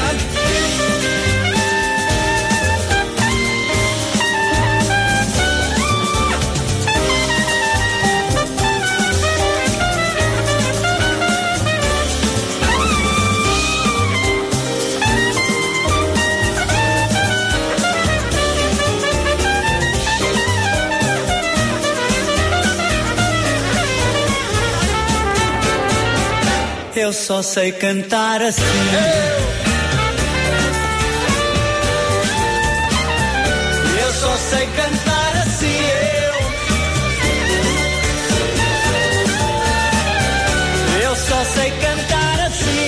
Eu só sei cantar assim. Eu só sei cantar assim. Eu só sei cantar assim.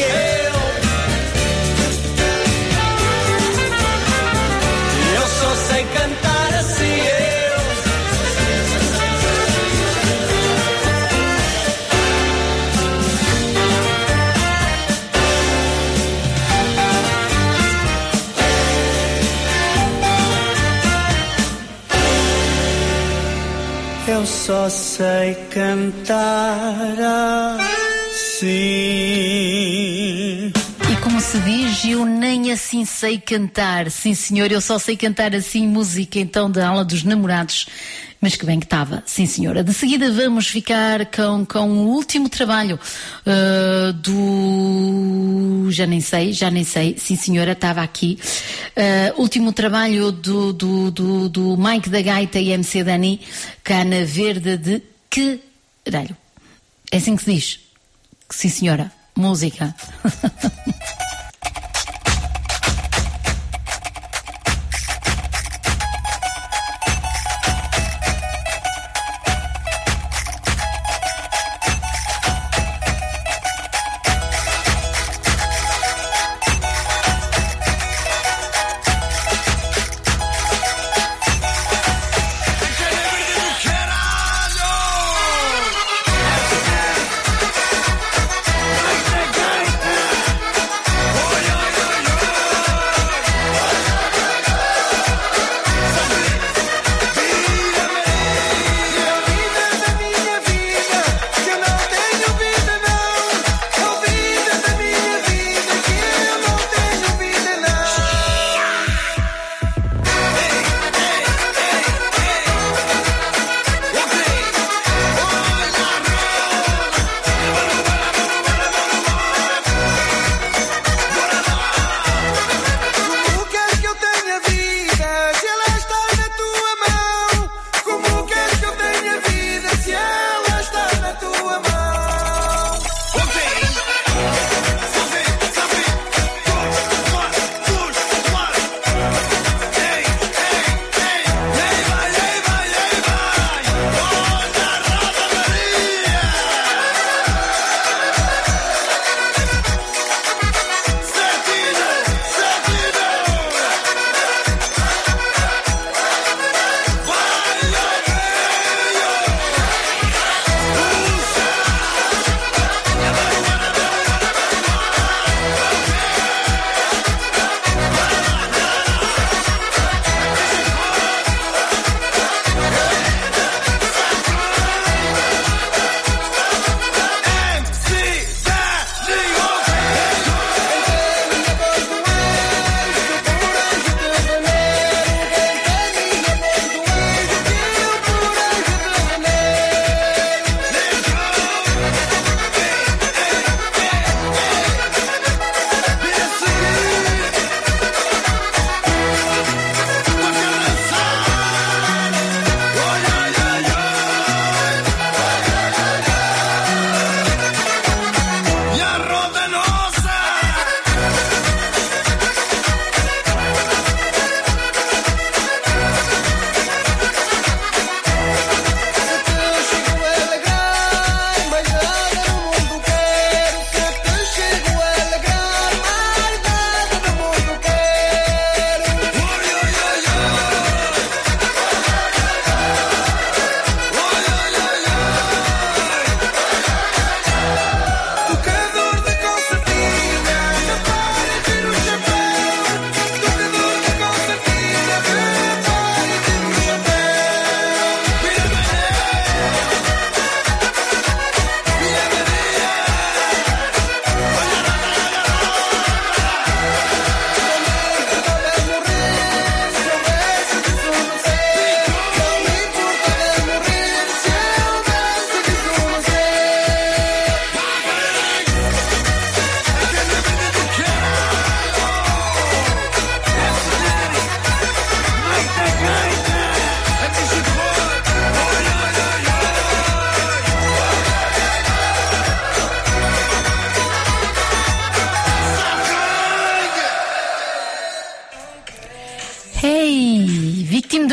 Eu só sei cantar assim. Eu só sei cantar assim. E como se diz, eu nem assim sei cantar. Sim, senhor, eu só sei cantar assim música, então, da aula dos namorados. Mas que bem que estava, sim senhora. De seguida vamos ficar com o último trabalho do... Já nem sei, sim senhora, estava aqui. Último trabalho do Mike da Gaita e MC Dani, Cana Verde de Caralho. É assim que se diz? Sim senhora, música. Caralho!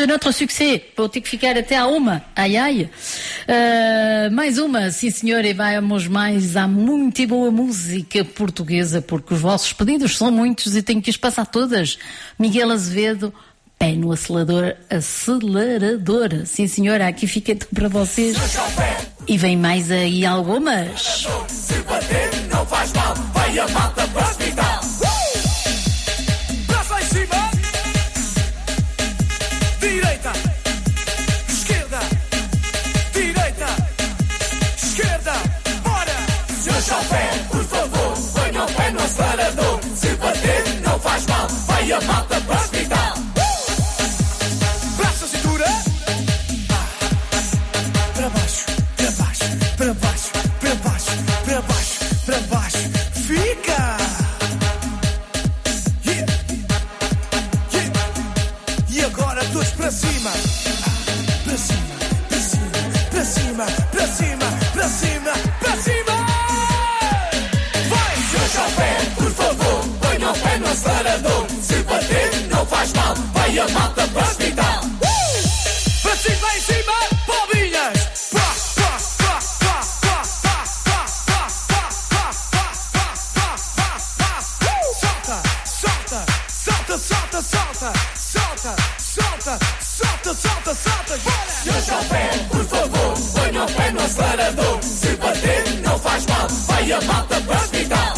de notre succès. Vou ter que ficar até à 1. Ai, ai. Mais uma, sim senhor, e vamos mais a muito boa música portuguesa, porque os vossos pedidos são muitos e tenho que os passar todas. Miguel Azevedo, Pé no acelerador. Sim senhora, aqui fica tudo para vocês. E vem mais aí algumas. Se bater não faz mal, vai a malta para o hospital. Braço em cima. Direita, esquerda, direita, esquerda, bora! Seu chofé, por favor, ponha o pé no acelerador. Se bater não faz mal, vai a malta para o hospital. Braço à cintura. Para baixo, para baixo, para baixo, para baixo, para baixo, para baixo. Fica! Yeah. Yeah. E agora todos para cima. Para cima, para cima, para cima, para cima, para cima, para cima. Vai! Seu chofé, por favor, ponha o pé no acelerador. Se bater não faz mal, vai a malta para o hospital. Para cima, em cima, palminhas. Solta, solta, solta, solta, solta, solta, solta, bora! Seu chofé, por favor, ponha o pé no acelerador. Se bater, não faz mal, vai a malta para o hospital.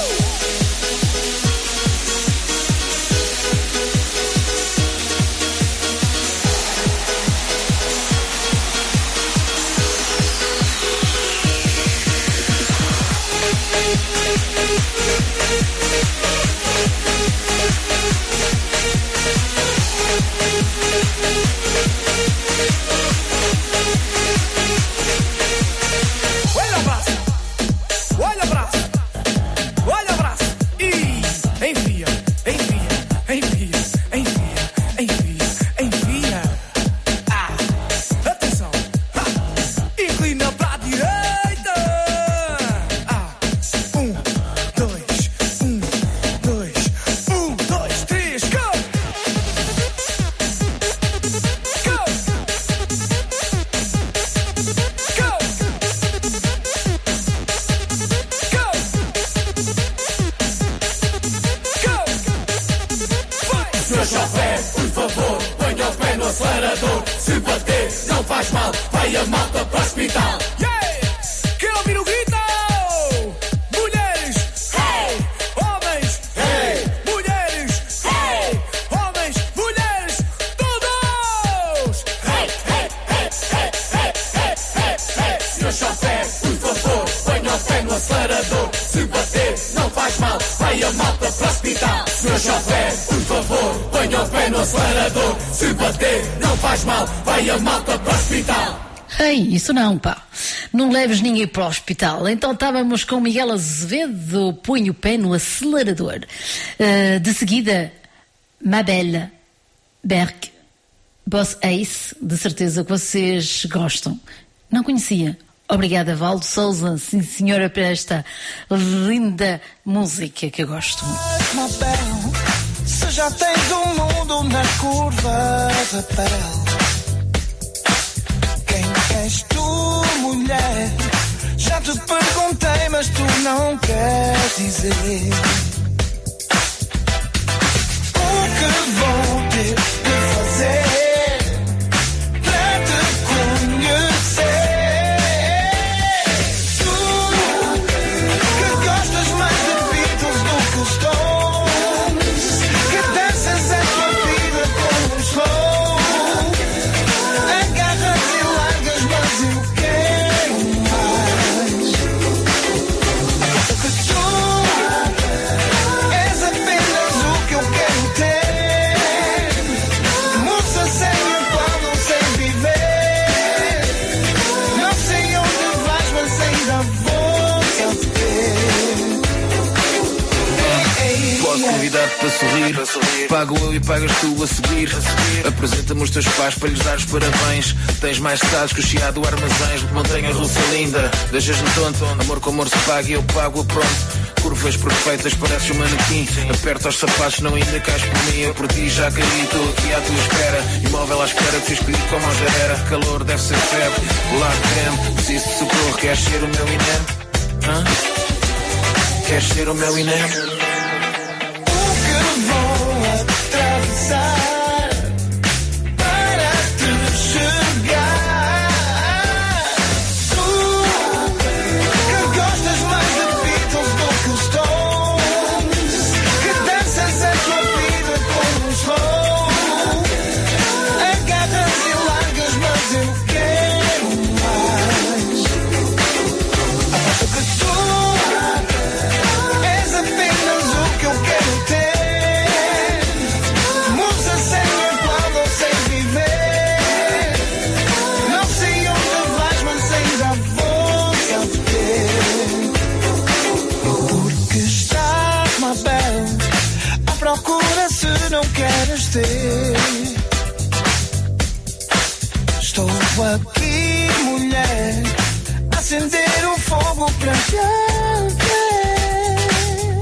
Olha o braço, olha o braço e envia, envia, envia, envia, envia, envia. Atenção, inclina para a direita. 1, 2, 1, 2, 1, 2, 3, go! Go! Go! Seu chofé, por favor, ponha o pé no acelerador. Se bater, não faz mal, vai a malta para o hospital. Yeah! Quero ouvir o grito! Mulheres, hey! Homens, hey! Mulheres, hey! Homens, mulheres, todos! Hey, hey, hey, hey, hey, hey, hey, hey! Seu chofé, por favor, ponha o pé no acelerador. Se bater, não faz mal, vai a malta para o hospital. Seu chofé, por favor, ponha o pé no acelerador. Se bater, não faz mal, vai a malta para o hospital. Ei, isso não, pá. Não leves ninguém para o hospital. Então estávamos com Miguel Azevedo, põe o pé no acelerador. De seguida, Mabel Berg, Boss Ace, de certeza que vocês gostam. Não conhecia. Obrigada, Valdo Souza, sim senhora, por esta linda música que eu gosto. Mabel, se já tens o mundo na curva da pele, quem és tu, mulher? Já te perguntei, mas tu não queres dizer o que vou ter de fazer para te conhecer. convidado para sorrir. Pago eu e pagas tu a seguir. Apresenta-me os teus pais para lhes dar os parabéns. Tens mais estados que o chiado do armazéns. Montanha russa linda, deixas-me tonto. Amor com amor se paga e eu pago a pronto. Curvas perfeitas, pareces um manequim. Aperta os sapatos, não ainda cais por mim. Eu por ti já caí, estou aqui à tua espera. Imóvel à espera, te escolhi como já era. Calor deve ser febre, lá de creme. Preciso de socorro, queres ser o meu INEM? Hã? Queres ser o meu INEM? O que vou atravessar para te chegar? Tu que gostas mais de Beatles do que Stones, que danças a tua vida como um slow, agarras e largas, mas eu quero mais. Aposto que tu és apenas o que eu quero ter. Musa sem o qual não sei viver. Não sei onde vais, mas ainda vou saber. Porque estás, my belle, à procura se não queres ter. Estou aqui, mulher, a acender o fogo para te ver.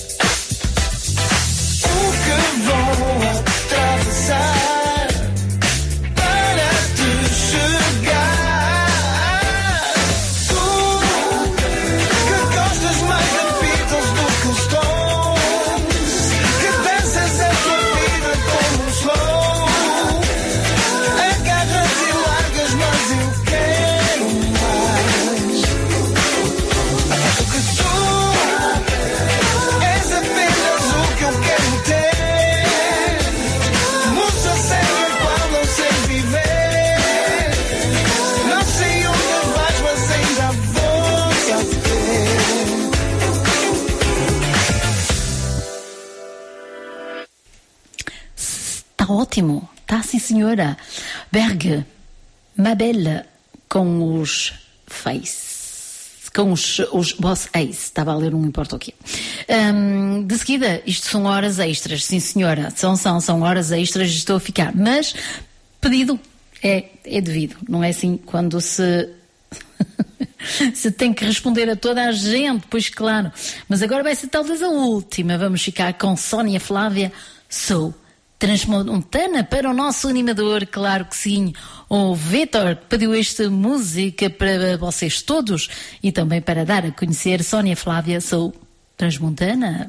O que vou atravessar para te chegar? Tu que gostas mais de Beatles do que Stones, que danças a tua vida como um slow, agarras e largas, mas eu quero mais. Aposto que tu és apenas o que eu quero ter. Musa sem o qual não sei viver. Não sei onde vais, mas ainda vou saber. Está ótimo, está sim senhora. Berg, Mabel com os Face. Com os Boss Ace, estava a ler, não importa o quê. De seguida, isto são horas extras, sim senhora, são horas extras, estou a ficar, mas pedido é devido, não é assim quando se se tem que responder a toda a gente, pois claro, mas agora vai ser talvez a última, vamos ficar com Sónia Flávia, Sou Transmontana para o nosso animador, claro que sim, o Vitor, que pediu esta música para vocês todos e também para dar a conhecer Sónia Flávia, Sou Transmontana.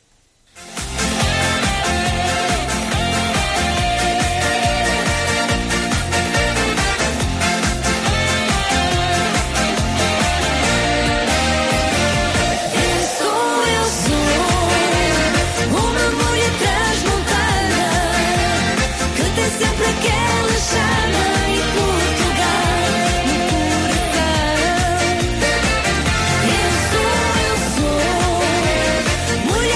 Sempre aquela chama em Portugal, no coração. Eu sou mulher.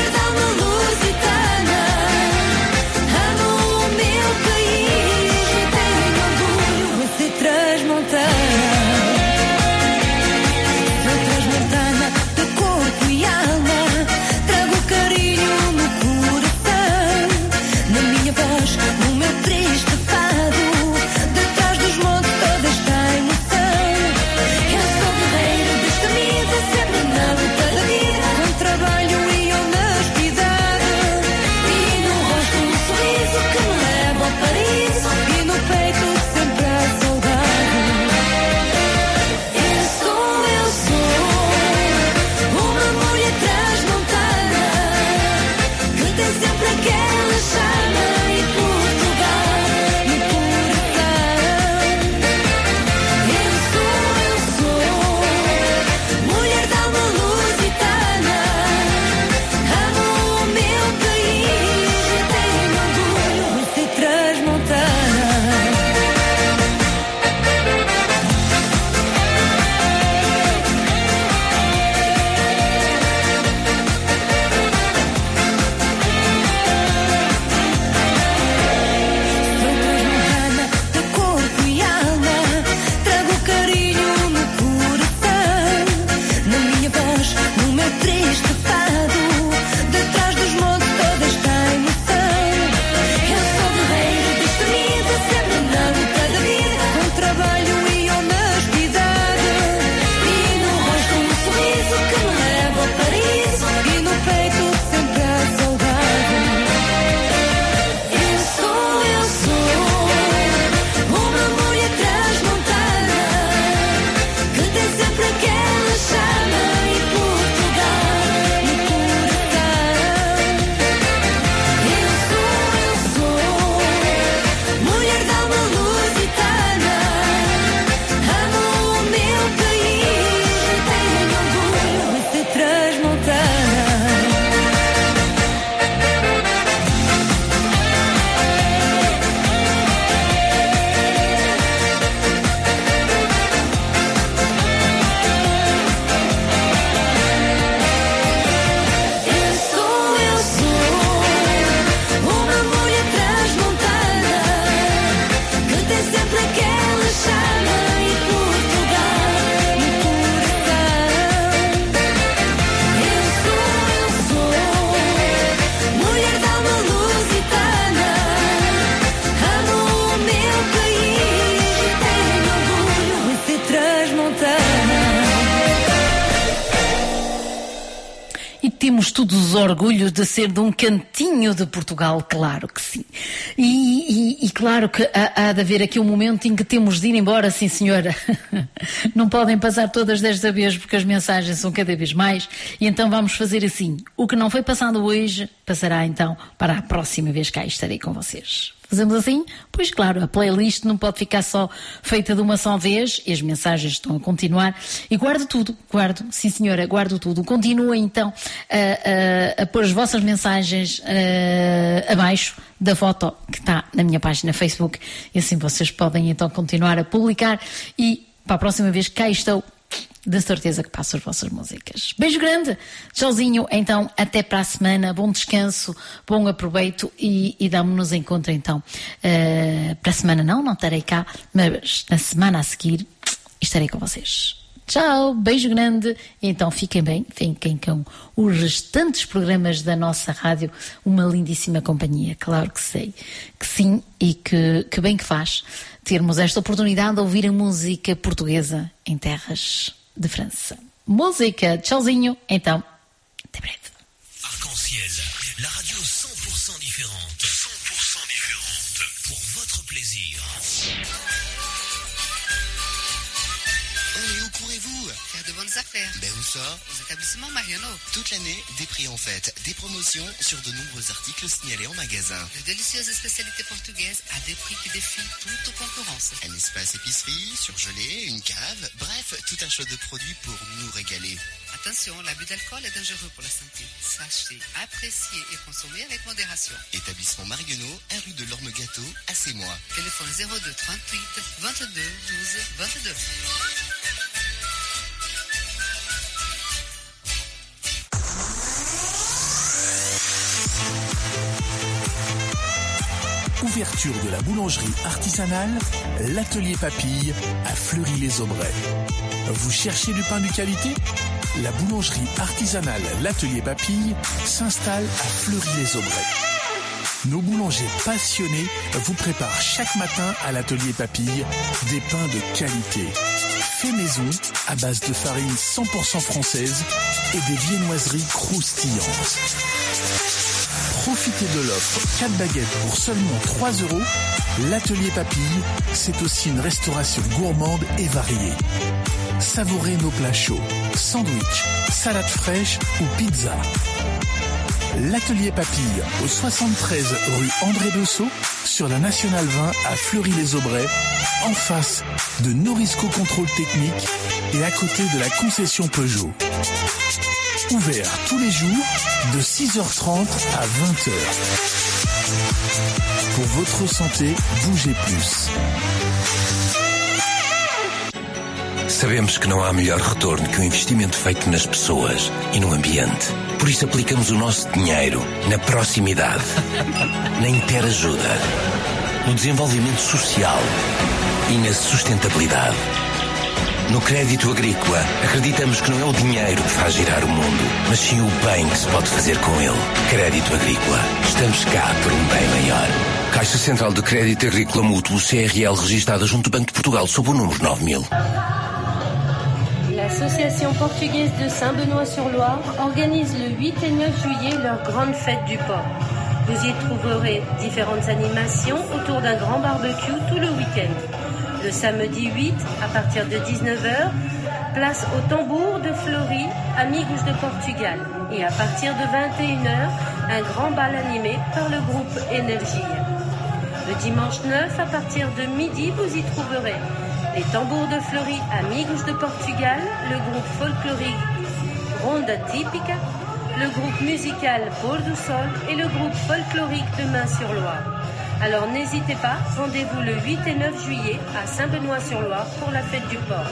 todos os orgulhos de ser de um cantinho de Portugal, claro que sim. E claro que há de haver aqui um momento em que temos de ir embora, sim senhora. Não podem passar todas desta vez porque as mensagens são cada vez mais. E então vamos fazer assim. O que não foi passado hoje, passará então para a próxima vez que cá estarei com vocês. Fazemos assim? Pois claro, a playlist não pode ficar só feita de uma só vez e as mensagens estão a continuar. E guardo tudo, sim senhora, guardo tudo. Continuem então a pôr as vossas mensagens abaixo da foto que está na minha página Facebook e assim vocês podem então continuar a publicar e para a próxima vez cá estou. De certeza que passo as vossas músicas. Beijo grande, tchauzinho, então até para a semana, bom descanso, bom aproveito e damos-nos encontro então para a semana não estarei cá, mas na semana a seguir estarei com vocês. Tchau, beijo grande, então fiquem bem, fiquem com os restantes programas da nossa rádio, uma lindíssima companhia, claro que sei, que sim e que bem que faz termos esta oportunidade de ouvir a música portuguesa em terras de França. Música, tchauzinho, então, até breve. Arc-en-ciel, la radio 100% différente. 100% différente. Pour votre plaisir. Oh, et où courez-vous? Faire de bonnes affaires. Ben où ça? Aux établissements Mariano. Toute l'année, des prix en fête, des promotions sur de nombreux articles signalés en magasin. De délicieuses spécialités portugaises à des prix qui défient toute concurrence. Un espace épicerie, surgelé, une cave, bref, tout un choix de produits pour nous régaler. Attention, l'abus d'alcool est dangereux pour la santé. Sachez apprécier et consommer avec modération. Établissement Marionneau, 1 rue de l'Orme-Gâteau, à Sémois. Téléphone 02 38 22 12 22. Ouverture de la boulangerie artisanale, l'atelier Papille à Fleury-les-Aubrais. Vous cherchez du pain de qualité? La boulangerie artisanale l'atelier Papille s'installe à Fleury-les-Aubrais. Nos boulangers passionnés vous préparent chaque matin à l'atelier Papille des pains de qualité. Fait maison à base de farine 100% française et des viennoiseries croustillantes. Profitez de l'offre 4 baguettes pour seulement 3 €. L'atelier Papille, c'est aussi une restauration gourmande et variée. Savourez nos plats chauds, sandwich, salade fraîche ou pizza. L'atelier Papille au 73 rue André Bessot sur la Nationale 20 à Fleury-les-Aubrais, en face de Norisco Contrôle Technique et à côté de la concession Peugeot. Ouvert tous les jours de 6h30 à 20h. Pour votre santé, bougez plus. Sabemos que não há melhor retorno que o investimento feito nas pessoas e no ambiente. Por isso aplicamos o nosso dinheiro na proximidade, na interajuda, no desenvolvimento social e na sustentabilidade. No crédito agrícola, acreditamos que não é o dinheiro que faz girar o mundo, mas sim o bem que se pode fazer com ele. Crédito agrícola. Estamos cá por um bem maior. Caixa Central de Crédito Agrícola Mútuo, CRL, registada junto ao Banco de Portugal, sob o número 9000. L'Association portugaise de Saint-Benoît-sur-Loire organise le 8 et 9 juillet leur grande fête du porc. Vous y trouverez différentes animations autour d'un grand barbecue tout le week-end. Le samedi 8, à partir de 19h, place au tambour de Fleury, Amigos de Portugal. Et à partir de 21h, un grand bal animé par le groupe Énergie. Le dimanche 9, à partir de midi, vous y trouverez les tambours de Fleury, Amigos de Portugal, le groupe folklorique Ronda Típica, le groupe musical Pôle du Sol et le groupe folklorique de Main-sur-Loire. Alors n'hésitez pas, rendez-vous le 8 et 9 juillet à Saint-Benoît-sur-Loire pour la fête du porc.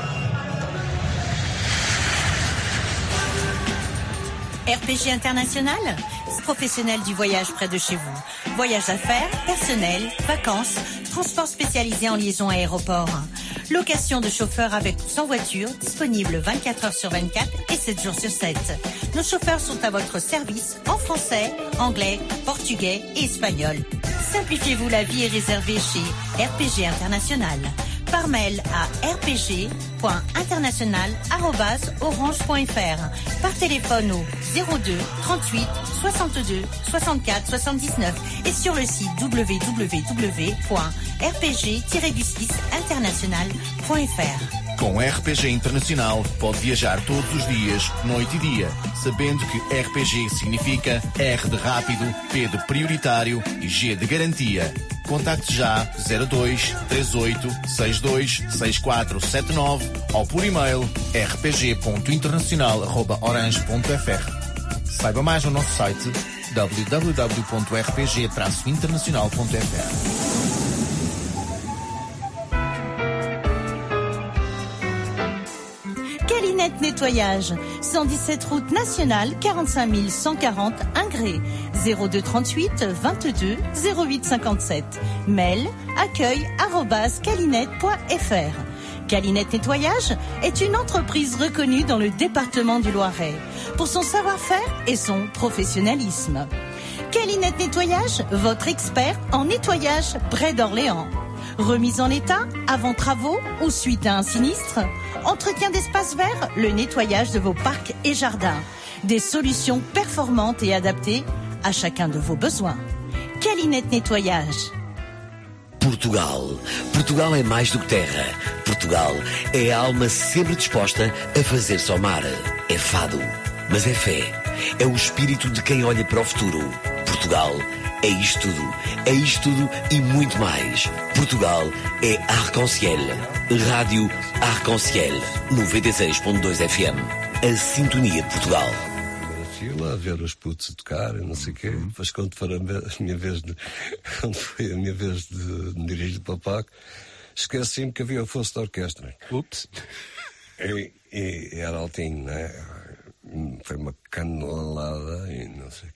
RPG International, professionnel du voyage près de chez vous. Voyage d'affaires, personnel, vacances, transport spécialisé en liaison aéroport. Location de chauffeurs avec ou sans voiture, disponible 24 heures sur 24 et 7 jours sur 7. Nos chauffeurs sont à votre service en français, anglais, portugais et espagnol. Simplifiez-vous la vie et réservez chez RPG International. par mail à rpg.international@orange.fr, par téléphone au 02 38 62 64 79 et sur le site www.rpg-international.fr. Com RPG Internacional, pode viajar todos os dias, noite e dia, sabendo que RPG significa R de rápido, P de prioritário e G de garantia. Contacte já 02 38 62 6479 ou por e-mail rpg.internacional@orange.fr. Saiba mais no nosso site www.rpg-internacional.fr. Calinette Nettoyage, 117 route nationale, 45 140 Ingré, 02 38 22 08 57. Mail accueil@calinette.fr. Calinette Nettoyage est une entreprise reconnue dans le département du Loiret pour son savoir-faire et son professionnalisme. Calinette Nettoyage, votre expert en nettoyage près d'Orléans. Remise en état, avant travaux ou suite à un sinistre, entretien d'espaces verts, le nettoyage de vos parcs et jardins. Des solutions performantes et adaptées à chacun de vos besoins. Calinette Nettoyage. Portugal. Portugal é mais do que terra. Portugal é a alma sempre disposta a fazer-se ao mar. É fado, mas é fé. É o espírito de quem olha para o futuro. Portugal é isto tudo. É isto tudo e muito mais. Portugal é Arc-en-Ciel. Rádio Arc-en-Ciel. 96.2 FM. A sintonia de Portugal. Fila a ver os putos a tocar e não sei o quê. Depois quando foi a minha vez de me dirigir para o palco, esqueci-me que havia o fosso da orquestra. Ups. E era altinho, né? Foi uma canolada e não sei o